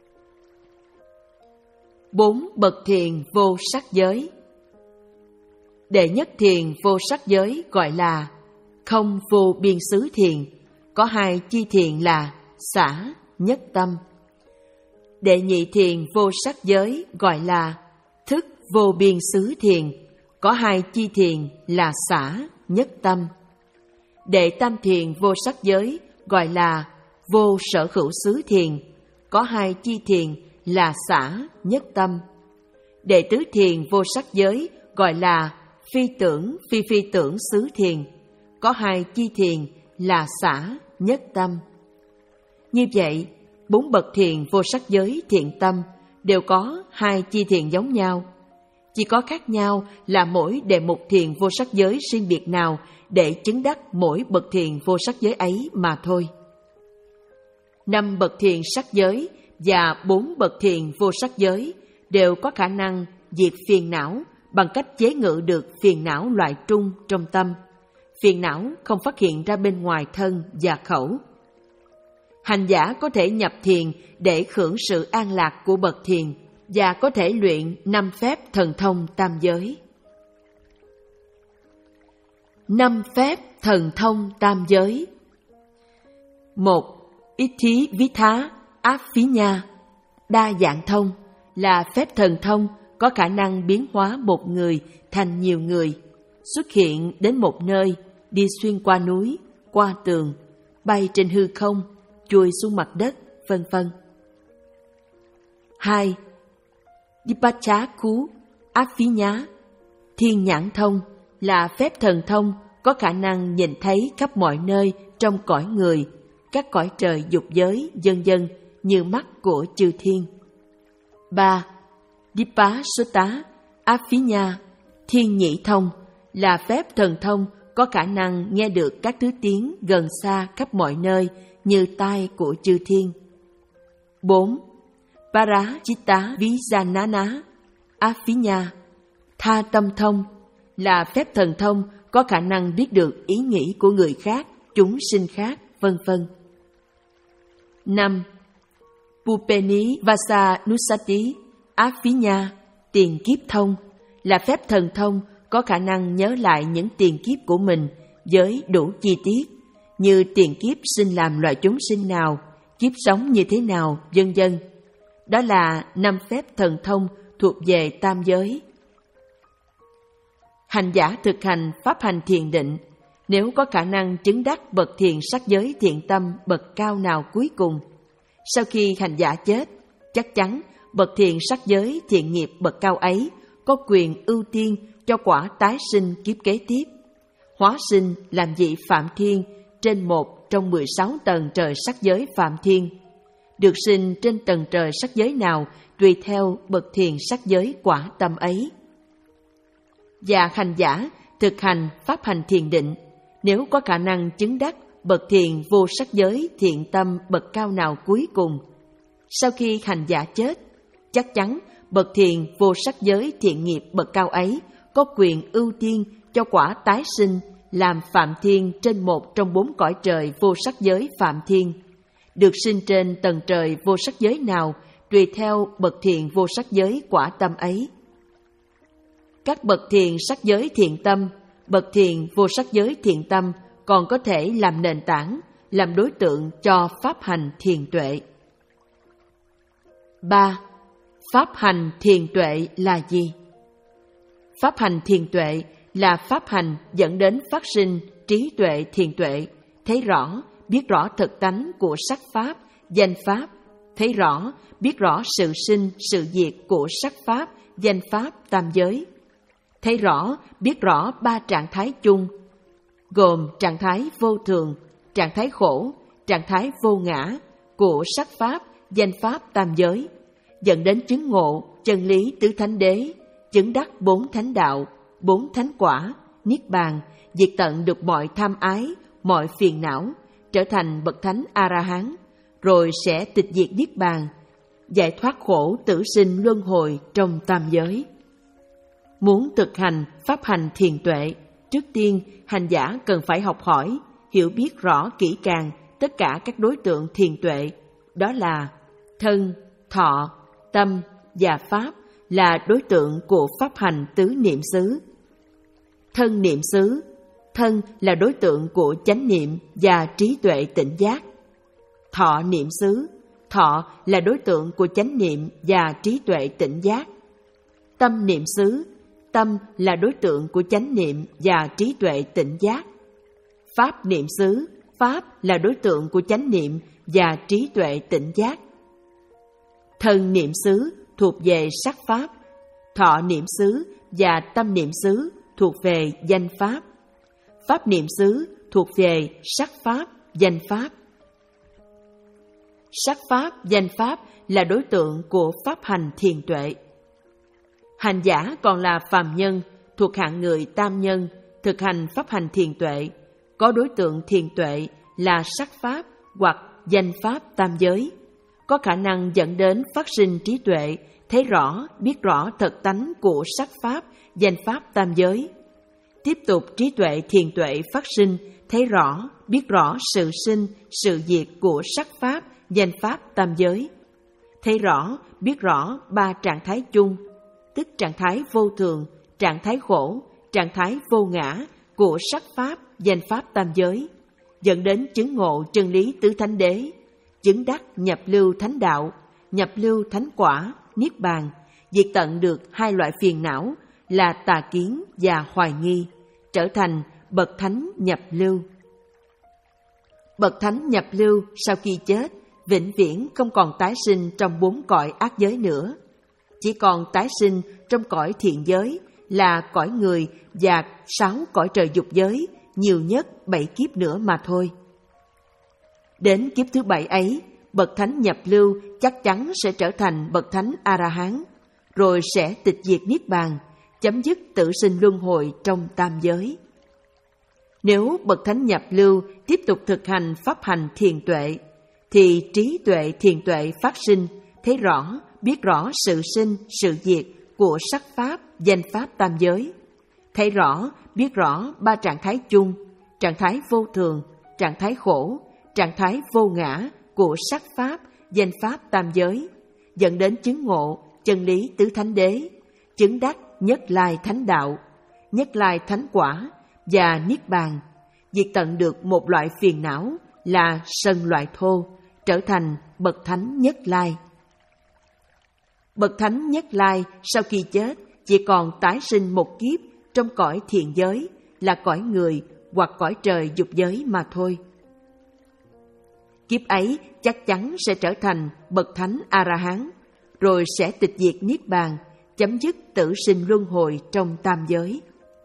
Bốn bậc thiền vô sắc giới. Đệ nhất thiền vô sắc giới gọi là không vô biên xứ thiền, có hai chi thiền là xả, nhất tâm. Đệ nhị thiền vô sắc giới gọi là thức vô biên xứ thiền, có hai chi thiền là xả, nhất tâm. Đệ tam thiền vô sắc giới gọi là vô sở hữu xứ thiền, có hai chi thiền là xả, nhất tâm. Đệ tứ thiền vô sắc giới gọi là phi tưởng phi phi tưởng xứ thiền, có hai chi thiền là xả, nhất tâm. Như vậy, bốn bậc thiền vô sắc giới thiện tâm đều có hai chi thiền giống nhau. Chỉ có khác nhau là mỗi đề mục thiền vô sắc giới riêng biệt nào để chứng đắc mỗi bậc thiền vô sắc giới ấy mà thôi. Năm bậc thiền sắc giới và bốn bậc thiền vô sắc giới đều có khả năng diệt phiền não bằng cách chế ngự được phiền não loại trung trong tâm. Phiền não không phát hiện ra bên ngoài thân và khẩu. Hành giả có thể nhập thiền để hưởng sự an lạc của bậc thiền và có thể luyện năm phép thần thông tam giới. Năm phép thần thông tam giới. Một. Ithí Vithá Áp Phí Nha, đa dạng thông, là phép thần thông có khả năng biến hóa một người thành nhiều người, xuất hiện đến một nơi, đi xuyên qua núi, qua tường, bay trên hư không, chui xuống mặt đất, vân vân. Hai. Dipachá Khú Áp Phí Nhá, thiên nhãn thông, là phép thần thông có khả năng nhìn thấy khắp mọi nơi trong cõi người, các cõi trời dục giới, vân vân như mắt của chư thiên. Ba. Dipá Sutta Áp Phí Nha, thiên nhị thông, là phép thần thông có khả năng nghe được các thứ tiếng gần xa khắp mọi nơi như tai của chư thiên. Bốn. Parachitta Vijanana Áp Phí Nha, tha tâm thông, là phép thần thông có khả năng biết được ý nghĩ của người khác, chúng sinh khác, vân vân. Năm. Pupeni Vasanusati Áp Phí Nha, tiền kiếp thông, là phép thần thông có khả năng nhớ lại những tiền kiếp của mình với đủ chi tiết, như tiền kiếp sinh làm loại chúng sinh nào, kiếp sống như thế nào, vân vân. Đó là năm phép thần thông thuộc về tam giới. Hành giả thực hành pháp hành thiền định, nếu có khả năng chứng đắc bậc thiền sắc giới thiện tâm bậc cao nào cuối cùng, sau khi hành giả chết, chắc chắn bậc thiền sắc giới thiện nghiệp bậc cao ấy có quyền ưu tiên cho quả tái sinh kiếp kế tiếp, hóa sinh làm vị Phạm Thiên trên một trong mười sáu tầng trời sắc giới Phạm Thiên, được sinh trên tầng trời sắc giới nào tùy theo bậc thiền sắc giới quả tâm ấy. Và hành giả thực hành pháp hành thiền định, nếu có khả năng chứng đắc bậc thiền vô sắc giới thiện tâm bậc cao nào cuối cùng, sau khi hành giả chết, chắc chắn bậc thiền vô sắc giới thiện nghiệp bậc cao ấy có quyền ưu tiên cho quả tái sinh làm Phạm Thiên trên một trong bốn cõi trời vô sắc giới Phạm Thiên, được sinh trên tầng trời vô sắc giới nào tùy theo bậc thiền vô sắc giới quả tâm ấy. Các bậc thiền sắc giới thiện tâm, bậc thiền vô sắc giới thiện tâm còn có thể làm nền tảng, làm đối tượng cho pháp hành thiền tuệ. Ba. Pháp hành thiền tuệ là gì? Pháp hành thiền tuệ là pháp hành dẫn đến phát sinh trí tuệ thiền tuệ, thấy rõ, biết rõ thực tánh của sắc pháp, danh pháp, thấy rõ, biết rõ sự sinh, sự diệt của sắc pháp, danh pháp tam giới, thấy rõ, biết rõ ba trạng thái chung, gồm trạng thái vô thường, trạng thái khổ, trạng thái vô ngã của sắc pháp, danh pháp tam giới, dẫn đến chứng ngộ chân lý tứ thánh đế, chứng đắc bốn thánh đạo, bốn thánh quả, niết bàn, diệt tận được mọi tham ái, mọi phiền não, trở thành bậc thánh A-la-hán, rồi sẽ tịch diệt niết bàn, giải thoát khổ tử sinh luân hồi trong tam giới. Muốn thực hành pháp hành thiền tuệ, trước tiên hành giả cần phải học hỏi, hiểu biết rõ kỹ càng tất cả các đối tượng thiền tuệ, đó là thân, thọ, tâm và pháp là đối tượng của pháp hành tứ niệm xứ. Thân niệm xứ, thân là đối tượng của chánh niệm và trí tuệ tỉnh giác. Thọ niệm xứ, thọ là đối tượng của chánh niệm và trí tuệ tỉnh giác. Tâm niệm xứ, tâm là đối tượng của chánh niệm và trí tuệ tỉnh giác. Pháp niệm xứ, pháp là đối tượng của chánh niệm và trí tuệ tỉnh giác. Thân niệm xứ thuộc về sắc pháp, thọ niệm xứ và tâm niệm xứ thuộc về danh pháp. Pháp niệm xứ thuộc về sắc pháp, danh pháp. Sắc pháp, danh pháp là đối tượng của pháp hành thiền tuệ. Hành giả còn là phàm nhân, thuộc hạng người tam nhân, thực hành pháp hành thiền tuệ, có đối tượng thiền tuệ là sắc pháp hoặc danh pháp tam giới, có khả năng dẫn đến phát sinh trí tuệ, thấy rõ, biết rõ thật tánh của sắc pháp, danh pháp tam giới. Tiếp tục trí tuệ thiền tuệ phát sinh, thấy rõ, biết rõ sự sinh, sự diệt của sắc pháp, danh pháp tam giới. Thấy rõ, biết rõ ba trạng thái chung, tức trạng thái vô thường, trạng thái khổ, trạng thái vô ngã của sắc pháp, danh pháp tam giới, dẫn đến chứng ngộ chân lý tứ thánh đế, chứng đắc nhập lưu thánh đạo, nhập lưu thánh quả, niết bàn, diệt tận được hai loại phiền não là tà kiến và hoài nghi, trở thành bậc thánh nhập lưu. Bậc thánh nhập lưu sau khi chết, vĩnh viễn không còn tái sinh trong bốn cõi ác giới nữa, chỉ còn tái sinh trong cõi thiện giới là cõi người và sáu cõi trời dục giới, nhiều nhất bảy kiếp nữa mà thôi. Đến kiếp thứ bảy ấy, bậc thánh nhập lưu chắc chắn sẽ trở thành bậc thánh A-la-hán, rồi sẽ tịch diệt niết bàn, chấm dứt tự sinh luân hồi trong tam giới. Nếu bậc thánh nhập lưu tiếp tục thực hành pháp hành thiền tuệ, thì trí tuệ thiền tuệ phát sinh, thấy rõ, biết rõ sự sinh, sự diệt của sắc pháp, danh pháp tam giới, thấy rõ, biết rõ ba trạng thái chung, trạng thái vô thường, trạng thái khổ, trạng thái vô ngã của sắc pháp, danh pháp tam giới, dẫn đến chứng ngộ chân lý tứ thánh đế, chứng đắc nhất lai thánh đạo, nhất lai thánh quả và niết bàn, diệt tận được một loại phiền não là sân loại thô, trở thành bậc thánh nhất lai. Bậc thánh nhất lai sau khi chết chỉ còn tái sinh một kiếp trong cõi thiện giới là cõi người hoặc cõi trời dục giới mà thôi. Kiếp ấy chắc chắn sẽ trở thành bậc thánh A-la-hán, rồi sẽ tịch diệt niết bàn, chấm dứt tử sinh luân hồi trong tam giới.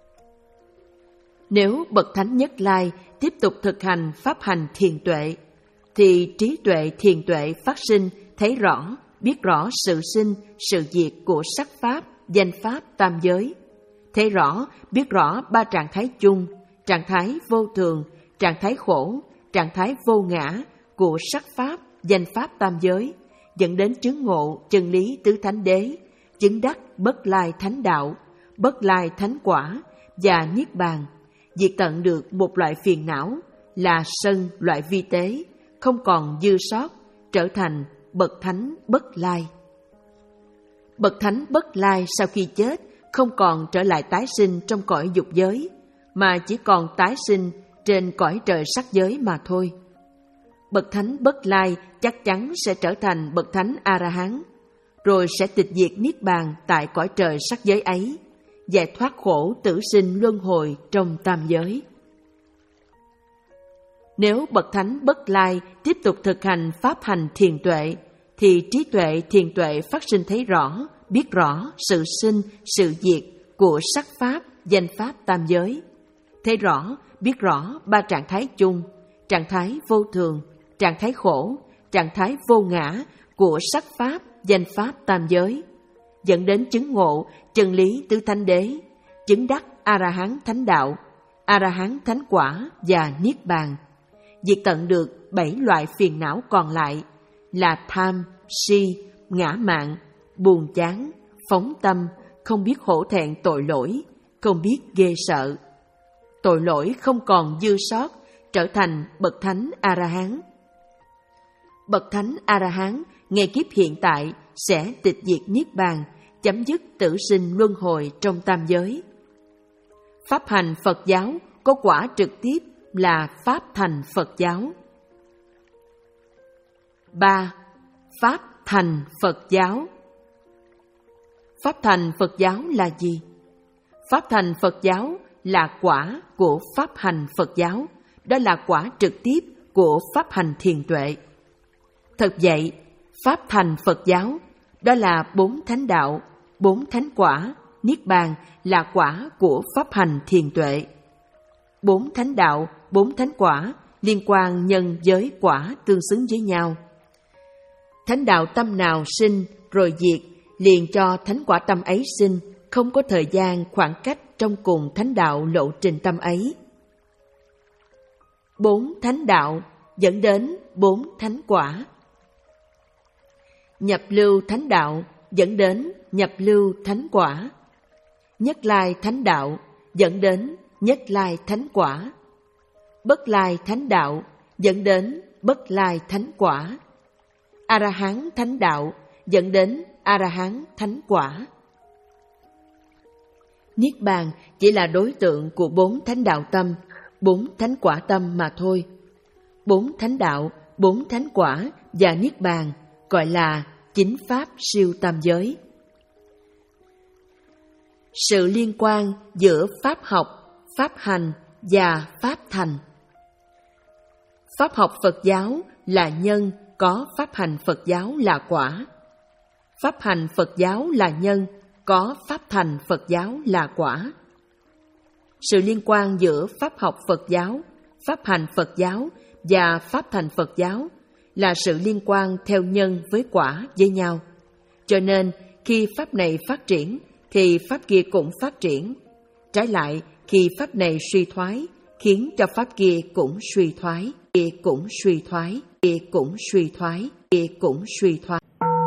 Nếu bậc thánh nhất lai tiếp tục thực hành pháp hành thiền tuệ, thì trí tuệ thiền tuệ phát sinh, thấy rõ, biết rõ sự sinh, sự diệt của sắc pháp, danh pháp tam giới, thấy rõ, biết rõ ba trạng thái chung, trạng thái vô thường, trạng thái khổ, trạng thái vô ngã của sắc pháp, danh pháp tam giới, dẫn đến chứng ngộ chân lý tứ thánh đế, chứng đắc bất lai thánh đạo, bất lai thánh quả và niết bàn, diệt tận được một loại phiền não là sân loại vi tế, không còn dư sót, trở thành bậc thánh bất lai. Bậc thánh bất lai sau khi chết không còn trở lại tái sinh trong cõi dục giới, mà chỉ còn tái sinh trên cõi trời sắc giới mà thôi. Bậc thánh bất lai chắc chắn sẽ trở thành bậc thánh A-la-hán, rồi sẽ tịch diệt niết bàn tại cõi trời sắc giới ấy, giải thoát khổ tử sinh luân hồi trong tam giới. Nếu bậc thánh bất lai tiếp tục thực hành pháp hành thiền tuệ, thì trí tuệ thiền tuệ phát sinh thấy rõ, biết rõ sự sinh, sự diệt của sắc pháp, danh pháp tam giới, thấy rõ, biết rõ ba trạng thái chung, trạng thái vô thường, trạng thái khổ, trạng thái vô ngã của sắc pháp, danh pháp tam giới, dẫn đến chứng ngộ chân lý tứ thánh đế, chứng đắc A-la-hán thánh đạo, A-la-hán thánh quả và niết bàn, diệt tận được bảy loại phiền não còn lại là tham, si, ngã mạn, buồn chán, phóng tâm, không biết hổ thẹn tội lỗi, không biết ghê sợ. Tội lỗi không còn dư sót, trở thành bậc thánh A-la-hán. Bậc thánh A-la-hán ngay kiếp hiện tại sẽ tịch diệt niết bàn, chấm dứt tử sinh luân hồi trong tam giới. Pháp hành Phật giáo có quả trực tiếp là pháp thành Phật giáo. ba. Pháp thành Phật giáo. Pháp thành Phật giáo là gì? Pháp thành Phật giáo là quả của pháp hành Phật giáo, đó là quả trực tiếp của pháp hành thiền tuệ. Thật vậy, pháp thành Phật giáo đó là bốn thánh đạo, bốn thánh quả, niết bàn là quả của pháp hành thiền tuệ. Bốn thánh đạo, bốn thánh quả liên quan nhân giới quả tương xứng với nhau. Thánh đạo tâm nào sinh rồi diệt liền cho thánh quả tâm ấy sinh, không có thời gian khoảng cách trong cùng thánh đạo lộ trình tâm ấy. Bốn thánh đạo dẫn đến bốn thánh quả. Nhập lưu thánh đạo dẫn đến nhập lưu thánh quả. Nhất lai thánh đạo dẫn đến nhất lai thánh quả. Bất lai thánh đạo dẫn đến bất lai thánh quả. A-la-hán thánh đạo dẫn đến A-la-hán thánh quả. Niết bàn chỉ là đối tượng của bốn thánh đạo tâm, bốn thánh quả tâm mà thôi. Bốn thánh đạo, bốn thánh quả và niết bàn gọi là chính pháp siêu tam giới. Sự liên quan giữa pháp học, pháp hành và pháp thành. Pháp học Phật giáo là nhân, có pháp hành Phật giáo là quả. Pháp hành Phật giáo là nhân, có pháp thành Phật giáo là quả. Sự liên quan giữa pháp học Phật giáo, pháp hành Phật giáo và pháp thành Phật giáo là sự liên quan theo nhân với quả với nhau. Cho nên khi pháp này phát triển thì pháp kia cũng phát triển. Trái lại, khi pháp này suy thoái khiến cho pháp kia cũng suy thoái, kia cũng suy thoái, kia cũng suy thoái, kia cũng suy thoái.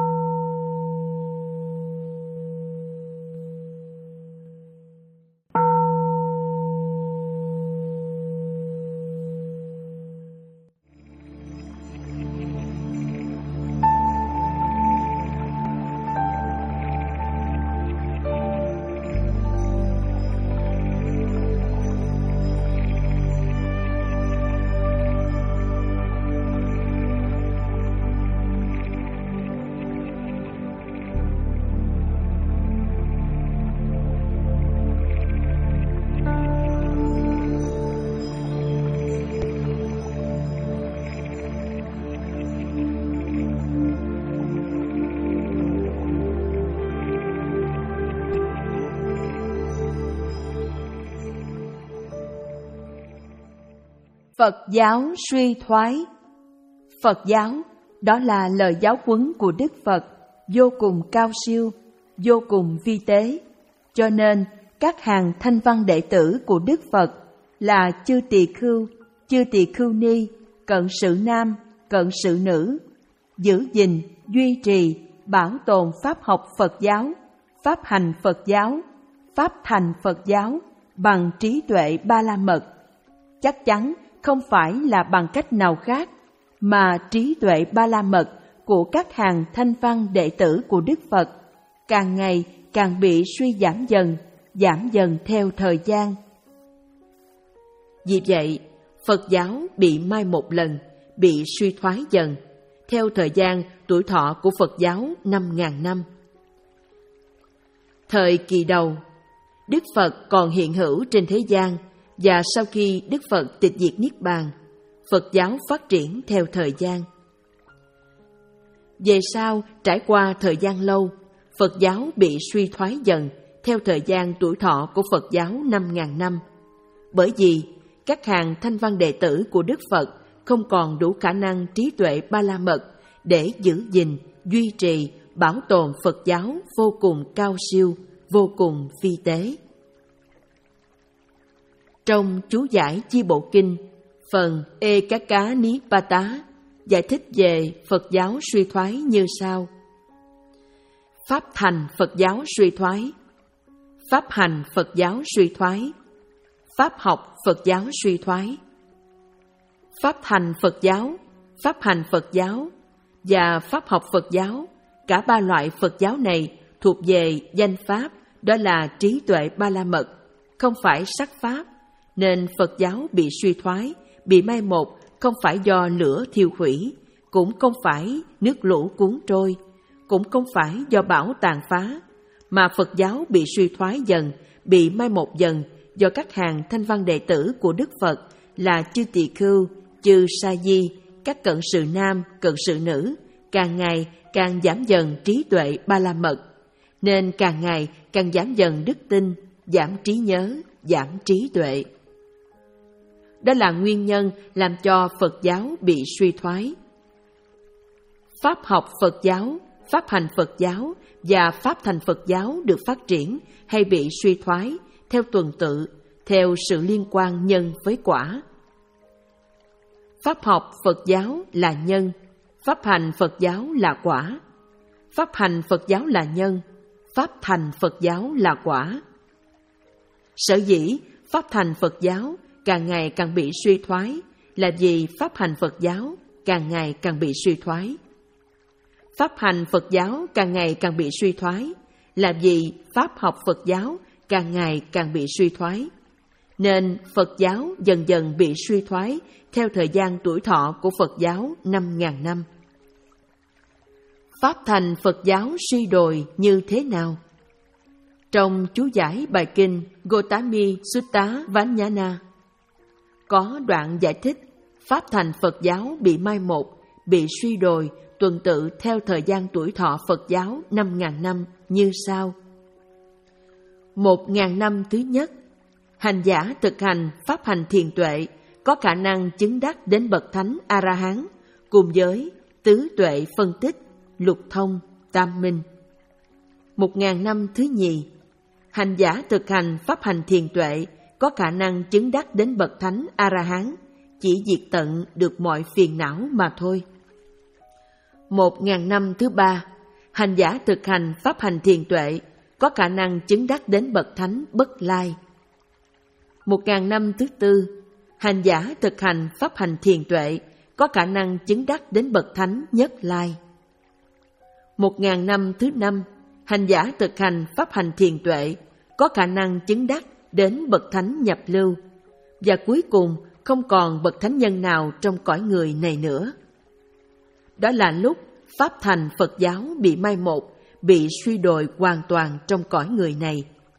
Phật giáo suy thoái. Phật giáo, đó là lời giáo huấn của Đức Phật, vô cùng cao siêu, vô cùng vi tế. Cho nên, các hàng thanh văn đệ tử của Đức Phật là chư tỳ khưu, chư tỳ khưu ni, cận sự nam, cận sự nữ, giữ gìn, duy trì, bảo tồn pháp học Phật giáo, pháp hành Phật giáo, pháp thành Phật giáo bằng trí tuệ ba la mật. Chắc chắn không phải là bằng cách nào khác, mà trí tuệ ba la mật của các hàng thanh văn đệ tử của Đức Phật càng ngày càng bị suy giảm dần, giảm dần theo thời gian. Vì vậy, Phật giáo bị mai một lần, bị suy thoái dần. Theo thời gian, tuổi thọ của Phật giáo năm ngàn năm. Thời kỳ đầu, Đức Phật còn hiện hữu trên thế gian, và sau khi Đức Phật tịch diệt Niết Bàn, Phật giáo phát triển theo thời gian. Về sau, trải qua thời gian lâu, Phật giáo bị suy thoái dần theo thời gian tuổi thọ của Phật giáo năm ngàn năm. Bởi vì các hàng thanh văn đệ tử của Đức Phật không còn đủ khả năng trí tuệ ba la mật để giữ gìn, duy trì, bảo tồn Phật giáo vô cùng cao siêu, vô cùng vi tế. Trong chú giải Chi Bộ Kinh, phần Ekaka Nipata giải thích về Phật giáo suy thoái như sau. Pháp thành Phật giáo suy thoái, pháp hành Phật giáo suy thoái, pháp học Phật giáo suy thoái. Pháp thành Phật giáo, pháp hành Phật giáo và pháp học Phật giáo, cả ba loại Phật giáo này thuộc về danh pháp, đó là trí tuệ ba la mật, không phải sắc pháp, nên Phật giáo bị suy thoái, bị mai một không phải do lửa thiêu hủy, cũng không phải nước lũ cuốn trôi, cũng không phải do bão tàn phá, mà Phật giáo bị suy thoái dần, bị mai một dần do các hàng thanh văn đệ tử của Đức Phật là chư tỳ khưu, chư sa di, các cận sự nam, cận sự nữ, càng ngày càng giảm dần trí tuệ ba la mật, nên càng ngày càng giảm dần đức tin, giảm trí nhớ, giảm trí tuệ. Đó là nguyên nhân làm cho Phật giáo bị suy thoái. Pháp học Phật giáo, pháp hành Phật giáo và pháp thành Phật giáo được phát triển hay bị suy thoái theo tuần tự, theo sự liên quan nhân với quả. Pháp học Phật giáo là nhân, pháp hành Phật giáo là quả. Pháp hành Phật giáo là nhân, pháp thành Phật giáo là quả. Sở dĩ pháp thành Phật giáo càng ngày càng bị suy thoái là vì pháp hành Phật giáo càng ngày càng bị suy thoái. Pháp hành Phật giáo càng ngày càng bị suy thoái là vì pháp học Phật giáo càng ngày càng bị suy thoái. Nên Phật giáo dần dần bị suy thoái theo thời gian tuổi thọ của Phật giáo năm ngàn năm. Pháp thành Phật giáo suy đồi như thế nào? Trong chú giải bài kinh Gotami Sutta Vajnana có đoạn giải thích pháp thành Phật giáo bị mai một, bị suy đồi tuần tự theo thời gian tuổi thọ Phật giáo năm ngàn năm như sau. Một ngàn năm thứ nhất, hành giả thực hành pháp hành thiền tuệ có khả năng chứng đắc đến bậc thánh A-la-hán cùng với tứ tuệ phân tích, lục thông, tam minh. Một ngàn năm thứ nhì, hành giả thực hành pháp hành thiền tuệ có khả năng chứng đắc đến bậc thánh A-la-hán, chỉ diệt tận được mọi phiền não mà thôi. Một ngàn năm thứ ba, hành giả thực hành pháp hành thiền tuệ có khả năng chứng đắc đến bậc thánh bất lai. Một ngàn năm thứ tư, hành giả thực hành pháp hành thiền tuệ có khả năng chứng đắc đến bậc thánh nhất lai. Một ngàn năm thứ năm, hành giả thực hành pháp hành thiền tuệ có khả năng chứng đắc đến bậc thánh nhập lưu. Và cuối cùng không còn bậc thánh nhân nào trong cõi người này nữa. Đó là lúc pháp thành Phật giáo bị mai một, bị suy đồi hoàn toàn trong cõi người này.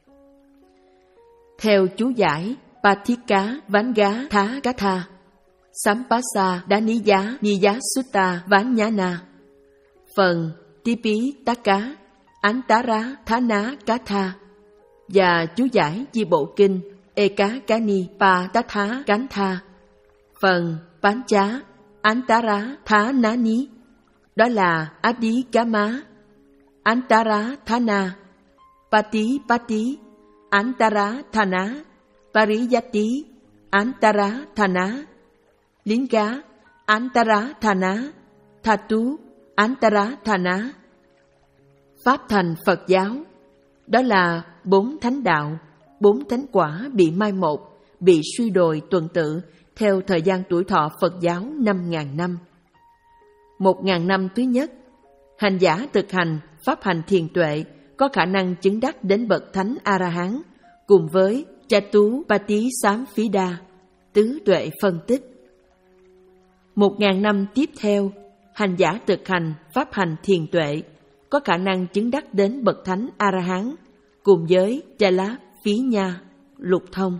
Theo chú giải Pathika Vanga Thá Gatha Sampasa Đá Ní Giá Ni Giá Sutta Vajnana, phần Tipi Taka Antara Thana Katha và chú giải Di Bộ Kinh Eka Kani Pa Tatha Kantha, phần Pancha Antara Thá Nani, đó là Adi Kama, Antara Thana, Pati Pati, Antara Thana, Pariyati, Antara Thana, Linga, Antara Thana, Thatu, Antara Thana. Pháp thành Phật giáo, đó là bốn thánh đạo, bốn thánh quả bị mai một, bị suy đồi tuần tự theo thời gian tuổi thọ Phật giáo năm ngàn năm. Một ngàn năm thứ nhất, hành giả thực hành pháp hành thiền tuệ có khả năng chứng đắc đến bậc thánh A-la-hán cùng với Chatu Pati Sám Phí Đa, tứ tuệ phân tích. Một ngàn năm tiếp theo, hành giả thực hành pháp hành thiền tuệ có khả năng chứng đắc đến bậc thánh A-la-hán cùng với Chala Phí Nha, lục thông.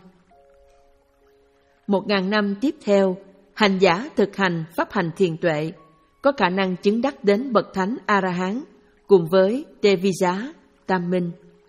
Một ngàn năm tiếp theo, hành giả thực hành pháp hành thiền tuệ có khả năng chứng đắc đến bậc thánh A-la-hán cùng với Tê Vi Giá, tam minh.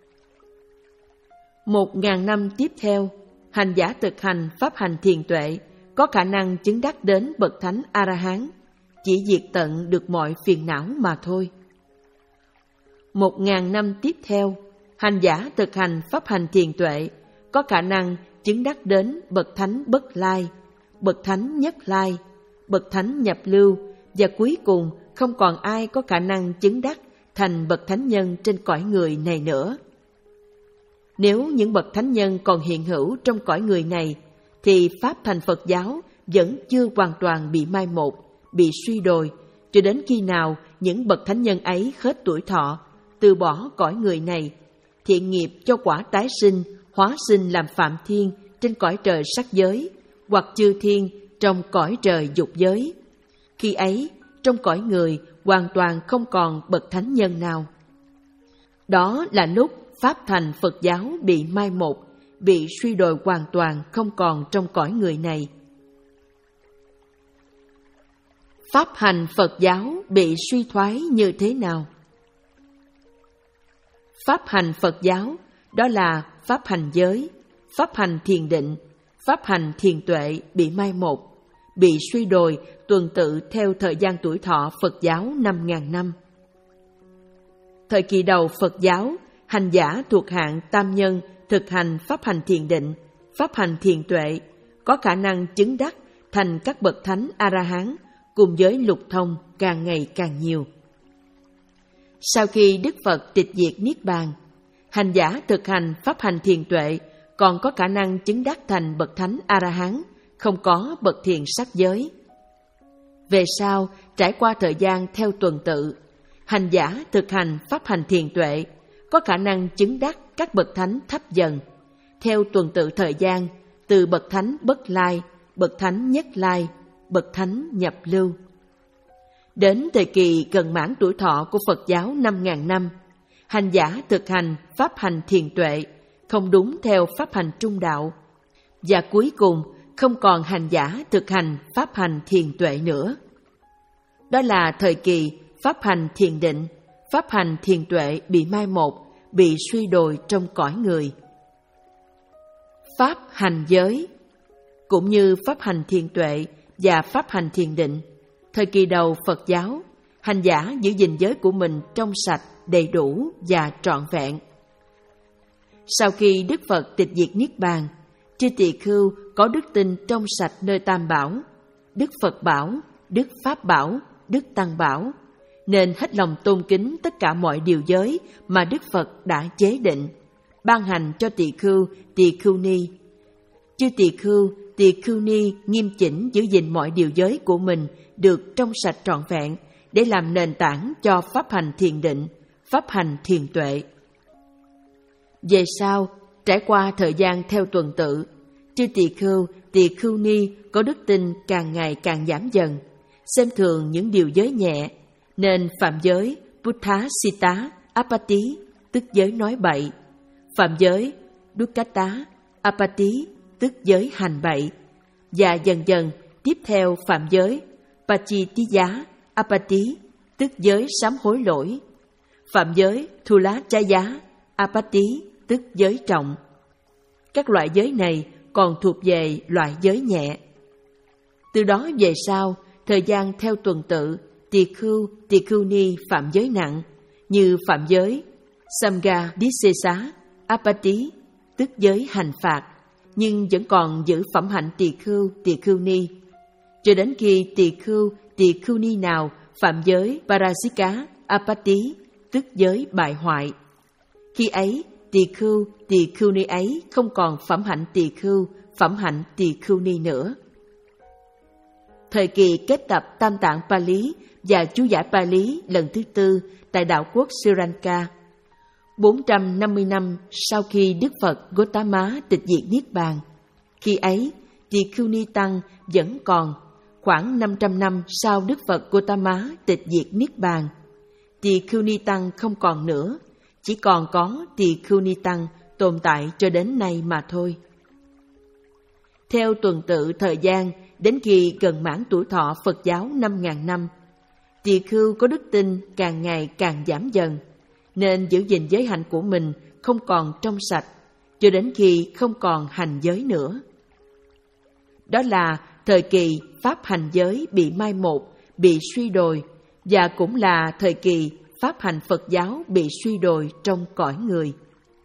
Một ngàn năm tiếp theo, hành giả thực hành pháp hành thiền tuệ có khả năng chứng đắc đến bậc thánh A-la-hán, chỉ diệt tận được mọi phiền não mà thôi. Một ngàn năm tiếp theo, hành giả thực hành pháp hành thiền tuệ có khả năng chứng đắc đến bậc thánh bất lai, bậc thánh nhất lai, bậc thánh nhập lưu, và cuối cùng không còn ai có khả năng chứng đắc thành bậc thánh nhân trên cõi người này nữa. Nếu những bậc thánh nhân còn hiện hữu trong cõi người này, thì pháp thành Phật giáo vẫn chưa hoàn toàn bị mai một, bị suy đồi, cho đến khi nào những bậc thánh nhân ấy hết tuổi thọ, từ bỏ cõi người này, thiện nghiệp cho quả tái sinh, hóa sinh làm phạm thiên trên cõi trời sắc giới, hoặc chư thiên trong cõi trời dục giới. Khi ấy, trong cõi người hoàn toàn không còn bậc thánh nhân nào. Đó là lúc pháp thành Phật giáo bị mai một, bị suy đồi hoàn toàn không còn trong cõi người này. Pháp hành Phật giáo bị suy thoái như thế nào? Pháp hành Phật giáo, đó là pháp hành giới, pháp hành thiền định, pháp hành thiền tuệ bị mai một, bị suy đồi tuần tự theo thời gian tuổi thọ Phật giáo năm ngàn năm. Thời kỳ đầu Phật giáo, hành giả thuộc hạng tam nhân thực hành pháp hành thiền định, pháp hành thiền tuệ, có khả năng chứng đắc thành các bậc thánh A-la-hán cùng với lục thông càng ngày càng nhiều. Sau khi Đức Phật tịch diệt Niết Bàn, hành giả thực hành pháp hành thiền tuệ còn có khả năng chứng đắc thành bậc thánh A-la-hán, không có bậc thiền sắc giới. Về sau, trải qua thời gian theo tuần tự, hành giả thực hành pháp hành thiền tuệ có khả năng chứng đắc các bậc thánh thấp dần, theo tuần tự thời gian, từ bậc thánh bất lai, bậc thánh nhất lai, bậc thánh nhập lưu. Đến thời kỳ gần mãn tuổi thọ của Phật giáo năm nghìn năm, hành giả thực hành pháp hành thiền tuệ không đúng theo pháp hành trung đạo, và cuối cùng không còn hành giả thực hành pháp hành thiền tuệ nữa. Đó là thời kỳ pháp hành thiền định, pháp hành thiền tuệ bị mai một, bị suy đồi trong cõi người. Pháp hành giới cũng như pháp hành thiền tuệ và pháp hành thiền định, thời kỳ đầu Phật giáo, hành giả giữ gìn giới của mình trong sạch, đầy đủ và trọn vẹn. Sau khi Đức Phật tịch diệt Niết Bàn, chư tỳ khưu có đức tin trong sạch nơi Tam Bảo, Đức Phật Bảo, Đức Pháp Bảo, Đức Tăng Bảo, nên hết lòng tôn kính tất cả mọi điều giới mà Đức Phật đã chế định, ban hành cho tỳ khưu, tỳ khưu ni. Chư tỳ khưu, tỳ khưu ni nghiêm chỉnh giữ gìn mọi điều giới của mình được trong sạch trọn vẹn để làm nền tảng cho pháp hành thiền định, pháp hành thiền tuệ. Về sau, trải qua thời gian theo tuần tự, chư tỳ khưu, tỳ khưu ni có đức tin càng ngày càng giảm dần, xem thường những điều giới nhẹ, nên phạm giới Buddha Sita Apati, tức giới nói bậy, phạm giới Dukkata Apati, tức giới hành bậy, và dần dần tiếp theo phạm giới Pachitiya Apati, tức giới sám hối lỗi, phạm giới Thulachaya Apati, tức giới trọng. Các loại giới này còn thuộc về loại giới nhẹ. Từ đó về sau, thời gian theo tuần tự, tỳ khưu, tỳ khưu ni phạm giới nặng như phạm giới Samga Dissesa Apati, tức giới hành phạt, nhưng vẫn còn giữ phẩm hạnh tỳ khưu, tỳ khưu ni, cho đến khi tỳ khưu, tỳ khưu ni nào phạm giới Parasika Apati, tức giới bại hoại. Khi ấy, tỳ khưu, tỳ khưu ni ấy không còn phẩm hạnh tỳ khưu, phẩm hạnh tỳ khưu ni nữa. Thời kỳ kết tập Tam Tạng Pali và chú giải Pali lần thứ tư tại đạo quốc Sri Lanka, bốn trăm năm mươi năm sau khi Đức Phật Gautama tịch diệt Niết Bàn. Khi ấy, tỳ khưu ni tăng vẫn còn. Khoảng năm trăm năm sau Đức Phật Gautama tịch diệt Niết Bàn, tỳ khưu ni tăng không còn nữa, chỉ còn có tỳ khưu ni tăng tồn tại cho đến nay mà thôi. Theo tuần tự thời gian, đến khi gần mãn tuổi thọ Phật giáo năm nghìn năm, tỳ khưu có đức tin càng ngày càng giảm dần, nên giữ gìn giới hạnh của mình không còn trong sạch, cho đến khi không còn hành giới nữa. Đó là thời kỳ pháp hành giới bị mai một, bị suy đồi, và cũng là thời kỳ pháp hành Phật giáo bị suy đồi trong cõi người.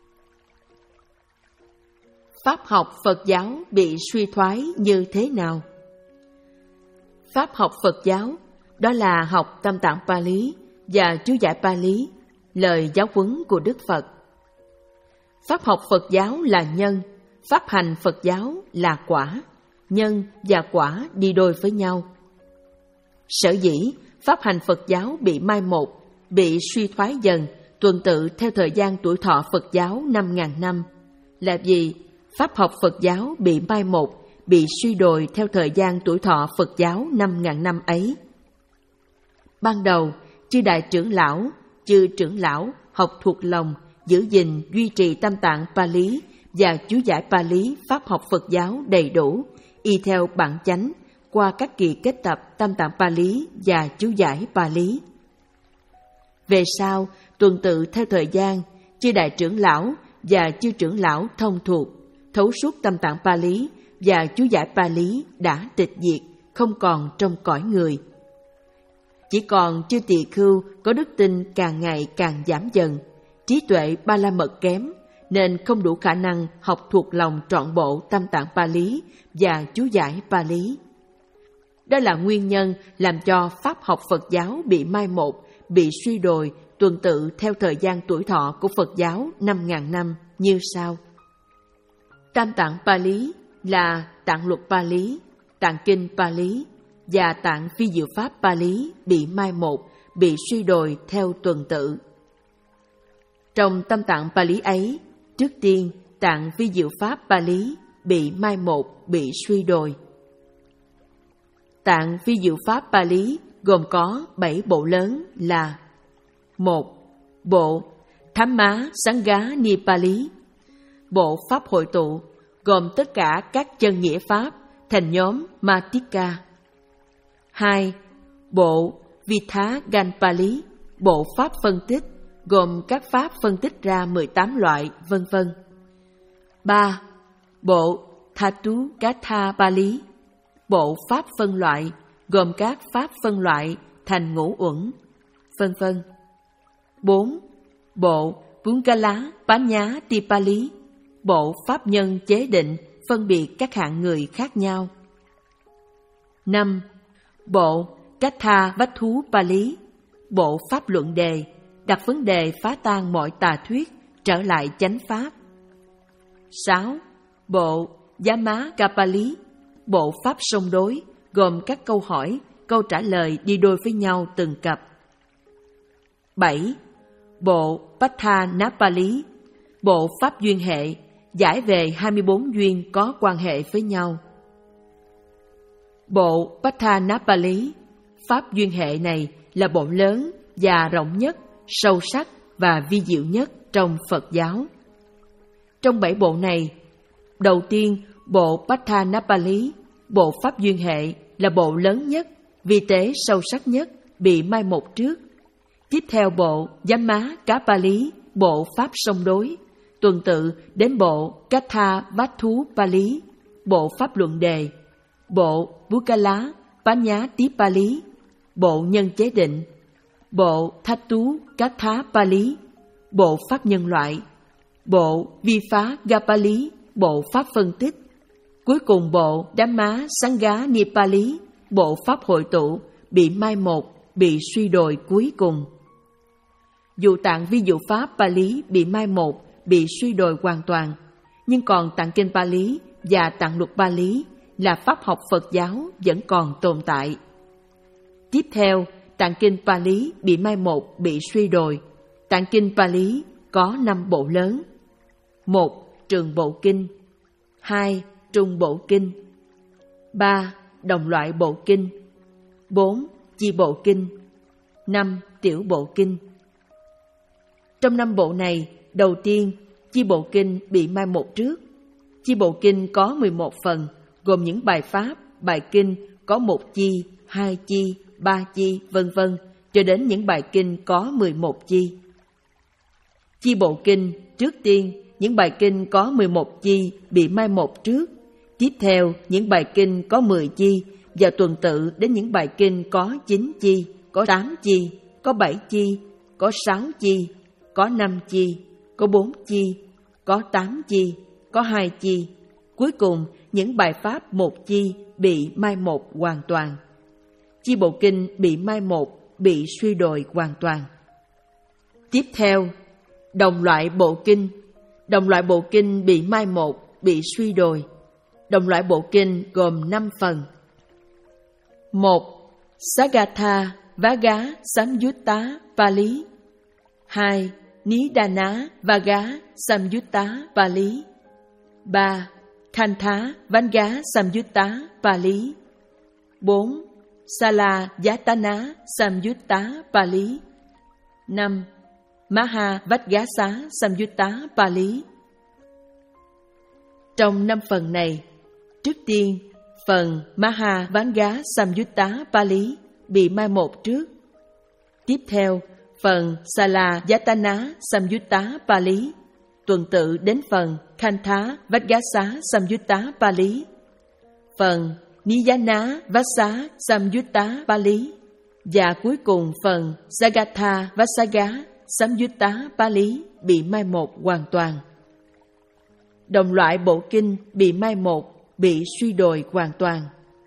Pháp học Phật giáo bị suy thoái như thế nào? Pháp học Phật giáo đó là học Tam Tạng Pali và chú giải Pali, lời giáo huấn của Đức Phật. Pháp học Phật giáo là nhân, pháp hành Phật giáo là quả. Nhân và quả đi đôi với nhau. Sở dĩ pháp hành Phật giáo bị mai một, bị suy thoái dần, tuần tự theo thời gian tuổi thọ Phật giáo năm nghìn năm, là vì pháp học Phật giáo bị mai một, bị suy đồi theo thời gian tuổi thọ Phật giáo năm nghìn năm ấy. Ban đầu, chư đại trưởng lão, chư trưởng lão học thuộc lòng, giữ gìn, duy trì Tam Tạng Pali và chú giải Pali pháp học Phật giáo đầy đủ, y theo bản chánh qua các kỳ kết tập Tam Tạng Pali và chú giải Pali. Về sau, tuần tự theo thời gian, chư đại trưởng lão và chư trưởng lão thông thuộc, thấu suốt Tam Tạng Pali và chú giải Pali đã tịch diệt, không còn trong cõi người. Chỉ còn chư tỳ khưu có đức tin càng ngày càng giảm dần, trí tuệ ba la mật kém, nên không đủ khả năng học thuộc lòng trọn bộ Tam Tạng Pali và chú giải Pali. Đó là nguyên nhân làm cho pháp học Phật giáo bị mai một, bị suy đồi, tuần tự theo thời gian tuổi thọ của Phật giáo năm ngàn năm như sau. Tam Tạng Pali là Tạng luật Pali, Tạng kinh Pali và Tạng phi diệu pháp Pali bị mai một, bị suy đồi theo tuần tự. Trong Tam Tạng Pali ấy, trước tiên Tạng phi diệu pháp Pali bị mai một, bị suy đồi. Tạng phi diệu pháp Pali gồm có bảy bộ lớn là: một. Bộ Thamma Sangha Nipali, bộ pháp hội tụ, gồm tất cả các chân nghĩa pháp thành nhóm Matika. Hai. Bộ Vithaganpali, bộ pháp phân tích, gồm các pháp phân tích ra mười tám loại, vân vân. Ba. Bộ Thatu Gatha Pali, bộ pháp phân loại, gồm các pháp phân loại thành ngũ uẩn, vân vân. Bốn. Bộ Pungala Panya Tipali, bộ pháp nhân chế định, phân biệt các hạng người khác nhau. Năm. Bộ Katha Vatthu Pali, bộ pháp luận đề, đặt vấn đề phá tan mọi tà thuyết, trở lại chánh pháp. Sáu. Bộ Yamaka Pali, bộ pháp song đối, gồm các câu hỏi, câu trả lời đi đôi với nhau từng cặp. Bảy. Bộ Pathanapali, bộ pháp duyên hệ, giải về hai mươi bốn duyên có quan hệ với nhau. Bộ Pathanapali, pháp duyên hệ này là bộ lớn và rộng nhất, sâu sắc và vi diệu nhất trong Phật giáo. Trong bảy bộ này, đầu tiên bộ Pathanapali, bộ pháp duyên hệ là bộ lớn nhất, vi tế sâu sắc nhất, bị mai một trước. Tiếp theo bộ Yamaka-pali, bộ pháp song đối, tuần tự đến bộ Katha-vatthu-pali, bộ pháp luận đề, bộ Bukala Panyati-pali, bộ nhân chế định, bộ Thatu-katha-pali, bộ pháp nhân loại, bộ Viphagapali, bộ pháp phân tích, cuối cùng bộ Dhamma Sangha Nipali, bộ pháp hội tụ, bị mai một, bị suy đồi cuối cùng. Dù tạng vi diệu pháp Pali bị mai một, bị suy đồi hoàn toàn, nhưng còn tạng kinh Pali và tạng luật Pali là pháp học Phật giáo vẫn còn tồn tại. Tiếp theo, tạng kinh Pali bị mai một, bị suy đồi. Tạng kinh Pali có năm bộ lớn: một. Trường bộ kinh. Hai. Trung bộ kinh. Ba. Đồng loại bộ kinh. Bốn. Chi bộ kinh. Năm. Tiểu bộ kinh. Trong năm bộ này, đầu tiên, chi bộ kinh bị mai một trước. Chi bộ kinh có mười một phần, gồm những bài pháp, bài kinh có một chi, hai chi, ba chi, vân vân, cho đến những bài kinh có mười một chi. Chi bộ kinh, trước tiên, những bài kinh có mười một chi bị mai một trước. Tiếp theo, những bài kinh có mười chi, và tuần tự đến những bài kinh có chín chi, có tám chi, có bảy chi, có sáu chi, có năm chi, có bốn chi, có tám chi, có hai chi. Cuối cùng, những bài pháp một chi bị mai một hoàn toàn. Chi bộ kinh bị mai một, bị suy đồi hoàn toàn. Tiếp theo, đồng loại bộ kinh. Đồng loại bộ kinh bị mai một, bị suy đồi. Đồng loại bộ kinh gồm năm phần. Một. Sagatha Vaga Samyutta Pali. Hai. Nidana Vaga Samyutta Pali. Ba. Kantha Vanga Samyutta Pali. Bốn. Sala Yatana Samyutta Pali. Năm. Maha Vajjasa Samyutta Pali. Trong năm phần này, trước tiên, phần Maha Vanga Samyutta Pali bị mai một trước. Tiếp theo, phần Sala Yatana Samyutta Pali, tuần tự đến phần Kantha Vajjasa Samyutta Pali, phần Niyana Vassa Samyutta Pali và cuối cùng phần Sagatha Vasaga Samyutta Pali bị mai một hoàn toàn. Đồng loại bộ kinh bị mai một, bị suy đồi hoàn toàn.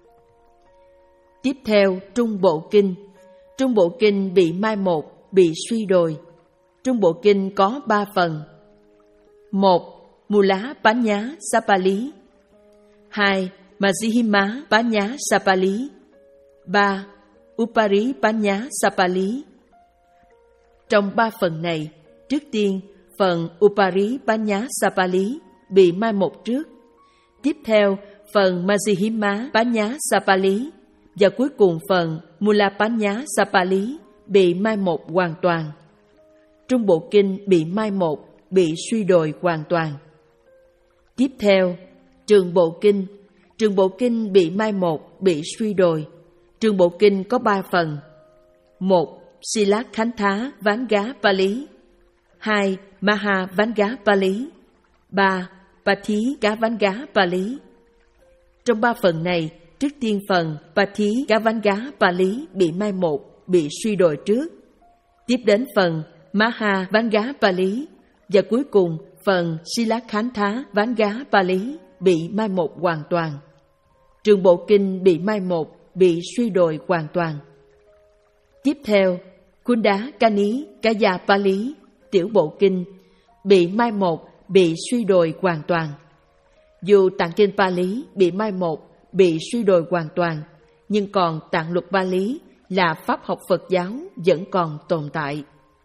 Tiếp theo, Trung Bộ Kinh. Trung Bộ Kinh bị mai một, bị suy đồi. Trung Bộ Kinh có ba phần. Một. Mula Panya Sapali. Hai. Majjhima Panya Sapali. Ba. Upari Panya Sapali. Trong ba phần này, trước tiên, phần Upari Panya Sapali bị mai một trước. Tiếp theo, phần Majjhima Panya Sapali và cuối cùng phần Mula Panya Sapali bị mai một hoàn toàn. Trung Bộ Kinh bị mai một, bị suy đồi hoàn toàn. Tiếp theo, Trường Bộ Kinh. Trường Bộ Kinh bị mai một, bị suy đồi. Trường Bộ Kinh có ba phần. Một. Silakhantha Vanga Pali. Hai. Maha Vanga Pali. Ba. Pathi Gavanga Pali. Trong ba phần này, trước tiên phần Pathi Gavanga Pali bị mai một, bị suy đồi trước. Tiếp đến phần Maha Vanga Pali và cuối cùng phần Silakhantha Vanga Pali bị mai một hoàn toàn. Trường Bộ Kinh bị mai một, bị suy đồi hoàn toàn. Tiếp theo, Kunda Kani Kaya Pali, Tiểu Bộ Kinh, bị mai một, bị suy đồi hoàn toàn. Dù Tạng Kinh Pali bị mai một, bị suy đồi hoàn toàn, nhưng còn Tạng Luật Pali là pháp học Phật giáo vẫn còn tồn tại.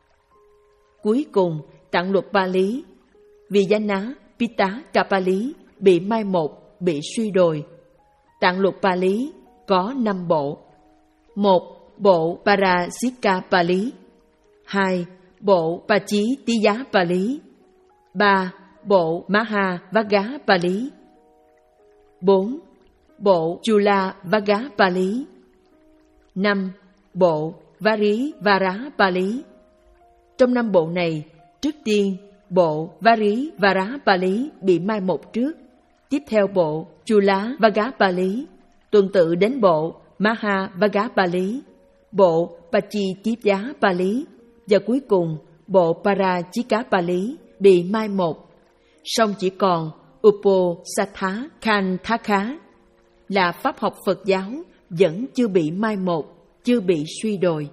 Cuối cùng, Tạng Luật Pali, Vijana Pitaka Pali bị mai một, bị suy đồi. Tạng Luật Pali có năm bộ. Một. Bộ Parasika Pali. Hai. Bộ Pachitiya Pali. Ba. Bộ Maha Vagga Pali. Bốn. Bộ Chula Vagga Pali. Năm. Bộ Vari Vara Pali. Trong năm bộ này, trước tiên, bộ Vari Vara Pali bị mai một trước. Tiếp theo bộ Chula Vagga Pali, tuần tự đến bộ Maha Vagga Pali, bộ Pachitiya Pali và cuối cùng bộ Parachika Pali bị mai một. Song chỉ còn Uposatha Khanthaka là pháp học Phật giáo vẫn chưa bị mai một, chưa bị suy đồi.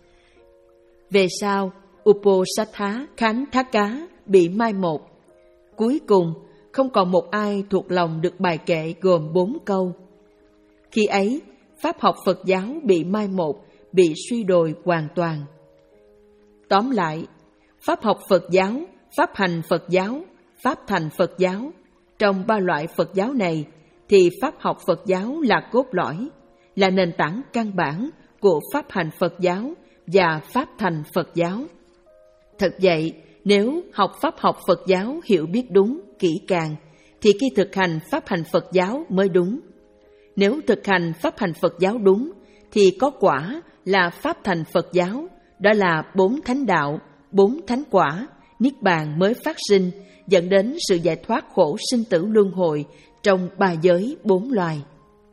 Về sau, Uposatha Khanthaka bị mai một. Cuối cùng, không còn một ai thuộc lòng được bài kệ gồm bốn câu. Khi ấy, pháp học Phật giáo bị mai một, bị suy đồi hoàn toàn. Tóm lại, pháp học Phật giáo, pháp hành Phật giáo, pháp thành Phật giáo, trong ba loại Phật giáo này thì pháp học Phật giáo là cốt lõi, là nền tảng căn bản của pháp hành Phật giáo và pháp thành Phật giáo. Thật vậy, nếu học pháp học Phật giáo hiểu biết đúng, kỹ càng, thì khi thực hành pháp hành Phật giáo mới đúng. Nếu thực hành pháp hành Phật giáo đúng, thì có quả là pháp thành Phật giáo, đó là bốn thánh đạo, bốn thánh quả, niết bàn mới phát sinh, dẫn đến sự giải thoát khổ sinh tử luân hồi trong ba giới bốn loài.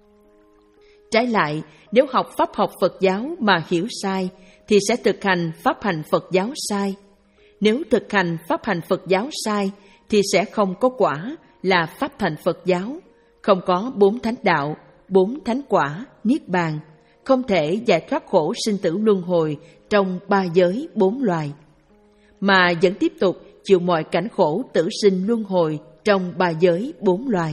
Trái lại, nếu học pháp học Phật giáo mà hiểu sai, thì sẽ thực hành pháp hành Phật giáo sai. Nếu thực hành pháp hành Phật giáo sai, thì sẽ không có quả là pháp thành Phật giáo, không có bốn thánh đạo, bốn thánh quả, niết bàn, không thể giải thoát khổ sinh tử luân hồi trong ba giới bốn loài, mà vẫn tiếp tục chịu mọi cảnh khổ tử sinh luân hồi trong ba giới bốn loài.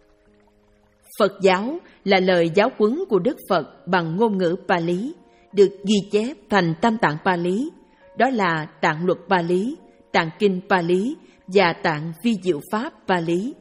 Phật giáo là lời giáo huấn của Đức Phật bằng ngôn ngữ Pali, được ghi chép thành Tam Tạng Pali, đó là Tạng Luật Pali, Tạng Kinh Pali và Tạng Vi Diệu Pháp Pali.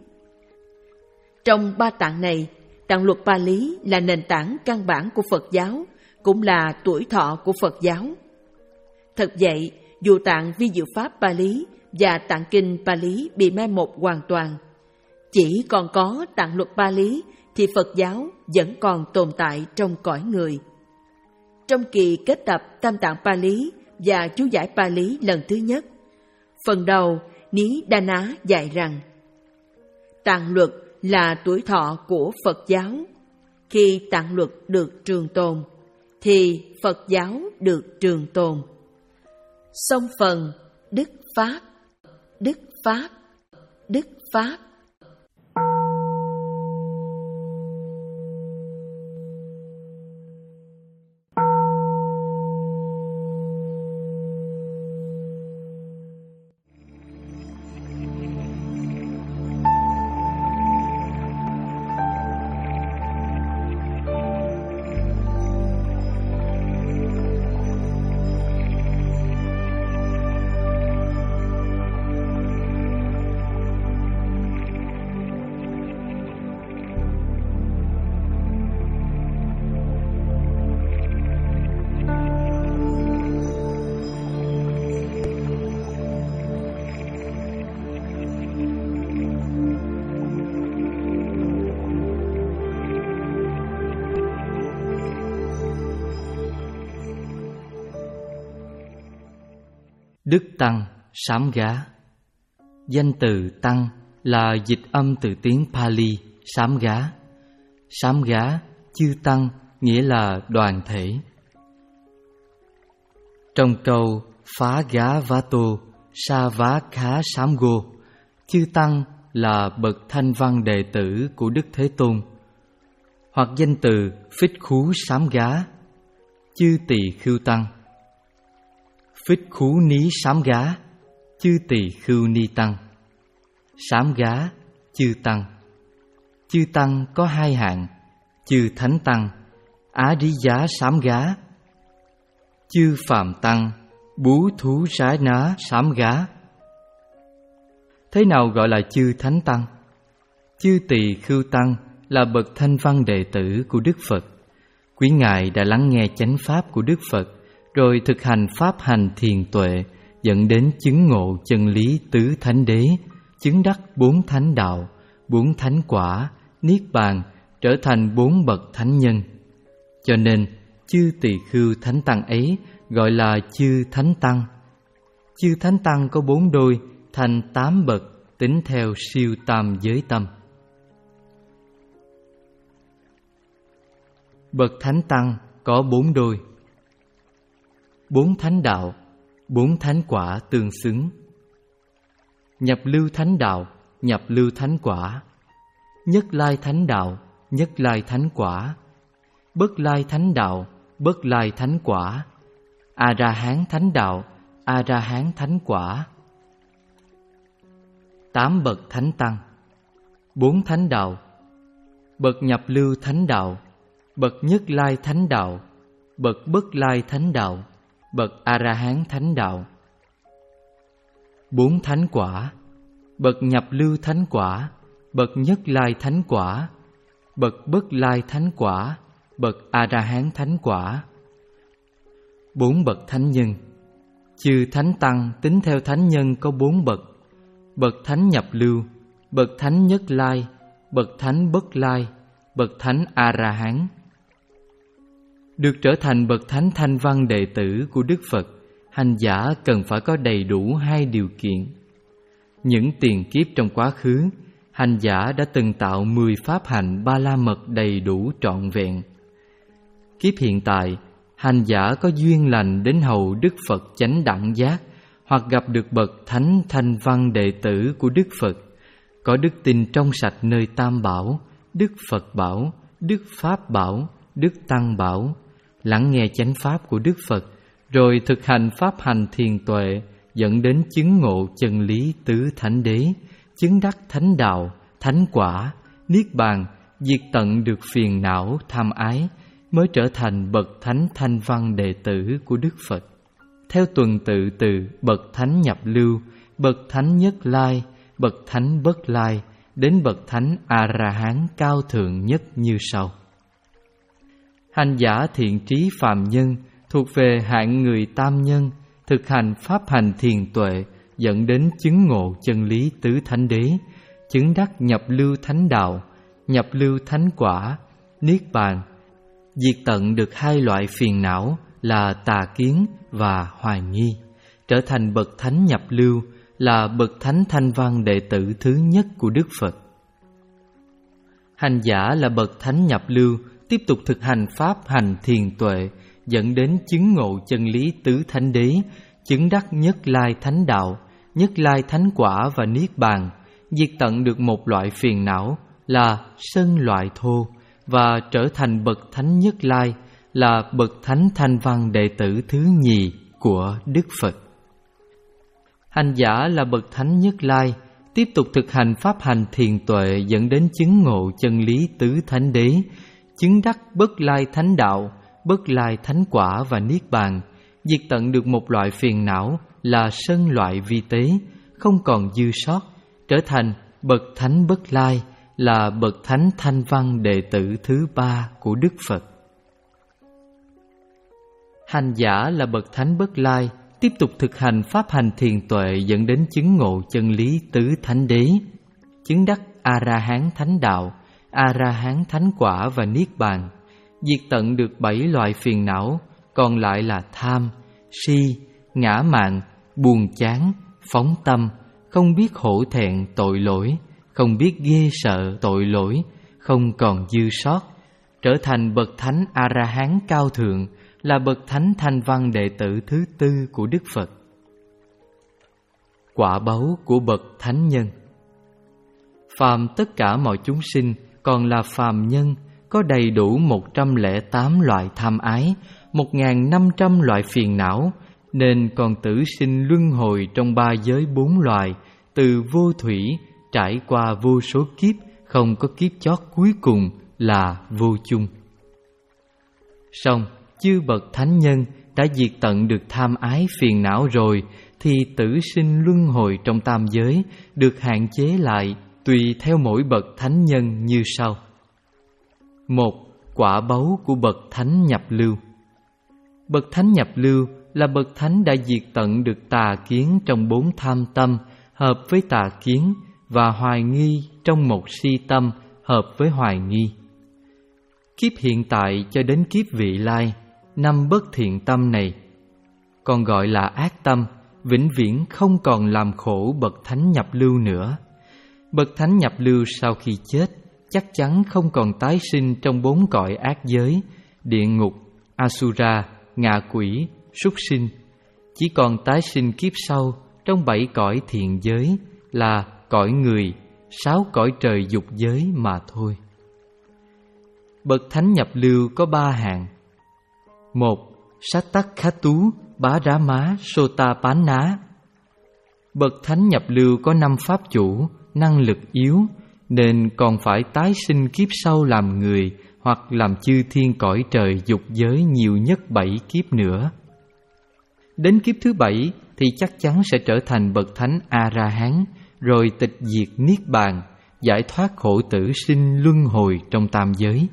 Trong ba tạng này, Tạng Luật Pali là nền tảng căn bản của Phật giáo, cũng là tuổi thọ của Phật giáo. Thật vậy, dù Tạng Vi Diệu Pháp Pali và Tạng Kinh Pali bị mai một hoàn toàn, chỉ còn có Tạng Luật Pali thì Phật giáo vẫn còn tồn tại trong cõi người. Trong kỳ kết tập Tam Tạng Pali và chú giải Pali lần thứ nhất, phần đầu Ní Đa Ná dạy rằng Tạng Luật là tuổi thọ của Phật giáo. Khi Tạng Luật được trường tồn, thì Phật giáo được trường tồn. Song phần Đức Pháp, Đức Pháp, Đức Pháp. Đức Tăng Sám Gá. Danh từ Tăng là dịch âm từ tiếng Pali Sám Gá. Sám Gá, chư Tăng nghĩa là đoàn thể. Trong câu Phá Gá Vá Tô Sa Vá Khá Sám Gô, chư Tăng là bậc thanh văn đệ tử của Đức Thế Tôn. Hoặc danh từ Phích Khú Sám Gá, chư Tỳ Khưu Tăng. Phích Khú Ní Sám Gá, chư Tỳ Khưu Ni Tăng. Sám Gá, chư Tăng. Chư Tăng có hai hạng: chư Thánh Tăng, Á Rí Giá Sám Gá; chư Phàm Tăng, Bú Thú Sái Ná Sám Gá. Thế nào gọi là chư Thánh Tăng? Chư Tỳ Khưu Tăng là bậc thanh văn đệ tử của Đức Phật. Quý ngài đã lắng nghe chánh pháp của Đức Phật, rồi thực hành pháp hành thiền tuệ, dẫn đến chứng ngộ chân lý tứ thánh đế, chứng đắc bốn thánh đạo, bốn thánh quả, niết bàn, trở thành bốn bậc thánh nhân. Cho nên chư Tỳ Khưu Thánh Tăng ấy gọi là chư Thánh Tăng. Chư Thánh Tăng có bốn đôi, thành tám bậc, tính theo siêu tam giới tâm. Bậc Thánh Tăng có bốn đôi: bốn thánh đạo, bốn thánh quả tương xứng. Nhập lưu thánh đạo, nhập lưu thánh quả. Nhất lai thánh đạo, nhất lai thánh quả. Bất lai thánh đạo, bất lai thánh quả. A ra hán thánh đạo, a ra hán thánh quả. Tám bậc thánh tăng. Bốn thánh đạo. Bậc nhập lưu thánh đạo, bậc nhất lai thánh đạo, bậc bất lai thánh đạo, bậc A ra hán thánh đạo. Bốn thánh quả. Bậc nhập lưu thánh quả, bậc nhất lai thánh quả, bậc bất lai thánh quả, bậc A ra hán thánh quả. Bốn bậc thánh nhân. Chư thánh tăng tính theo thánh nhân có bốn bậc: bậc thánh nhập lưu, bậc thánh nhất lai, bậc thánh bất lai, bậc thánh A ra hán. Được trở thành bậc thánh thanh văn đệ tử của Đức Phật, hành giả cần phải có đầy đủ hai điều kiện. Những tiền kiếp trong quá khứ, hành giả đã từng tạo mười pháp hành ba la mật đầy đủ trọn vẹn. Kiếp hiện tại, hành giả có duyên lành đến hầu Đức Phật chánh đẳng giác, hoặc gặp được bậc thánh thanh văn đệ tử của Đức Phật, có đức tin trong sạch nơi Tam Bảo, Đức Phật Bảo, Đức Pháp Bảo, Đức Tăng Bảo, lắng nghe chánh pháp của Đức Phật, rồi thực hành pháp hành thiền tuệ, dẫn đến chứng ngộ chân lý tứ thánh đế, chứng đắc thánh đạo, thánh quả, niết bàn, diệt tận được phiền não tham ái, mới trở thành bậc thánh thanh văn đệ tử của Đức Phật. Theo tuần tự từ bậc thánh nhập lưu, bậc thánh nhất lai, bậc thánh bất lai, đến bậc thánh A ra hán cao thượng nhất như sau. Hành giả thiện trí phàm nhân thuộc về hạng người tam nhân, thực hành pháp hành thiền tuệ, dẫn đến chứng ngộ chân lý tứ thánh đế, chứng đắc nhập lưu thánh đạo, nhập lưu thánh quả, niết bàn, diệt tận được hai loại phiền não là tà kiến và hoài nghi, trở thành bậc thánh nhập lưu, là bậc thánh thanh văn đệ tử thứ nhất của Đức Phật. Hành giả là bậc thánh nhập lưu, tiếp tục thực hành pháp hành thiền tuệ, dẫn đến chứng ngộ chân lý tứ thánh đế, chứng đắc nhất lai thánh đạo, nhất lai thánh quả và niết bàn, diệt tận được một loại phiền não là sân loại thô, và trở thành bậc thánh nhất lai là bậc thánh thanh văn đệ tử thứ nhì của Đức Phật. Hành giả là bậc thánh nhất lai, tiếp tục thực hành pháp hành thiền tuệ dẫn đến chứng ngộ chân lý tứ thánh đế, chứng đắc bất lai thánh đạo, bất lai thánh quả và niết bàn, diệt tận được một loại phiền não là sân loại vi tế, không còn dư sót, trở thành bậc thánh bất lai là bậc thánh thanh văn đệ tử thứ ba của Đức Phật. Hành giả là bậc thánh bất lai, tiếp tục thực hành pháp hành thiền tuệ dẫn đến chứng ngộ chân lý tứ thánh đế, chứng đắc A-ra-hán thánh đạo, A-ra-hán thánh quả và niết bàn, diệt tận được bảy loại phiền não, còn lại là tham, si, ngã mạn, buồn chán, phóng tâm, không biết hổ thẹn tội lỗi, không biết ghê sợ tội lỗi, không còn dư sót, trở thành bậc thánh A-ra-hán cao thượng là bậc thánh thanh văn đệ tử thứ tư của Đức Phật. Quả báu của bậc thánh nhân. Phàm tất cả mọi chúng sinh còn là phàm nhân, có đầy đủ một trăm lẻ tám loại tham ái, một nghìn năm trăm loại phiền não, nên còn tử sinh luân hồi trong ba giới bốn loài, từ vô thủy trải qua vô số kiếp, không có kiếp chót cuối cùng là vô chung. Song chư bậc thánh nhân đã diệt tận được tham ái phiền não rồi, thì tử sinh luân hồi trong tam giới được hạn chế lại tùy theo mỗi bậc thánh nhân như sau. Một, quả báu của bậc thánh nhập lưu. Bậc thánh nhập lưu là bậc thánh đã diệt tận được tà kiến trong bốn tham tâm hợp với tà kiến, và hoài nghi trong một si tâm hợp với hoài nghi. Kiếp hiện tại cho đến kiếp vị lai, năm bất thiện tâm này còn gọi là ác tâm, vĩnh viễn không còn làm khổ bậc thánh nhập lưu nữa. Bậc thánh nhập lưu sau khi chết chắc chắn không còn tái sinh trong bốn cõi ác giới, địa ngục, Asura, ngạ quỷ, súc sinh, chỉ còn tái sinh kiếp sau trong bảy cõi thiện giới là cõi người, sáu cõi trời dục giới mà thôi. Bậc thánh nhập lưu có ba hạng. Một, Sattakhattu Bá Rá Má Sota Pán Ná. Bậc thánh nhập lưu có năm pháp chủ, năng lực yếu, nên còn phải tái sinh kiếp sau làm người hoặc làm chư thiên cõi trời dục giới nhiều nhất bảy kiếp nữa. Đến kiếp thứ bảy thì chắc chắn sẽ trở thành bậc thánh A-ra-hán, rồi tịch diệt niết bàn, giải thoát khổ tử sinh luân hồi trong tam giới.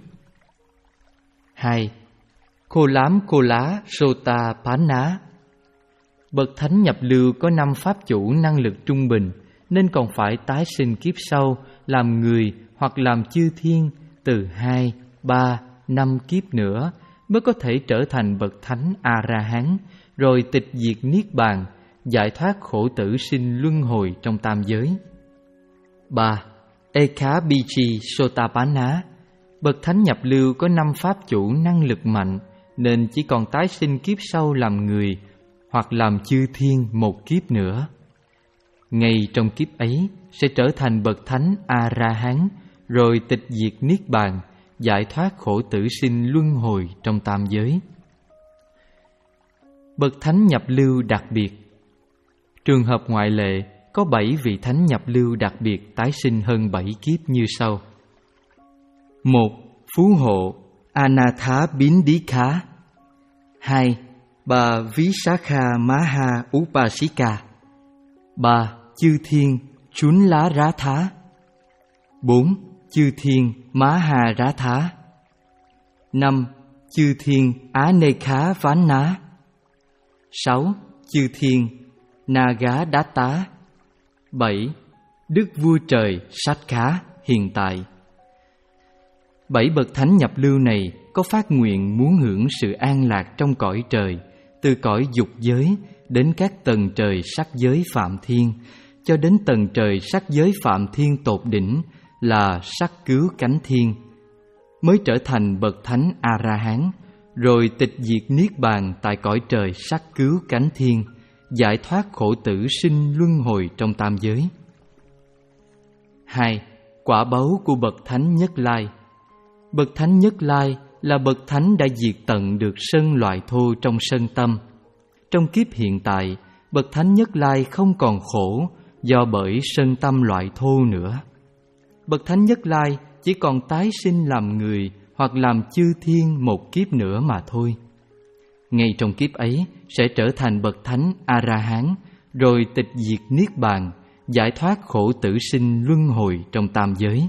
Hai, Khô Lám Khô Lá Sota Pán Ná. Bậc thánh nhập lưu có năm pháp chủ năng lực trung bình, nên còn phải tái sinh kiếp sau làm người hoặc làm chư thiên từ hai, ba, năm kiếp nữa mới có thể trở thành bậc thánh A-ra-hán, rồi tịch diệt niết bàn, giải thoát khổ tử sinh luân hồi trong tam giới. Ba, Ekhabichi Sotapanna. Bậc thánh nhập lưu có năm pháp chủ năng lực mạnh, nên chỉ còn tái sinh kiếp sau làm người hoặc làm chư thiên một kiếp nữa. Ngay trong kiếp ấy sẽ trở thành bậc thánh A-ra-hán, rồi tịch diệt niết bàn, giải thoát khổ tử sinh luân hồi trong tam giới. Bậc thánh nhập lưu đặc biệt. Trường hợp ngoại lệ có bảy vị thánh nhập lưu đặc biệt tái sinh hơn bảy kiếp như sau. Một, Phú hộ Anatha Bindika. Hai, Bà Visakha Maha Upasika. Ba, Chư thiên Chún Lá Rá Thá. Bốn, Chư thiên Maha Rá Thá. Năm, Chư thiên Á Nê Khá Ván Ná. Sáu, Chư thiên Naga Đá Tá. Bảy, Đức vua trời Sát Khá hiện tại. Bảy bậc thánh nhập lưu này có phát nguyện muốn hưởng sự an lạc trong cõi trời, từ cõi dục giới đến các tầng trời sắc giới phạm thiên, cho đến tầng trời sắc giới phạm thiên tột đỉnh là sắc cứu cánh thiên, mới trở thành bậc thánh A-ra-hán, rồi tịch diệt niết bàn tại cõi trời sắc cứu cánh thiên, giải thoát khổ tử sinh luân hồi trong tam giới. Hai, quả báu của bậc thánh Nhất Lai. Bậc thánh Nhất Lai là bậc thánh đã diệt tận được sân loại thô trong sân tâm. Trong kiếp hiện tại, bậc thánh Nhất Lai không còn khổ do bởi sân tâm loại thô nữa. Bậc thánh Nhất Lai chỉ còn tái sinh làm người hoặc làm chư thiên một kiếp nữa mà thôi. Ngay trong kiếp ấy sẽ trở thành bậc thánh A-la-hán, rồi tịch diệt niết bàn, giải thoát khổ tử sinh luân hồi trong tam giới.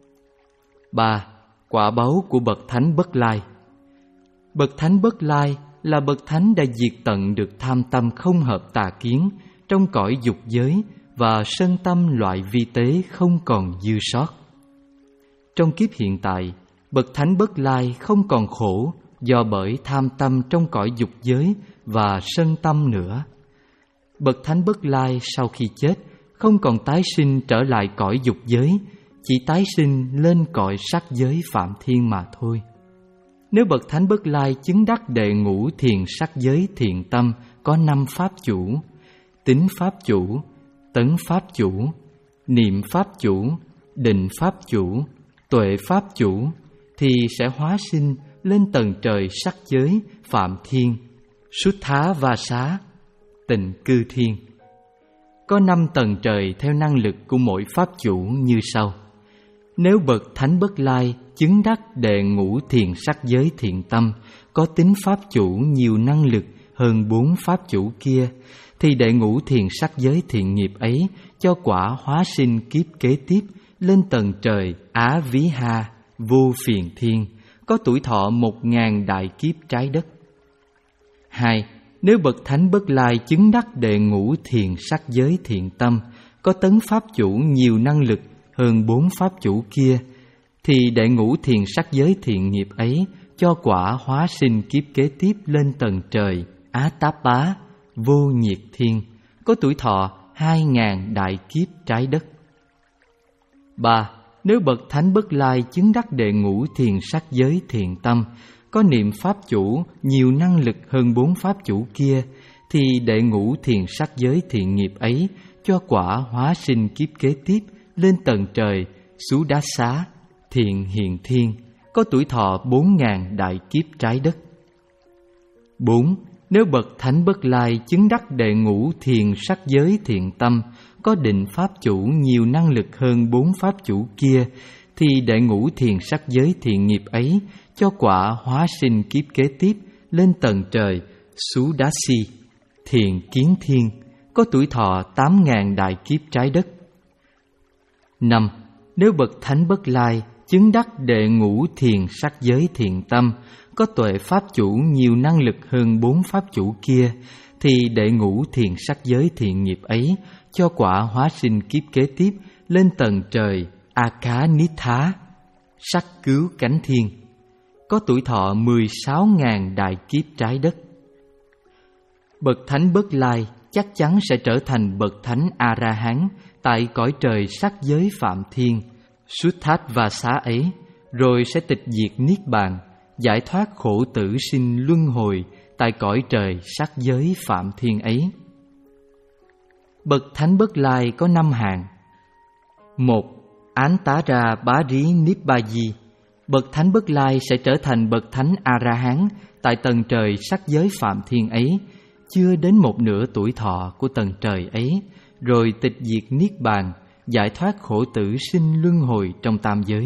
Ba, quả báu của bậc thánh Bất Lai. Bậc thánh Bất Lai là bậc thánh đã diệt tận được tham tâm không hợp tà kiến trong cõi dục giới và sân tâm loại vi tế không còn dư sót. Trong kiếp hiện tại, bậc thánh Bất Lai không còn khổ do bởi tham tâm trong cõi dục giới và sân tâm nữa. Bậc thánh Bất Lai sau khi chết không còn tái sinh trở lại cõi dục giới, chỉ tái sinh lên cõi sắc giới phạm thiên mà thôi. Nếu bậc thánh Bất Lai chứng đắc đệ ngũ thiền sắc giới thiện tâm có năm pháp chủ: tính pháp chủ, tấn pháp chủ, niệm pháp chủ, định pháp chủ, tuệ pháp chủ, thì sẽ hóa sinh lên tầng trời sắc giới phạm thiên, Suttha và Xá, tịnh cư thiên. Có năm tầng trời theo năng lực của mỗi pháp chủ như sau. Nếu bậc thánh Bất Lai chứng đắc đệ ngũ thiền sắc giới thiện tâm, có tính pháp chủ nhiều năng lực hơn bốn pháp chủ kia, thì đệ ngũ thiền sắc giới thiện nghiệp ấy cho quả hóa sinh kiếp kế tiếp lên tầng trời Á Ví Ha, vô phiền thiên, có tuổi thọ một ngàn đại kiếp trái đất. Hai, nếu bậc thánh Bất Lai chứng đắc đệ ngũ thiền sắc giới thiện tâm, có tấn pháp chủ nhiều năng lực hơn bốn pháp chủ kia, thì đệ ngũ thiền sắc giới thiện nghiệp ấy cho quả hóa sinh kiếp kế tiếp lên tầng trời Á Táp Bá, vô nhiệt thiên, có tuổi thọ hai ngàn đại kiếp trái đất. Ba, nếu bậc thánh Bất Lai chứng đắc đệ ngũ thiền sắc giới thiện tâm, có niệm pháp chủ nhiều năng lực hơn bốn pháp chủ kia, thì đệ ngũ thiền sắc giới thiện nghiệp ấy cho quả hóa sinh kiếp kế tiếp lên tầng trời Sú Đá Xá, thiện hiền thiên, có tuổi thọ bốn ngàn đại kiếp trái đất. Bốn, nếu bậc thánh Bất Lai chứng đắc đệ ngũ thiền sắc giới thiện tâm, có định pháp chủ nhiều năng lực hơn bốn pháp chủ kia, thì đệ ngũ thiền sắc giới thiện nghiệp ấy cho quả hóa sinh kiếp kế tiếp lên tầng trời Sú Đá Si, thiện kiến thiên, có tuổi thọ tám ngàn đại kiếp trái đất. Năm, nếu bậc thánh Bất Lai chứng đắc đệ ngũ thiền sắc giới thiện tâm, có tuệ pháp chủ nhiều năng lực hơn bốn pháp chủ kia, thì đệ ngũ thiền sắc giới thiện nghiệp ấy cho quả hóa sinh kiếp kế tiếp lên tầng trời Akanitha, sắc cứu cánh thiên, có tuổi thọ mười sáu ngàn đại kiếp trái đất. Bậc thánh Bất Lai chắc chắn sẽ trở thành bậc thánh A-la-hán tại cõi trời sắc giới phạm thiên, Sutthat và Xá ấy, rồi sẽ tịch diệt niết bàn, giải thoát khổ tử sinh luân hồi tại cõi trời sắc giới phạm thiên ấy. Bậc thánh Bất Lai có năm hạng. Một, Án Tá Ra Bá Rí Niếp Ba Di. Bậc thánh Bất Lai sẽ trở thành bậc thánh A-la-hán tại tầng trời sắc giới phạm thiên ấy, chưa đến một nửa tuổi thọ của tầng trời ấy, rồi tịch diệt niết bàn, giải thoát khổ tử sinh luân hồi trong tam giới.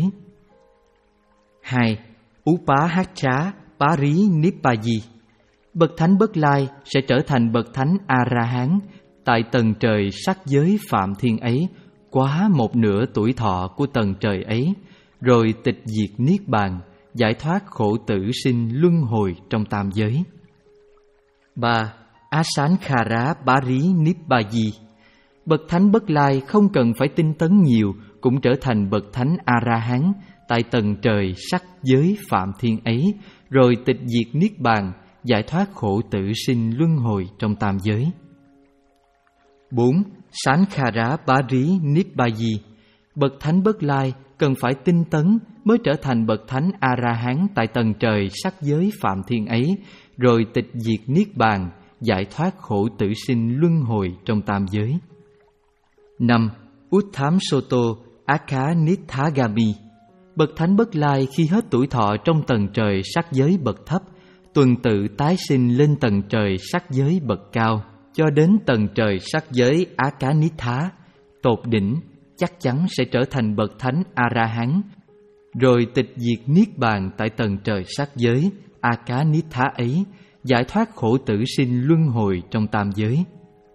Hai, Upahaccha Bá Rí Niếp Ba Di. Bậc thánh Bất Lai sẽ trở thành bậc thánh A-la-hán tại tầng trời sắc giới phạm thiên ấy, quá một nửa tuổi thọ của tầng trời ấy, rồi tịch diệt niết bàn, giải thoát khổ tử sinh luân hồi trong tam giới. Ba, Asankhara Bá Rí Niếp Ba Di. Bậc thánh Bất Lai không cần phải tinh tấn nhiều cũng trở thành bậc thánh A-la-hán tại tầng trời sắc giới phạm thiên ấy, rồi tịch diệt niết bàn, giải thoát khổ tử sinh luân hồi trong tam giới. Bốn, Sankhara Bá Rí Niếp Ba Di. Bậc thánh Bất Lai cần phải tinh tấn mới trở thành bậc thánh A-ra-hán tại tầng trời sắc giới phạm thiên ấy, rồi tịch diệt niết bàn, giải thoát khổ tử sinh luân hồi trong tam giới. Năm. Uttamsoto Akanithagami. Bậc thánh Bất Lai khi hết tuổi thọ trong tầng trời sắc giới bậc thấp, tuần tự tái sinh lên tầng trời sắc giới bậc cao, cho đến tầng trời sắc giới Akanitha, tột đỉnh, chắc chắn sẽ trở thành bậc thánh A-ra-hán, rồi tịch diệt niết bàn tại tầng trời sắc giới Akanitha ấy, giải thoát khổ tử sinh luân hồi trong tam giới.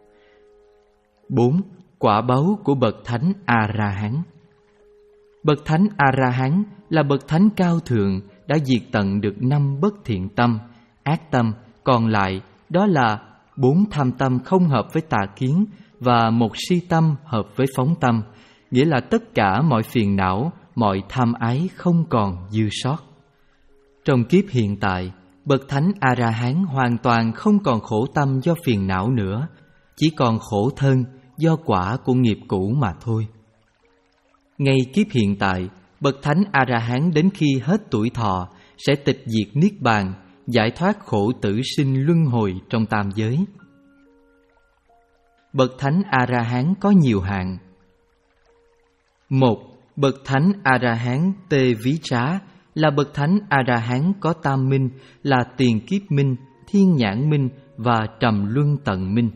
Bốn. Quả báu của bậc thánh A-ra-hán. Bậc thánh A-ra-hán là bậc thánh cao thượng đã diệt tận được năm bất thiện tâm, ác tâm, còn lại đó là bốn tham tâm không hợp với tà kiến và một si tâm hợp với phóng tâm, nghĩa là tất cả mọi phiền não, mọi tham ái không còn dư sót. Trong kiếp hiện tại, bậc thánh A-ra-hán hoàn toàn không còn khổ tâm do phiền não nữa, chỉ còn khổ thân do quả của nghiệp cũ mà thôi. Ngay kiếp hiện tại, bậc thánh A-ra-hán đến khi hết tuổi thọ sẽ tịch diệt niết bàn, giải thoát khổ tử sinh luân hồi trong tam giới. Bậc thánh A-ra-hán có nhiều hạng. Một. Bậc thánh A-ra-hán Tê Ví Trá là bậc thánh A-ra-hán có tam minh là tiền kiếp minh, thiên nhãn minh và trầm luân tận minh.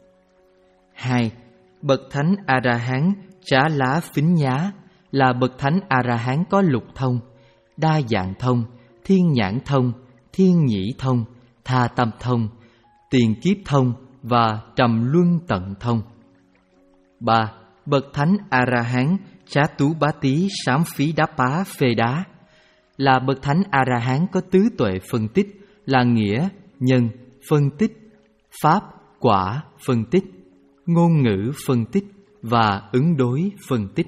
Hai. Bậc thánh A-ra-hán Trá Lá Phính Nhá là bậc thánh A-ra-hán có lục thông, đa dạng thông, thiên nhãn thông, thiên nhĩ thông, tha tâm thông, tiền kiếp thông và trầm luân tận thông. Ba. Bậc thánh A-ra-hán Trá Tú Bá Tí Sám Phí Đá Pá Phê Đá là bậc thánh A-ra-hán có tứ tuệ phân tích là nghĩa, nhân, phân tích, pháp, quả, phân tích, ngôn ngữ phân tích và ứng đối phân tích.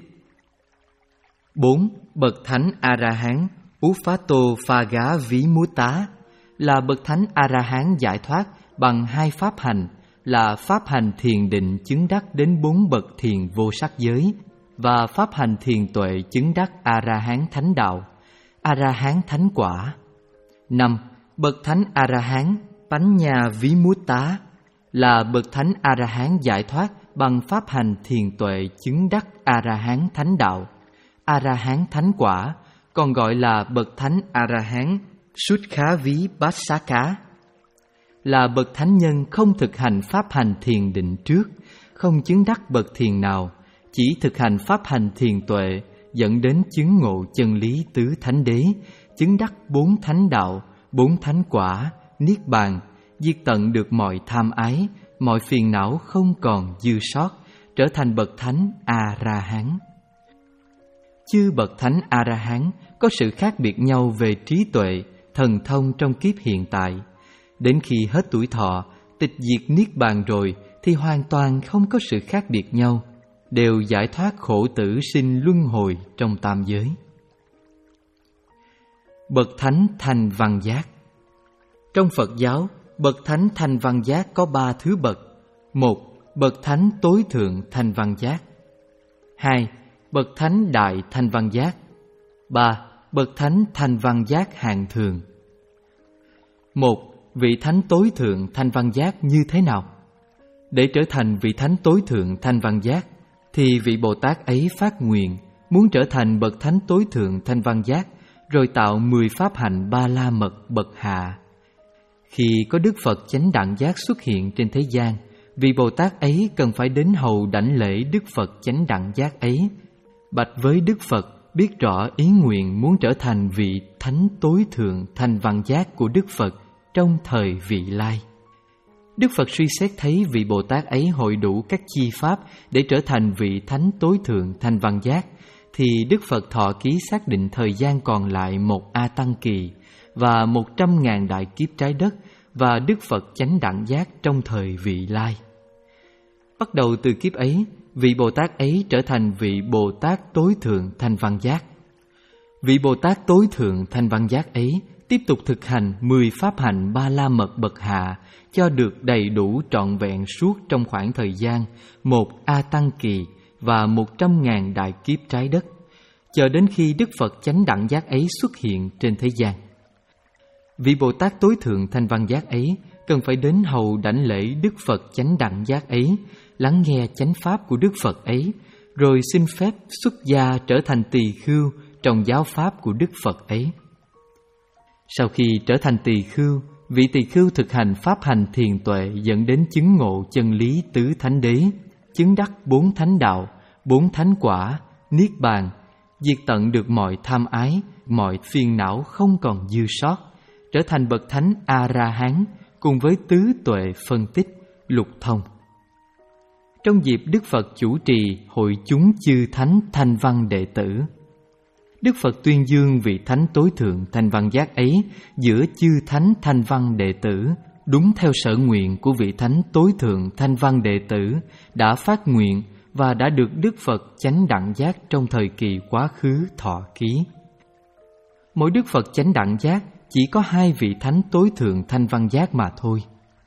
Bốn. Bậc thánh A-ra-hán Uphato Phagá Ví Mú Tá là bậc thánh A-ra-hán giải thoát bằng hai pháp hành là pháp hành thiền định chứng đắc đến bốn bậc thiền vô sắc giới và pháp hành thiền tuệ chứng đắc A-ra-hán thánh đạo, A-ra-hán thánh quả. Năm. Bậc thánh A-ra-hán Pánh Nhà Ví Mú Tá là bậc thánh A-ra-hán giải thoát bằng pháp hành thiền tuệ chứng đắc A-ra-hán thánh đạo, A-ra-hán thánh quả, còn gọi là bậc thánh A-ra-hán Sút Khá Ví Bát Xá Cá, là bậc thánh nhân không thực hành pháp hành thiền định trước, không chứng đắc bậc thiền nào, chỉ thực hành pháp hành thiền tuệ dẫn đến chứng ngộ chân lý tứ thánh đế, chứng đắc bốn thánh đạo, bốn thánh quả, niết bàn, diệt tận được mọi tham ái, mọi phiền não không còn dư sót, trở thành bậc thánh A-ra-hán. Chư bậc thánh A-ra-hán có sự khác biệt nhau về trí tuệ, thần thông trong kiếp hiện tại. Đến khi hết tuổi thọ, tịch diệt niết bàn rồi thì hoàn toàn không có sự khác biệt nhau, đều giải thoát khổ tử sinh luân hồi trong tam giới. Bậc thánh thành văn giác. Trong Phật giáo, bậc thánh thành văn giác có ba thứ bậc. Một. Bậc thánh tối thượng thành văn giác. Hai. Bậc thánh đại thành văn giác. Ba. Bậc thánh thành văn giác hạng thường. Một. Vị thánh tối thượng thanh văn giác như thế nào? Để trở thành vị thánh tối thượng thanh văn giác thì vị Bồ Tát ấy phát nguyện muốn trở thành bậc thánh tối thượng thanh văn giác, rồi tạo mười pháp hạnh ba la mật bậc hạ. Khi có Đức Phật chánh đẳng giác xuất hiện trên thế gian, vị Bồ Tát ấy cần phải đến hầu đảnh lễ Đức Phật chánh đẳng giác ấy, bạch với Đức Phật biết rõ ý nguyện muốn trở thành vị thánh tối thượng thanh văn giác của Đức Phật trong thời vị lai. Đức Phật suy xét thấy vị Bồ Tát ấy hội đủ các chi pháp để trở thành vị thánh tối thượng thanh văn giác, thì Đức Phật thọ ký xác định thời gian còn lại một A Tăng kỳ và một trăm ngàn đại kiếp trái đất và Đức Phật chánh đẳng giác trong thời vị lai. Bắt đầu từ kiếp ấy, vị Bồ Tát ấy trở thành vị Bồ Tát tối thượng thanh văn giác. Vị Bồ Tát tối thượng thanh văn giác ấy tiếp tục thực hành mười pháp hạnh ba la mật bậc hạ cho được đầy đủ trọn vẹn suốt trong khoảng thời gian một A Tăng kỳ và một trăm ngàn đại kiếp trái đất, chờ đến khi Đức Phật chánh đẳng giác ấy xuất hiện trên thế gian. Vị Bồ Tát tối thượng thanh văn giác ấy cần phải đến hầu đảnh lễ Đức Phật chánh đẳng giác ấy, lắng nghe chánh pháp của Đức Phật ấy, rồi xin phép xuất gia trở thành tỳ khưu trong giáo pháp của Đức Phật ấy. Sau khi trở thành tỳ khưu, vị tỳ khưu thực hành pháp hành thiền tuệ dẫn đến chứng ngộ chân lý tứ thánh đế, chứng đắc bốn thánh đạo, bốn thánh quả, niết bàn, diệt tận được mọi tham ái, mọi phiền não không còn dư sót, trở thành bậc thánh A-ra-hán cùng với tứ tuệ phân tích, lục thông. Trong dịp Đức Phật chủ trì hội chúng chư thánh thanh văn đệ tử, Đức Phật tuyên dương vị thánh tối thượng thanh văn giác ấy giữa chư thánh thanh văn đệ tử, đúng theo sở nguyện của vị thánh tối thượng thanh văn đệ tử đã phát nguyện và đã được Đức Phật chánh đẳng giác trong thời kỳ quá khứ thọ ký. Mỗi Đức Phật chánh đẳng giác chỉ có hai vị thánh tối thượng thanh văn giác mà thôi.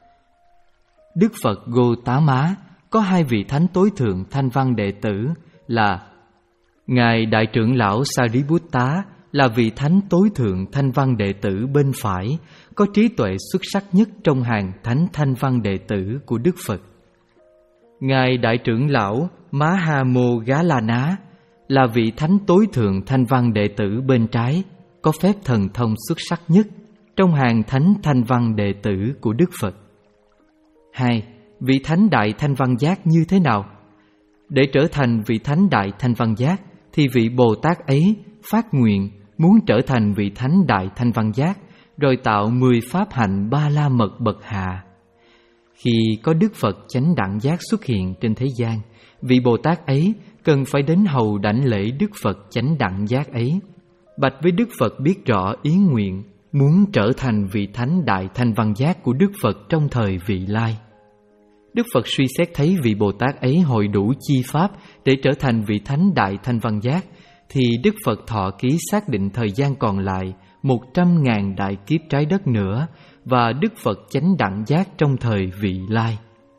Đức Phật Gotama có hai vị thánh tối thượng thanh văn đệ tử là Ngài Đại trưởng lão Sariputta là vị thánh tối thượng thanh văn đệ tử bên phải, có trí tuệ xuất sắc nhất trong hàng thánh thanh văn đệ tử của Đức Phật. Ngài Đại trưởng lão Mahamoggallana là vị thánh tối thượng thanh văn đệ tử bên trái, có phép thần thông xuất sắc nhất trong hàng thánh thanh văn đệ tử của Đức Phật. Hai, vị thánh đại thanh văn giác như thế nào? Để trở thành vị thánh đại thanh văn giác thì vị Bồ Tát ấy phát nguyện muốn trở thành vị thánh đại thanh văn giác, rồi tạo mười pháp hạnh ba la mật bậc hạ. Khi có Đức Phật chánh đẳng giác xuất hiện trên thế gian, vị Bồ Tát ấy cần phải đến hầu đảnh lễ Đức Phật chánh đẳng giác ấy, bạch với Đức Phật biết rõ ý nguyện muốn trở thành vị thánh đại thanh văn giác của Đức Phật trong thời vị lai. Đức Phật suy xét thấy vị Bồ Tát ấy hội đủ chi pháp để trở thành vị thánh đại thanh văn giác, thì Đức Phật thọ ký xác định thời gian còn lại một trăm ngàn đại kiếp trái đất nữa, và Đức Phật chánh đẳng giác trong thời vị lai.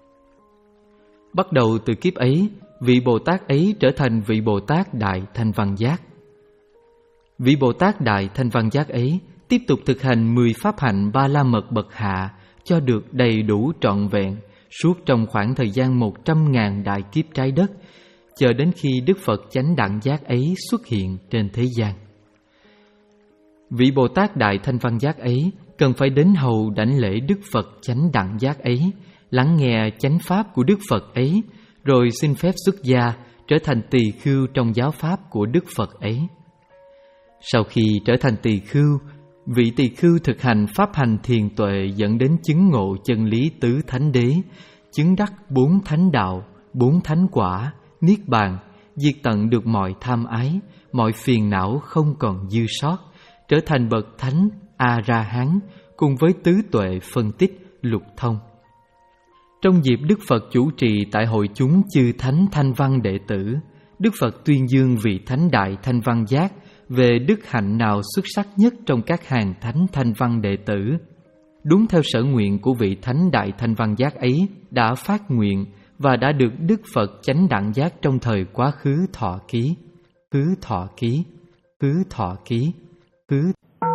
Bắt đầu từ kiếp ấy, vị Bồ Tát ấy trở thành vị Bồ Tát đại thanh văn giác. Vị Bồ Tát đại thanh văn giác ấy tiếp tục thực hành mười pháp hạnh ba la mật bậc hạ cho được đầy đủ trọn vẹn suốt trong khoảng thời gian một trăm ngàn đại kiếp trái đất, chờ đến khi Đức Phật chánh đẳng giác ấy xuất hiện trên thế gian. Vị Bồ Tát đại thanh văn giác ấy cần phải đến hầu đảnh lễ Đức Phật chánh đẳng giác ấy, lắng nghe chánh pháp của Đức Phật ấy, rồi xin phép xuất gia trở thành tỳ khưu trong giáo pháp của Đức Phật ấy. Sau khi trở thành tỳ khưu, vị tỳ khưu thực hành pháp hành thiền tuệ dẫn đến chứng ngộ chân lý tứ thánh đế, chứng đắc bốn thánh đạo, bốn thánh quả, niết bàn, diệt tận được mọi tham ái, mọi phiền não không còn dư sót, trở thành bậc thánh A-ra-hán cùng với tứ tuệ phân tích, lục thông. Trong dịp Đức Phật chủ trì tại hội chúng chư thánh thanh văn đệ tử, Đức Phật tuyên dương vị thánh đại thanh văn giác về đức hạnh nào xuất sắc nhất trong các hàng thánh thanh văn đệ tử. Đúng theo sở nguyện của vị thánh đại thanh văn giác ấy đã phát nguyện và đã được Đức Phật chánh đẳng giác trong thời quá khứ thọ ký, khứ thọ ký, khứ thọ ký, khứ.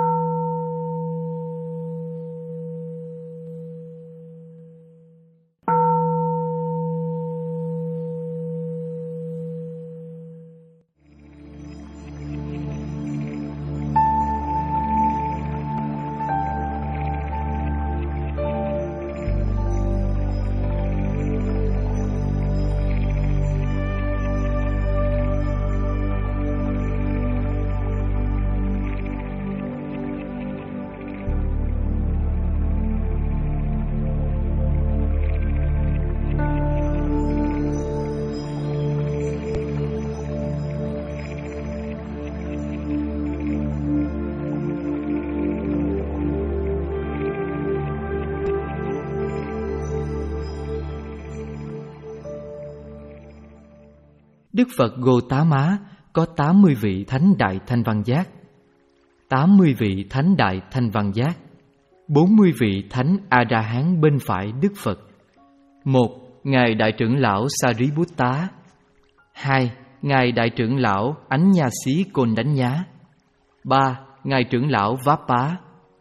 Đức Phật Gotama có tám mươi vị thánh đại thanh văn giác, tám mươi vị thánh đại thanh văn giác, bốn mươi vị thánh A-ra-hán bên phải Đức Phật. Một, Ngài Đại trưởng lão Sariputta. Hai, Ngài Đại trưởng lão Ánh Nha Xí Côn Đánh Nhá. Ba. Ngài trưởng lão Váp Pá.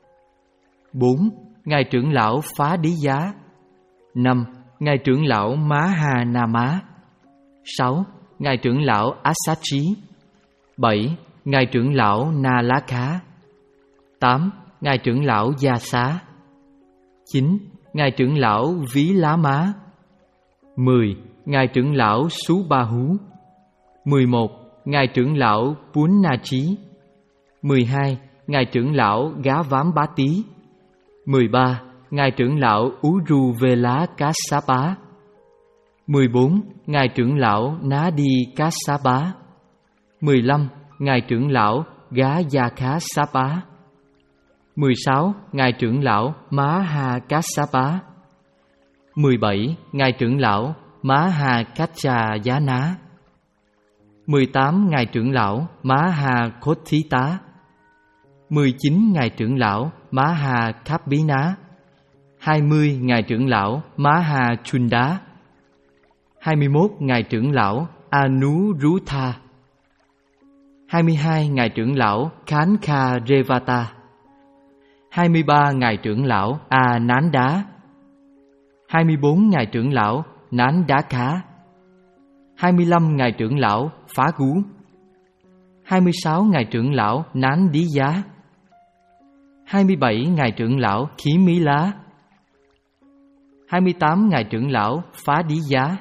Bốn. Ngài trưởng lão Phá Đí Giá. Năm. Ngài trưởng lão Má Hà Na Má. Sáu. Ngài trưởng lão Át Sát Trí. Bảy. Ngài trưởng lão Na Lá Khá. Tám. Ngài trưởng lão Gia Xá. Chín. Ngài trưởng lão Ví Lá Má. Mười. Ngài trưởng lão Sú Ba Hú. Mười một. Ngài trưởng lão Pún Na Trí. Mười hai. Ngài trưởng lão Gá Vám Bá Tí. Mười ba. Ngài trưởng lão Ú Ru Vê Lá Cá Xá Bá. Mười bốn. Ngài trưởng lão Ná Đi Cá Xá Bá. Mười lăm. Ngài trưởng lão Gá Gia Khá Xá Bá. Mười sáu. Ngài trưởng lão Má Hà Cá Xá Bá. Mười bảy. Ngài trưởng lão Má Hà Cát Trà Giá Ná. Mười tám. Ngài trưởng lão Má Hà Khốt Thí Tá. Mười chín. Ngài trưởng lão Má Hà Kháp Bí Ná. Hai mươi. Ngài trưởng lão Má Hà Chun Đá. Hai mươi mốt. Ngài trưởng lão A Nú Rú Tha. Hai mươi hai. Ngài trưởng lão Khán Kha Revata. Hai mươi ba. Ngài trưởng lão A Nán Đá. Hai mươi bốn. Ngài trưởng lão Nán Đá Khá. Hai mươi lăm. Ngài trưởng lão Phá Gú. Hai mươi sáu. Ngài trưởng lão Nán Đí Giá. Hai mươi bảy. Ngài trưởng lão Khí Mí Lá. Hai mươi tám. Ngài trưởng lão Phá Đí Giá.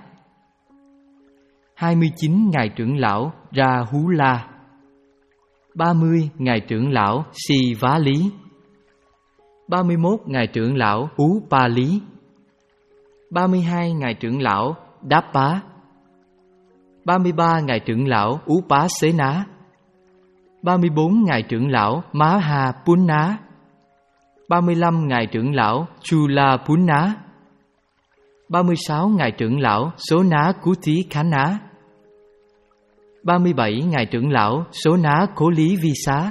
Hai mươi chín. Ngài trưởng lão Ra Hú La. Ba mươi. Ngài trưởng lão Si Vá Lý. Ba mươi mốt. Ngài trưởng lão Ú Pa Lý. Ba mươi hai. Ngài trưởng lão Đáp Bá. Ba mươi ba. Ngài trưởng lão Ú Pá Xế Ná. Ba mươi bốn. Ngài trưởng lão Má Hà Pún Ná. Ba mươi lăm. Ngài trưởng lão Chu La Pún Ná. Ba mươi sáu. Ngài trưởng lão Số Ná Cú Tí Khá Ná. Ba mươi bảy. Ngài trưởng lão Số Ná Cố Lý Vi Xá.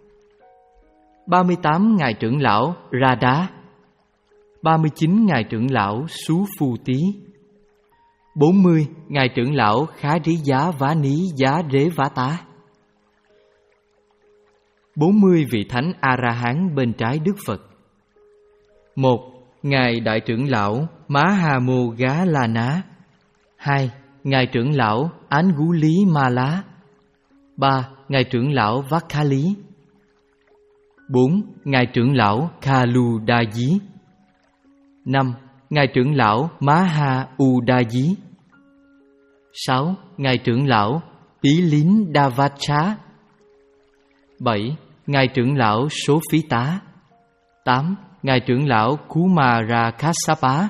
Ba mươi tám. Ngài trưởng lão Ra Đá. Ba mươi chín. Ngài trưởng lão Sú Phù Tí. Bốn mươi. Ngài trưởng lão Khá Rí Giá Vá Ní Giá Rế Vá Tá. Bốn mươi vị thánh A-ra-hán bên trái Đức Phật. Một. Ngài Đại trưởng lão Má Hà Mô Gá La Ná. Hai. Ngài trưởng lão Án Gú Lý Ma Lá. Ba. Ngài trưởng lão Vác Khá Lý. Bốn. Ngài trưởng lão Kha Lu Đa Dí. Năm. Ngài trưởng lão Má Ha U Đa Dí. Sáu. Ngài trưởng lão Ý Lín Đa Vát Chá. Bảy. Ngài trưởng lão Số Phí Tá. Tám. Ngài trưởng lão Cú Ma Ra Khá Xá Bá.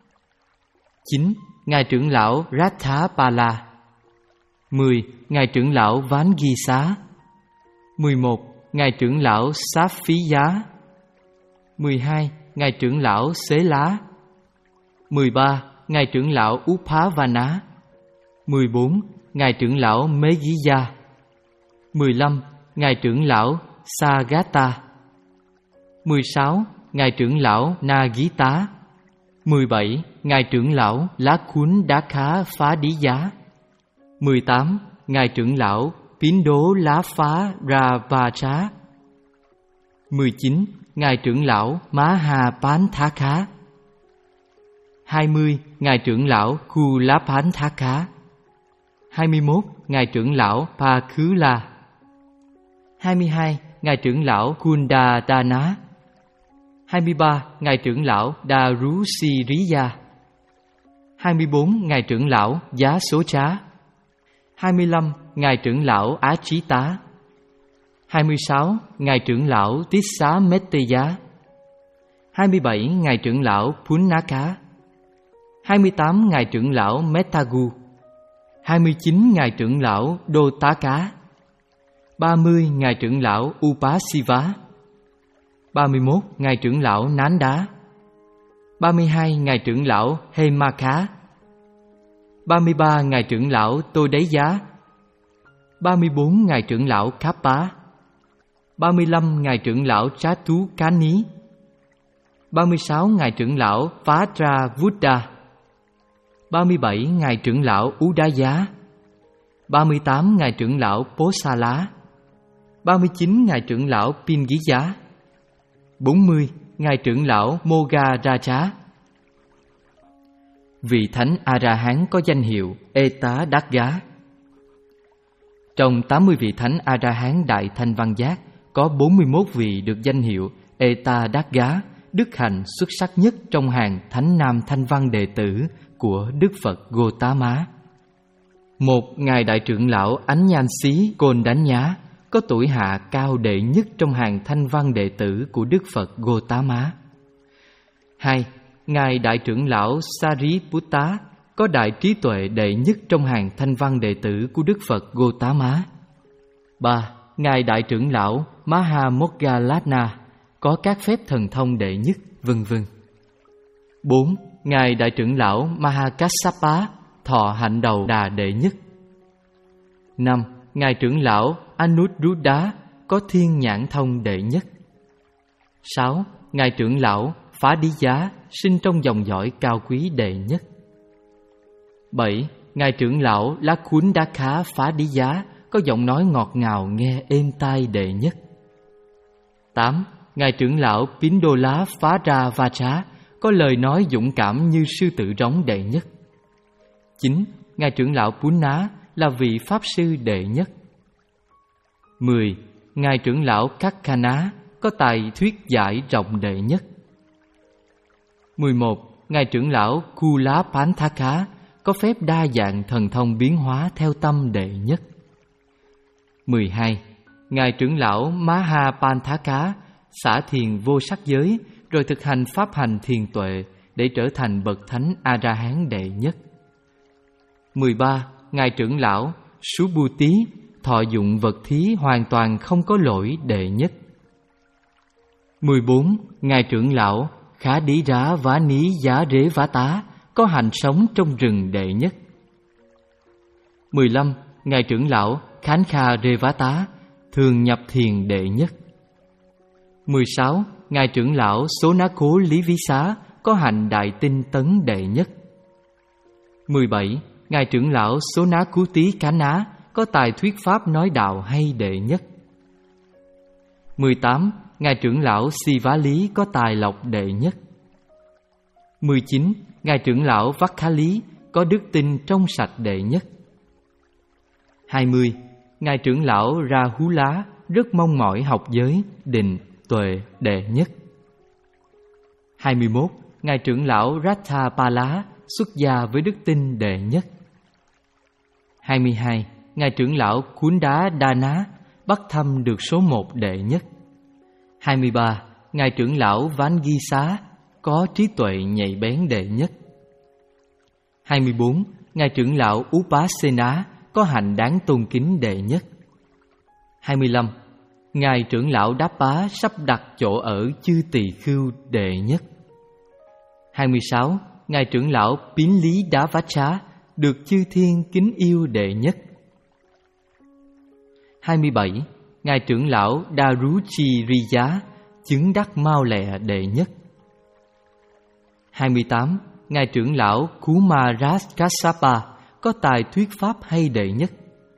Chín. Ngài trưởng lão Rát Thá Pa La. Mười. Ngài trưởng lão Ván Ghi Xá. Mười một. Ngài trưởng lão Sáp Phí Giá. Mười hai. Ngài trưởng lão Xế Lá. Mười ba. Ngài trưởng lão Ú Phá Va Ná. Mười bốn. Ngài trưởng lão Mế Ghi Gia. Mười lăm. Ngài trưởng lão Sa Gata. Mười sáu. Ngài trưởng lão Na Gí Tá. Mười bảy. Ngài trưởng lão Lá Cuốn Đá Khá Phá Đí Giá. Mười tám. Ngài trưởng lão Pín Đố Lá Phá Ra Va Trá. Mười chín. Ngài trưởng lão Má Hà Pán Thá Khá. Hai mươi. Ngài trưởng lão Khu Lá Pán Thá Khá. Hai mươi mốt. Ngài trưởng lão Pa Khứ La. Hai mươi hai. Ngài trưởng lão Kunda Đa Ná. Hai mươi ba. Ngài trưởng lão Đa Rú Si Rí Gia. Hai mươi bốn. Ngài trưởng lão Giá Số Trá. Hai mươi lăm. Ngài trưởng lão Á Trí Tá. Hai mươi sáu. Ngài trưởng lão Tít Xá Mét Tê Giá. Hai mươi bảy. Ngài trưởng lão Pún Ná Cá. Hai mươi tám. Ngài trưởng lão Metagu. Hai mươi chín. Ngài trưởng lão Đô Tá Cá. Ba mươi. Ngài trưởng lão Upasiva. Ba mươi mốt. Ngài trưởng lão Nán Đá. Ba mươi hai. Ngài trưởng lão Hema Khá. Ba mươi ba. Ngài trưởng lão Tô Đáy Giá. Ba mươi bốn. Ngài trưởng lão Kháp Bá. Ba mươi lăm. Ngài trưởng lão Trá Tú Cá Ní. Ba mươi sáu. Ngài trưởng lão Phá Tra Vút Đa. Ba mươi bảy. Ngài trưởng lão Ú Đá Giá. ba mươi tám ngài trưởng lão Posala, ba mươi chín ngài trưởng lão Pingiyá, bốn mươi ngài trưởng lão Mogaraja. Vị thánh A-ra-hán có danh hiệu Eta Đát Gá. Trong tám mươi vị thánh A-ra-hán đại thanh văn giác, có bốn mươi mốt vị được danh hiệu Eta Đát Gá, đức hạnh xuất sắc nhất trong hàng thánh nam thanh văn đệ tử của Đức Phật Gotama. Một ngài đại trưởng lão Ánh Nhan Xí Côn Đánh Nhá, có tuổi hạ cao đệ nhất trong hàng thanh văn đệ tử của Đức Phật Gotama. Hai ngài đại trưởng lão Sariputta, có đại trí tuệ đệ nhất trong hàng thanh văn đệ tử của Đức Phật Gotama. Ba ngài đại trưởng lão Mahamoggallana, có các phép thần thông đệ nhất, vân vân. Bốn ngài đại trưởng lão Mahakassapa, thọ hạnh đầu đà đệ nhất. Năm ngài trưởng lão Anuruddha, có thiên nhãn thông đệ nhất. Sáu ngài trưởng lão Phá Đí Giá, sinh trong dòng dõi cao quý đệ nhất. Bảy ngài trưởng lão Lakundakha Phá Đí Giá, có giọng nói ngọt ngào nghe êm tai đệ nhất. Tám ngài trưởng lão Pindola Phá Ra Vacha, có lời nói dũng cảm như sư tử rống đệ nhất. Chín ngài trưởng lão Punna, là vị pháp sư đệ nhất. Mười ngài trưởng lão Kakkana, có tài thuyết giải rộng đệ nhất. Mười một ngài trưởng lão Kulapanthaka, có phép đa dạng thần thông biến hóa theo tâm đệ nhất. Mười hai ngài trưởng lão Mahapanthaka, xả thiền vô sắc giới, rồi thực hành pháp hành thiền tuệ để trở thành bậc thánh A-ra-hán đệ nhất. Mười ba ngài trưởng lão Subhuti, thọ dụng vật thí hoàn toàn không có lỗi đệ nhất. Mười bốn ngài trưởng lão Khá Đí Rá Vá Ní Giá Rế Vá Tá, có hành sống trong rừng đệ nhất. Mười lăm ngài trưởng lão Khán Kha Rê Vá Tá, thường nhập thiền đệ nhất. Mười sáu ngài trưởng lão Số Ná Cố Lý Ví Xá, có hạnh đại tinh tấn đệ nhất. Mười bảy ngài trưởng lão Số Ná Cú Tí Cá Ná, có tài thuyết pháp nói đạo hay đệ nhất. Mười tám ngài trưởng lão Si Vá Lý, có tài lộc đệ nhất. Mười chín ngài trưởng lão Vắc Khá Lý, có đức tin trong sạch đệ nhất. Hai mươi ngài trưởng lão Ra Hú Lá, rất mong mỏi học giới, định, tuệ đệ nhất. Hai mươi mốt ngài trưởng lão Ratthapala, xuất gia với đức tin đệ nhất. Hai mươi hai ngài trưởng lão Cuốn Đá Đa Ná, bắt thăm được số một đệ nhất. Hai mươi ba ngài trưởng lão Ván Ghi Xá, có trí tuệ nhạy bén đệ nhất. Hai mươi bốn ngài trưởng lão Upasena, có hạnh đáng tôn kính đệ nhất. Hai mươi lăm ngài trưởng lão Đáp Bá, sắp đặt chỗ ở chư tỳ khưu đệ nhất. Hai mươi sáu ngài trưởng lão Pín Lý Đá Vá Trá, được chư thiên kính yêu đệ nhất. Hai mươi bảy ngài trưởng lão Daruchiriya, chứng đắc mau lẹ đệ nhất. Hai mươi tám ngài trưởng lão Kumarakassapa, có tài thuyết pháp hay đệ nhất.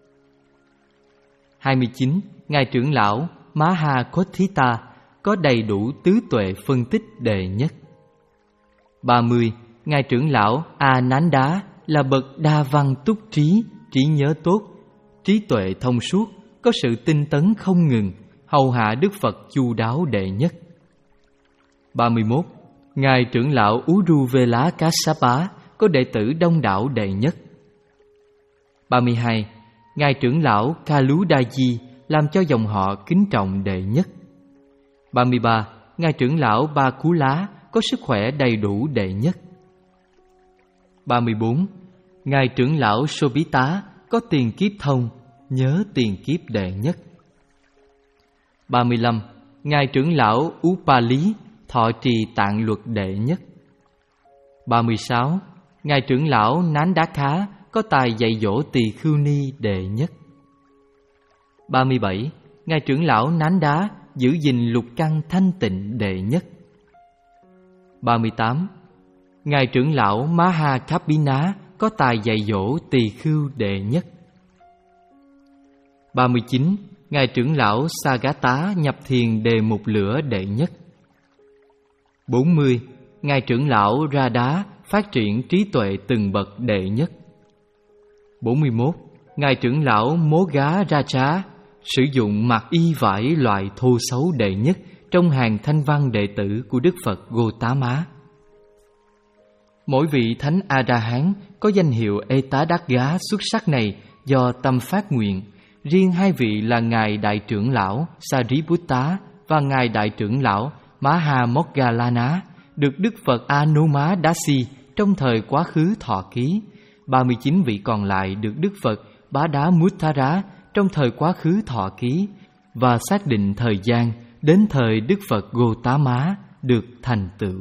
Hai mươi chín ngài trưởng lão Mahakothita, có đầy đủ tứ tuệ phân tích đệ nhất. Ba mươi ngài trưởng lão Ananda, là bậc đa văn túc trí, trí nhớ tốt, trí tuệ thông suốt, có sự tinh tấn không ngừng, hầu hạ Đức Phật chu đáo đệ nhất. Ba mươi mốt ngài trưởng lão Uruvela Kassapa, có đệ tử đông đảo đệ nhất. Ba mươi hai ngài trưởng lão Kaludaji, làm cho dòng họ kính trọng đệ nhất. Ba mươi ba ngài trưởng lão Ba Cú Lá, có sức khỏe đầy đủ đệ nhất. Ba mươi bốn ngài trưởng lão Sobita, có tiền kiếp thông, nhớ tiền kiếp đệ nhất. Ba mươi lăm ngài trưởng lão Upali, thọ trì tạng luật đệ nhất. Ba mươi sáu ngài trưởng lão Nán Đá Khá, có tài dạy dỗ tỳ khưu ni đệ nhất. Ba mươi bảy ngài trưởng lão Nán Đá, giữ gìn lục căn thanh tịnh đệ nhất. Ba mươi tám ngài trưởng lão Mahakapina, có tài dạy dỗ tỳ khưu đệ nhất. ba mươi chín. Ngài trưởng lão Sagata nhập thiền đề mục lửa đệ nhất. bốn mươi. Ngài trưởng lão Ra Đá phát triển trí tuệ từng bậc đệ nhất. bốn mươi mốt. Ngài trưởng lão Mố Gá Ra Trá sử dụng mặc y vải loại thô xấu đệ nhất trong hàng thanh văn đệ tử của Đức Phật Gotama. Mỗi vị thánh A-ra-hán có danh hiệu Ê Tá Đắc Gá xuất sắc này do tâm phát nguyện. Riêng hai vị là Ngài Đại trưởng lão Sariputta và Ngài Đại trưởng lão Maha Moggallana được Đức Phật Anuma Dasi trong thời quá khứ thọ ký. ba mươi chín vị còn lại được Đức Phật Bá Đá Muttara trong thời quá khứ thọ ký và xác định thời gian đến thời Đức Phật Gotama được thành tựu.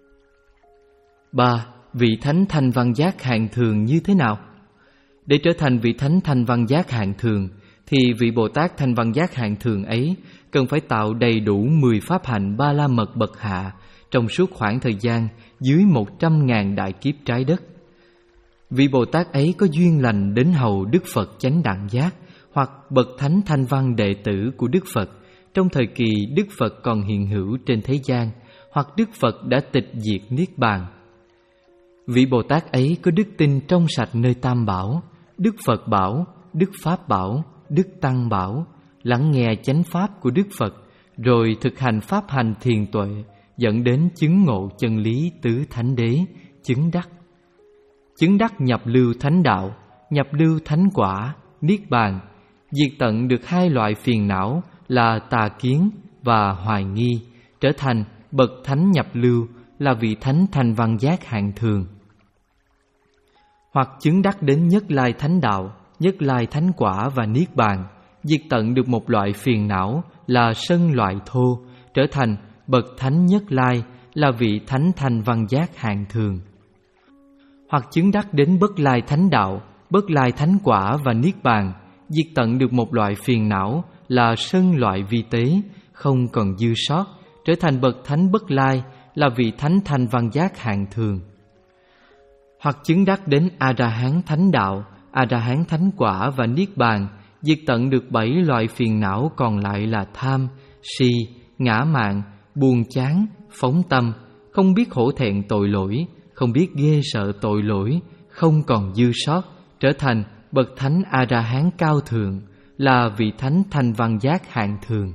ba. Vị thánh thanh văn giác hạng thường như thế nào? Để trở thành vị thánh thanh văn giác hạng thường thì vị Bồ Tát thanh văn giác hạng thường ấy cần phải tạo đầy đủ mười pháp hạnh ba la mật bậc hạ trong suốt khoảng thời gian dưới một trăm ngàn đại kiếp trái đất. Vị Bồ Tát ấy có duyên lành đến hầu Đức Phật chánh đẳng giác hoặc bậc thánh thanh văn đệ tử của Đức Phật trong thời kỳ Đức Phật còn hiện hữu trên thế gian, hoặc Đức Phật đã tịch diệt niết bàn. Vị Bồ Tát ấy có đức tin trong sạch nơi Tam Bảo, Đức Phật Bảo, Đức Pháp Bảo, Đức Tăng Bảo, lắng nghe chánh pháp của Đức Phật, rồi thực hành pháp hành thiền tuệ, dẫn đến chứng ngộ chân lý tứ thánh đế, chứng đắc. Chứng đắc nhập lưu thánh đạo, nhập lưu thánh quả, niết bàn, diệt tận được hai loại phiền não là tà kiến và hoài nghi, trở thành bậc thánh nhập lưu là vị thánh thanh văn giác hạng thường. Hoặc chứng đắc đến nhất lai thánh đạo, nhất lai thánh quả và niết bàn, diệt tận được một loại phiền não là sân loại thô, trở thành bậc thánh nhất lai là vị thánh thanh văn giác hạng thường. Hoặc chứng đắc đến bất lai thánh đạo, bất lai thánh quả và niết bàn, diệt tận được một loại phiền não là sân loại vi tế, không còn dư sót, trở thành bậc thánh bất lai là vị thánh thanh văn giác hạng thường. Hoặc chứng đắc đến A-ra-hán thánh đạo, A-ra-hán thánh quả và niết bàn, diệt tận được bảy loại phiền não còn lại là tham, si, ngã mạn, buồn chán, phóng tâm, không biết hổ thẹn tội lỗi, không biết ghê sợ tội lỗi, không còn dư sót, trở thành bậc thánh A-ra-hán cao thượng là vị thánh thanh văn giác hạng thường.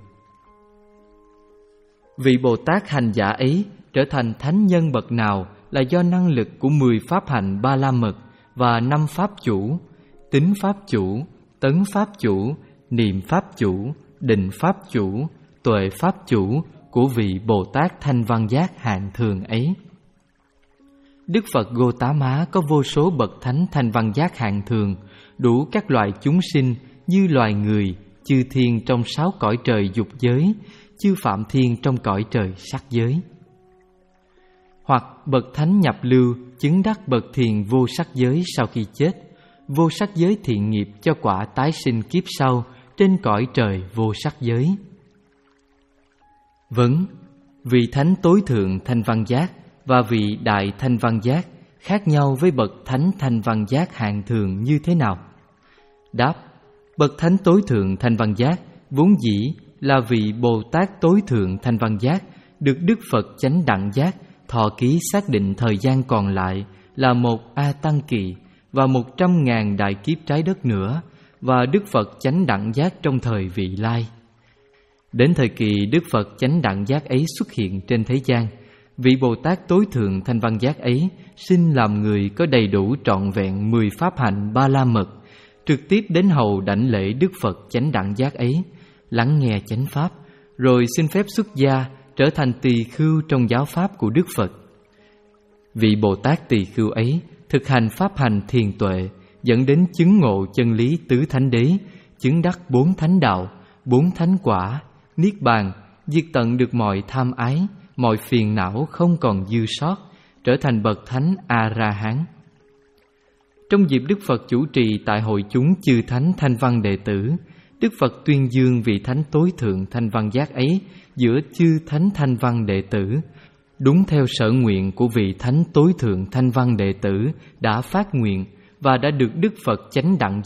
Vị Bồ Tát hành giả ấy trở thành thánh nhân bậc nào là do năng lực của mười pháp hạnh ba la mật và năm pháp chủ, tính pháp chủ, tấn pháp chủ, niệm pháp chủ, định pháp chủ, tuệ pháp chủ của vị Bồ Tát thanh văn giác hạng thường ấy. Đức Phật Gotama có vô số bậc thánh thanh văn giác hạng thường, đủ các loại chúng sinh như loài người, chư thiên trong sáu cõi trời dục giới, chư phạm thiên trong cõi trời sắc giới. Hoặc bậc thánh nhập lưu chứng đắc bậc thiền vô sắc giới sau khi chết, vô sắc giới thiện nghiệp cho quả tái sinh kiếp sau trên cõi trời vô sắc giới. Vấn: vị thánh tối thượng thanh văn giác và vị đại thanh văn giác khác nhau với bậc thánh thanh văn giác hạng thường như thế nào? Đáp: bậc thánh tối thượng thanh văn giác vốn dĩ là vị Bồ Tát tối thượng thanh văn giác được Đức Phật chánh đẳng giác thọ ký xác định thời gian còn lại là một A Tăng kỳ và một trăm ngàn đại kiếp trái đất nữa, và Đức Phật chánh đẳng giác trong thời vị lai. Đến thời kỳ Đức Phật chánh đẳng giác ấy xuất hiện trên thế gian, vị Bồ Tát tối thượng thanh văn giác ấy sinh làm người có đầy đủ trọn vẹn mười pháp hạnh ba la mật, trực tiếp đến hầu đảnh lễ Đức Phật chánh đẳng giác ấy, lắng nghe chánh pháp, rồi xin phép xuất gia trở thành tỳ khưu trong giáo pháp của Đức Phật. Vị Bồ Tát tỳ khưu ấy thực hành pháp hành thiền tuệ, dẫn đến chứng ngộ chân lý tứ thánh đế, chứng đắc bốn thánh đạo, bốn thánh quả, niết bàn, diệt tận được mọi tham ái, mọi phiền não không còn dư sót, trở thành bậc thánh A-ra-hán. Trong dịp Đức Phật chủ trì tại hội chúng chư thánh thanh văn đệ tử, Đức Phật tuyên dương vị thánh tối thượng thanh văn giác ấy giữa chư thánh thanh văn đệ tử, đúng theo sở nguyện của vị thánh tối thượng thanh văn đệ tử đã phát nguyện và đã được Đức Phật chánh đẳng giác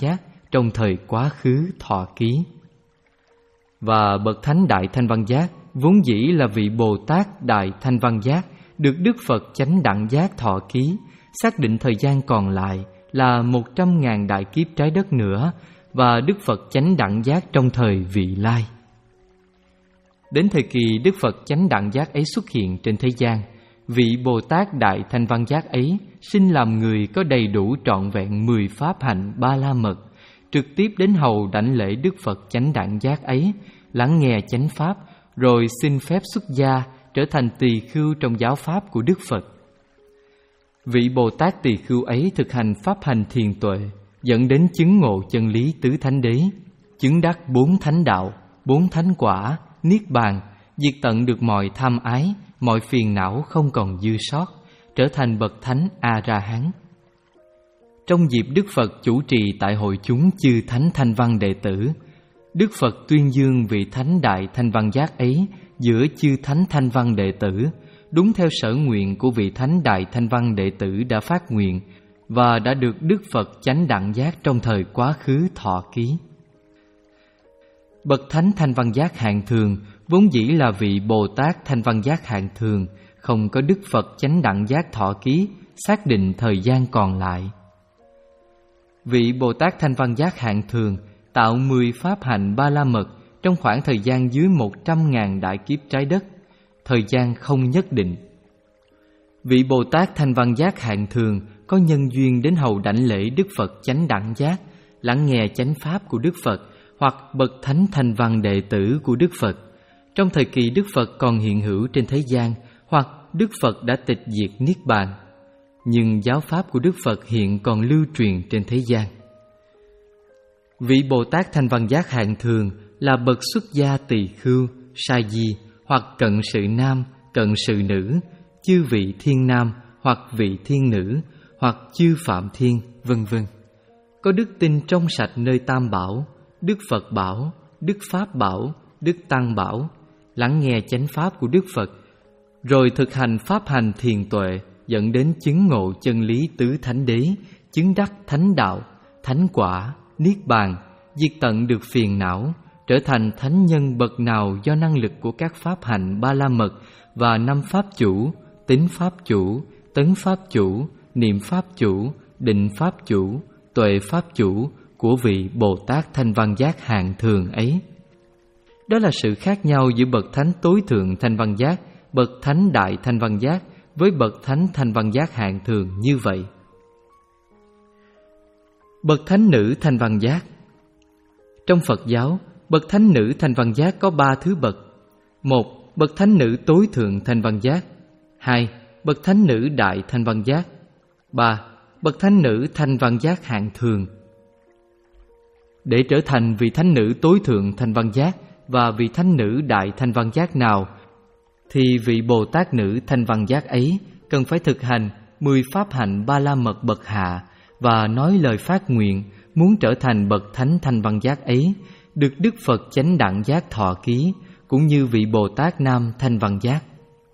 trong thời quá khứ thọ ký. Và bậc Thánh Đại Thanh Văn Giác vốn dĩ là vị Bồ Tát Đại Thanh Văn Giác, được Đức Phật Chánh Đẳng Giác thọ ký, xác định thời gian còn lại là một trăm ngàn đại kiếp trái đất nữa, và Đức Phật Chánh Đẳng Giác trong thời vị lai. Đến thời kỳ Đức Phật Chánh Đẳng Giác ấy xuất hiện trên thế gian, vị Bồ Tát Đại Thanh Văn Giác ấy sinh làm người có đầy đủ trọn vẹn mười pháp hạnh ba la mật, trực tiếp đến hầu đảnh lễ Đức Phật Chánh Đẳng Giác ấy, lắng nghe chánh pháp, rồi xin phép xuất gia trở thành tỳ khưu trong giáo pháp của Đức Phật. Vị Bồ Tát tỳ khưu ấy thực hành pháp hành thiền tuệ, dẫn đến chứng ngộ chân lý tứ thánh đế, chứng đắc bốn thánh đạo, bốn thánh quả, niết bàn, diệt tận được mọi tham ái, mọi phiền não không còn dư sót, trở thành bậc thánh A-ra-hán. Trong dịp Đức Phật chủ trì tại hội chúng chư thánh thanh văn đệ tử, Đức Phật tuyên dương vị Thánh Đại Thanh Văn Giác ấy giữa chư thánh thanh văn đệ tử, đúng theo sở nguyện của vị Thánh Đại Thanh Văn đệ tử đã phát nguyện và đã được Đức Phật Chánh Đẳng Giác trong thời quá khứ thọ ký. Bậc Thánh Thanh Văn Giác hạng thường vốn dĩ là vị Bồ Tát Thanh Văn Giác hạng thường, không có Đức Phật Chánh Đẳng Giác thọ ký, xác định thời gian còn lại. Vị Bồ Tát Thanh Văn Giác hạng thường tạo mười pháp hạnh ba la mật trong khoảng thời gian dưới một trăm ngàn đại kiếp trái đất, thời gian không nhất định. Vị Bồ Tát Thanh Văn Giác hạng thường có nhân duyên đến hầu đảnh lễ Đức Phật Chánh Đẳng Giác, lắng nghe chánh pháp của Đức Phật, hoặc bậc thánh thanh văn đệ tử của Đức Phật, trong thời kỳ Đức Phật còn hiện hữu trên thế gian, hoặc Đức Phật đã tịch diệt niết bàn, nhưng giáo pháp của Đức Phật hiện còn lưu truyền trên thế gian. Vị Bồ Tát Thanh Văn Giác hạng thường là bậc xuất gia tỳ khưu, sa di, hoặc cận sự nam, cận sự nữ, chư vị thiên nam hoặc vị thiên nữ, hoặc chư phạm thiên, vân vân. Có đức tin trong sạch nơi Tam Bảo, Đức Phật Bảo, Đức Pháp Bảo, Đức Tăng Bảo, lắng nghe chánh pháp của Đức Phật, rồi thực hành pháp hành thiền tuệ, dẫn đến chứng ngộ chân lý tứ thánh đế, chứng đắc thánh đạo, thánh quả, niết bàn, diệt tận được phiền não, trở thành thánh nhân bậc nào do năng lực của các pháp hành ba la mật và năm pháp chủ, tín pháp chủ, tấn pháp chủ, niệm pháp chủ, định pháp chủ, tuệ pháp chủ của vị Bồ Tát Thanh Văn Giác hạng thường ấy. Đó là sự khác nhau giữa bậc thánh tối thượng Thanh Văn Giác, bậc thánh đại Thanh Văn Giác với bậc thánh Thanh Văn Giác hạng thường như vậy. Bậc thánh nữ Thanh Văn Giác. Trong Phật giáo, bậc thánh nữ Thanh Văn Giác có ba thứ bậc. Một, bậc thánh nữ tối thượng Thanh Văn Giác. Hai, bậc thánh nữ đại Thanh Văn Giác. Ba, bậc thánh nữ Thanh Văn Giác hạng thường. Để trở thành vị thánh nữ tối thượng Thanh Văn Giác và vị thánh nữ đại Thanh Văn Giác nào, thì vị Bồ Tát nữ Thanh Văn Giác ấy cần phải thực hành mười pháp hạnh ba la mật bậc hạ và nói lời phát nguyện muốn trở thành bậc thánh Thanh Văn Giác ấy, được Đức Phật Chánh Đẳng Giác thọ ký, cũng như vị Bồ Tát nam Thanh Văn Giác.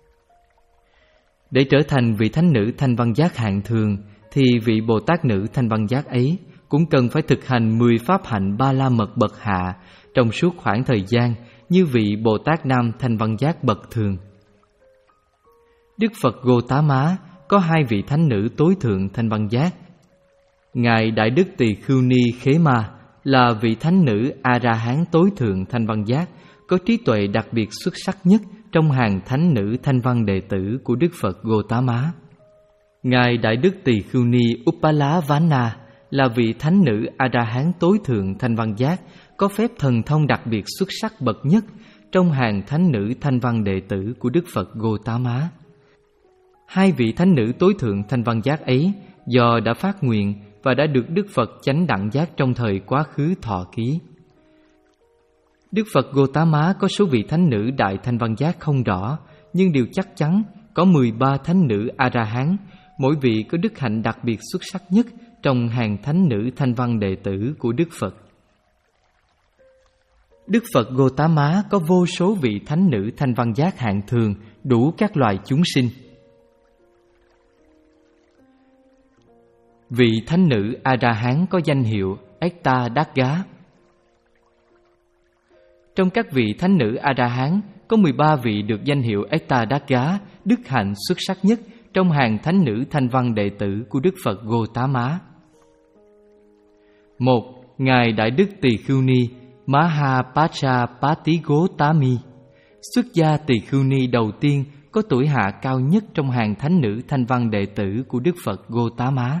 Để trở thành vị thánh nữ Thanh Văn Giác hạng thường, thì vị Bồ Tát nữ Thanh Văn Giác ấy cũng cần phải thực hành mười pháp hạnh ba la mật bậc hạ trong suốt khoảng thời gian như vị Bồ Tát nam Thanh Văn Giác bậc thường. Đức Phật Gotama có hai vị thánh nữ tối thượng Thanh Văn Giác. Ngài Đại Đức Tỳ Khưu Ni Khế Ma là vị thánh nữ A-ra-hán tối thượng Thanh Văn Giác, có trí tuệ đặc biệt xuất sắc nhất trong hàng thánh nữ thanh văn đệ tử của Đức Phật Gotama. Ngài Đại Đức Tỳ Khưu Ni Uppalā-vāna là vị thánh nữ A-ra-hán tối thượng Thanh Văn Giác, có phép thần thông đặc biệt xuất sắc bậc nhất trong hàng thánh nữ thanh văn đệ tử của Đức Phật Gotama. Hai vị thánh nữ tối thượng Thanh Văn Giác ấy do đã phát nguyện và đã được Đức Phật Chánh Đẳng Giác trong thời quá khứ thọ ký. Đức Phật Gotama có số vị thánh nữ đại Thanh Văn Giác không rõ, nhưng điều chắc chắn có mười ba thánh nữ A-ra-hán, mỗi vị có đức hạnh đặc biệt xuất sắc nhất trong hàng thánh nữ thanh văn đệ tử của Đức Phật. Đức Phật Gotama có vô số vị thánh nữ Thanh Văn Giác hạng thường, đủ các loài chúng sinh. Vị thánh nữ A-ra-hán có danh hiệu Ekta-đát-gá. Trong các vị thánh nữ A-ra-hán, có mười ba vị được danh hiệu Ekta-đát-gá, đức hạnh xuất sắc nhất trong hàng thánh nữ thanh văn đệ tử của Đức Phật Gotama. Một. Ngài Đại Đức Tỳ Khưu Ni Mahapajapati-gotami, xuất gia Tỳ Khưu Ni đầu tiên có tuổi hạ cao nhất trong hàng thánh nữ thanh văn đệ tử của Đức Phật Gotama.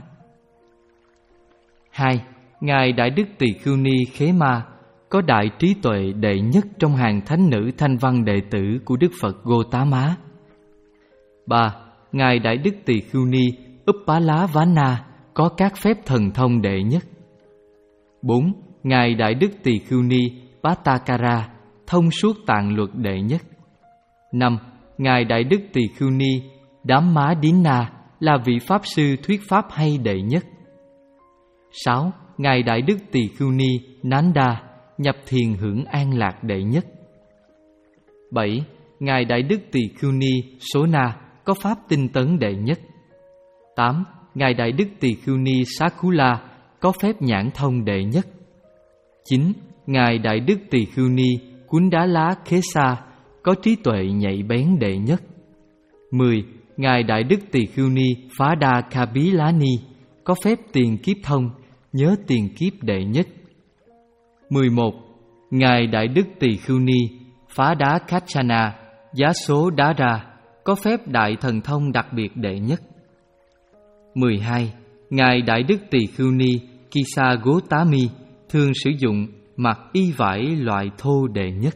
Hai. Ngài Đại Đức Tỳ Khưu Ni Khế Ma, có đại trí tuệ đệ nhất trong hàng thánh nữ thanh văn đệ tử của Đức Phật Gotama. Ba. Ngài Đại Đức Tỳ Khưu Ni Uppalávana, có các phép thần thông đệ nhất. Bốn. Ngài Đại Đức Tỳ Khưu Ni Pattakara, thông suốt tạng luật đệ nhất. Năm. Ngài Đại Đức Tỳ Khưu Ni Dhammādinna, là vị pháp sư thuyết pháp hay đệ nhất. Sáu. Ngài Đại Đức Tỳ Khưu Ni Nanda, nhập thiền hưởng an lạc đệ nhất. Bảy. Ngài Đại Đức Tỳ Khưu Ni Sona, có pháp tinh tấn đệ nhất. Tám. Ngài Đại Đức Tỳ Khưu Ni Sakula, có phép nhãn thông đệ nhất. Chín. Ngài Đại Đức Tỳ Khưu Ni Kundala Khesa, có trí tuệ nhạy bén đệ nhất. Mười. Ngài Đại Đức Tỳ Khưu Ni Phada Kabilani, có phép tiền kiếp thông, nhớ tiền kiếp đệ nhất. Mười một. Ngài Đại Đức Tỳ Khưu Ni Phá Đá Kachana Giá Số Đá Ra, có phép đại thần thông đặc biệt đệ nhất. Mười hai. Ngài Đại Đức Tỳ Khưu Ni Kisa Gotami, thường sử dụng mặc y vải loại thô đệ nhất.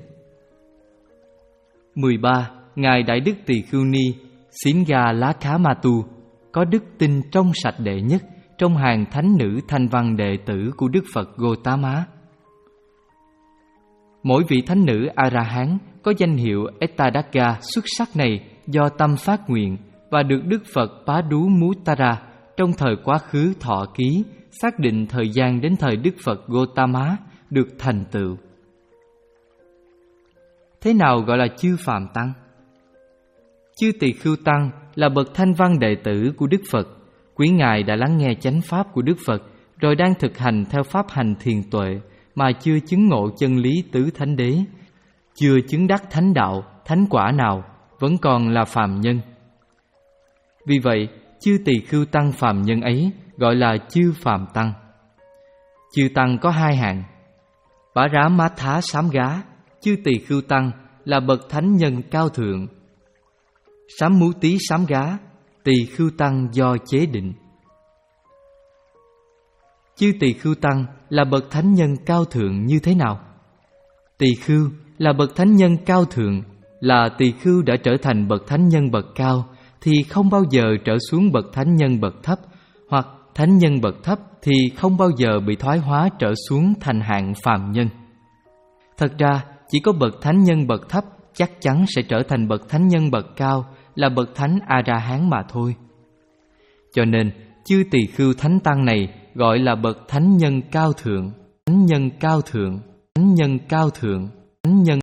Mười ba. Ngài Đại Đức Tỳ Khưu Ni Singa Lakhamatu, có đức tin trong sạch đệ nhất trong hàng thánh nữ thanh văn đệ tử của Đức Phật Gotama. Mỗi vị thánh nữ A-ra-hán có danh hiệu Ekta-đát-gá xuất sắc này do tâm phát nguyện và được Đức Phật Padumuttara trong thời quá khứ thọ ký, xác định thời gian đến thời Đức Phật Gotama được thành tựu. Thế nào gọi là chư Phàm Tăng? Chư Tỳ Khưu Tăng là bậc thanh văn đệ tử của Đức Phật. Quý ngài đã lắng nghe chánh pháp của Đức Phật, rồi đang thực hành theo pháp hành thiền tuệ mà chưa chứng ngộ chân lý tứ thánh đế, chưa chứng đắc thánh đạo, thánh quả nào, vẫn còn là phàm nhân. Vì vậy, chư Tỳ Khưu Tăng phàm nhân ấy gọi là chư Phàm Tăng. Chư Tăng có hai hạng. Bá Rá Mát Thá Sám Gá, chư Tỳ Khưu Tăng là bậc thánh nhân cao thượng. Sám Mú Tí Sám Gá, Tỳ Khưu Tăng do chế định. Chư Tỳ Khưu Tăng là bậc thánh nhân cao thượng như thế nào? Tỳ Khưu là bậc thánh nhân cao thượng, là Tỳ Khưu đã trở thành bậc thánh nhân bậc cao thì không bao giờ trở xuống bậc thánh nhân bậc thấp, hoặc thánh nhân bậc thấp thì không bao giờ bị thoái hóa trở xuống thành hạng phàm nhân. Thật ra, chỉ có bậc thánh nhân bậc thấp chắc chắn sẽ trở thành bậc thánh nhân bậc cao, là bậc thánh A-ra-hán mà thôi. Cho nên, chư Tỳ Khưu thánh tăng này gọi là bậc thánh nhân cao thượng, thánh nhân cao thượng, thánh nhân cao thượng, thánh nhân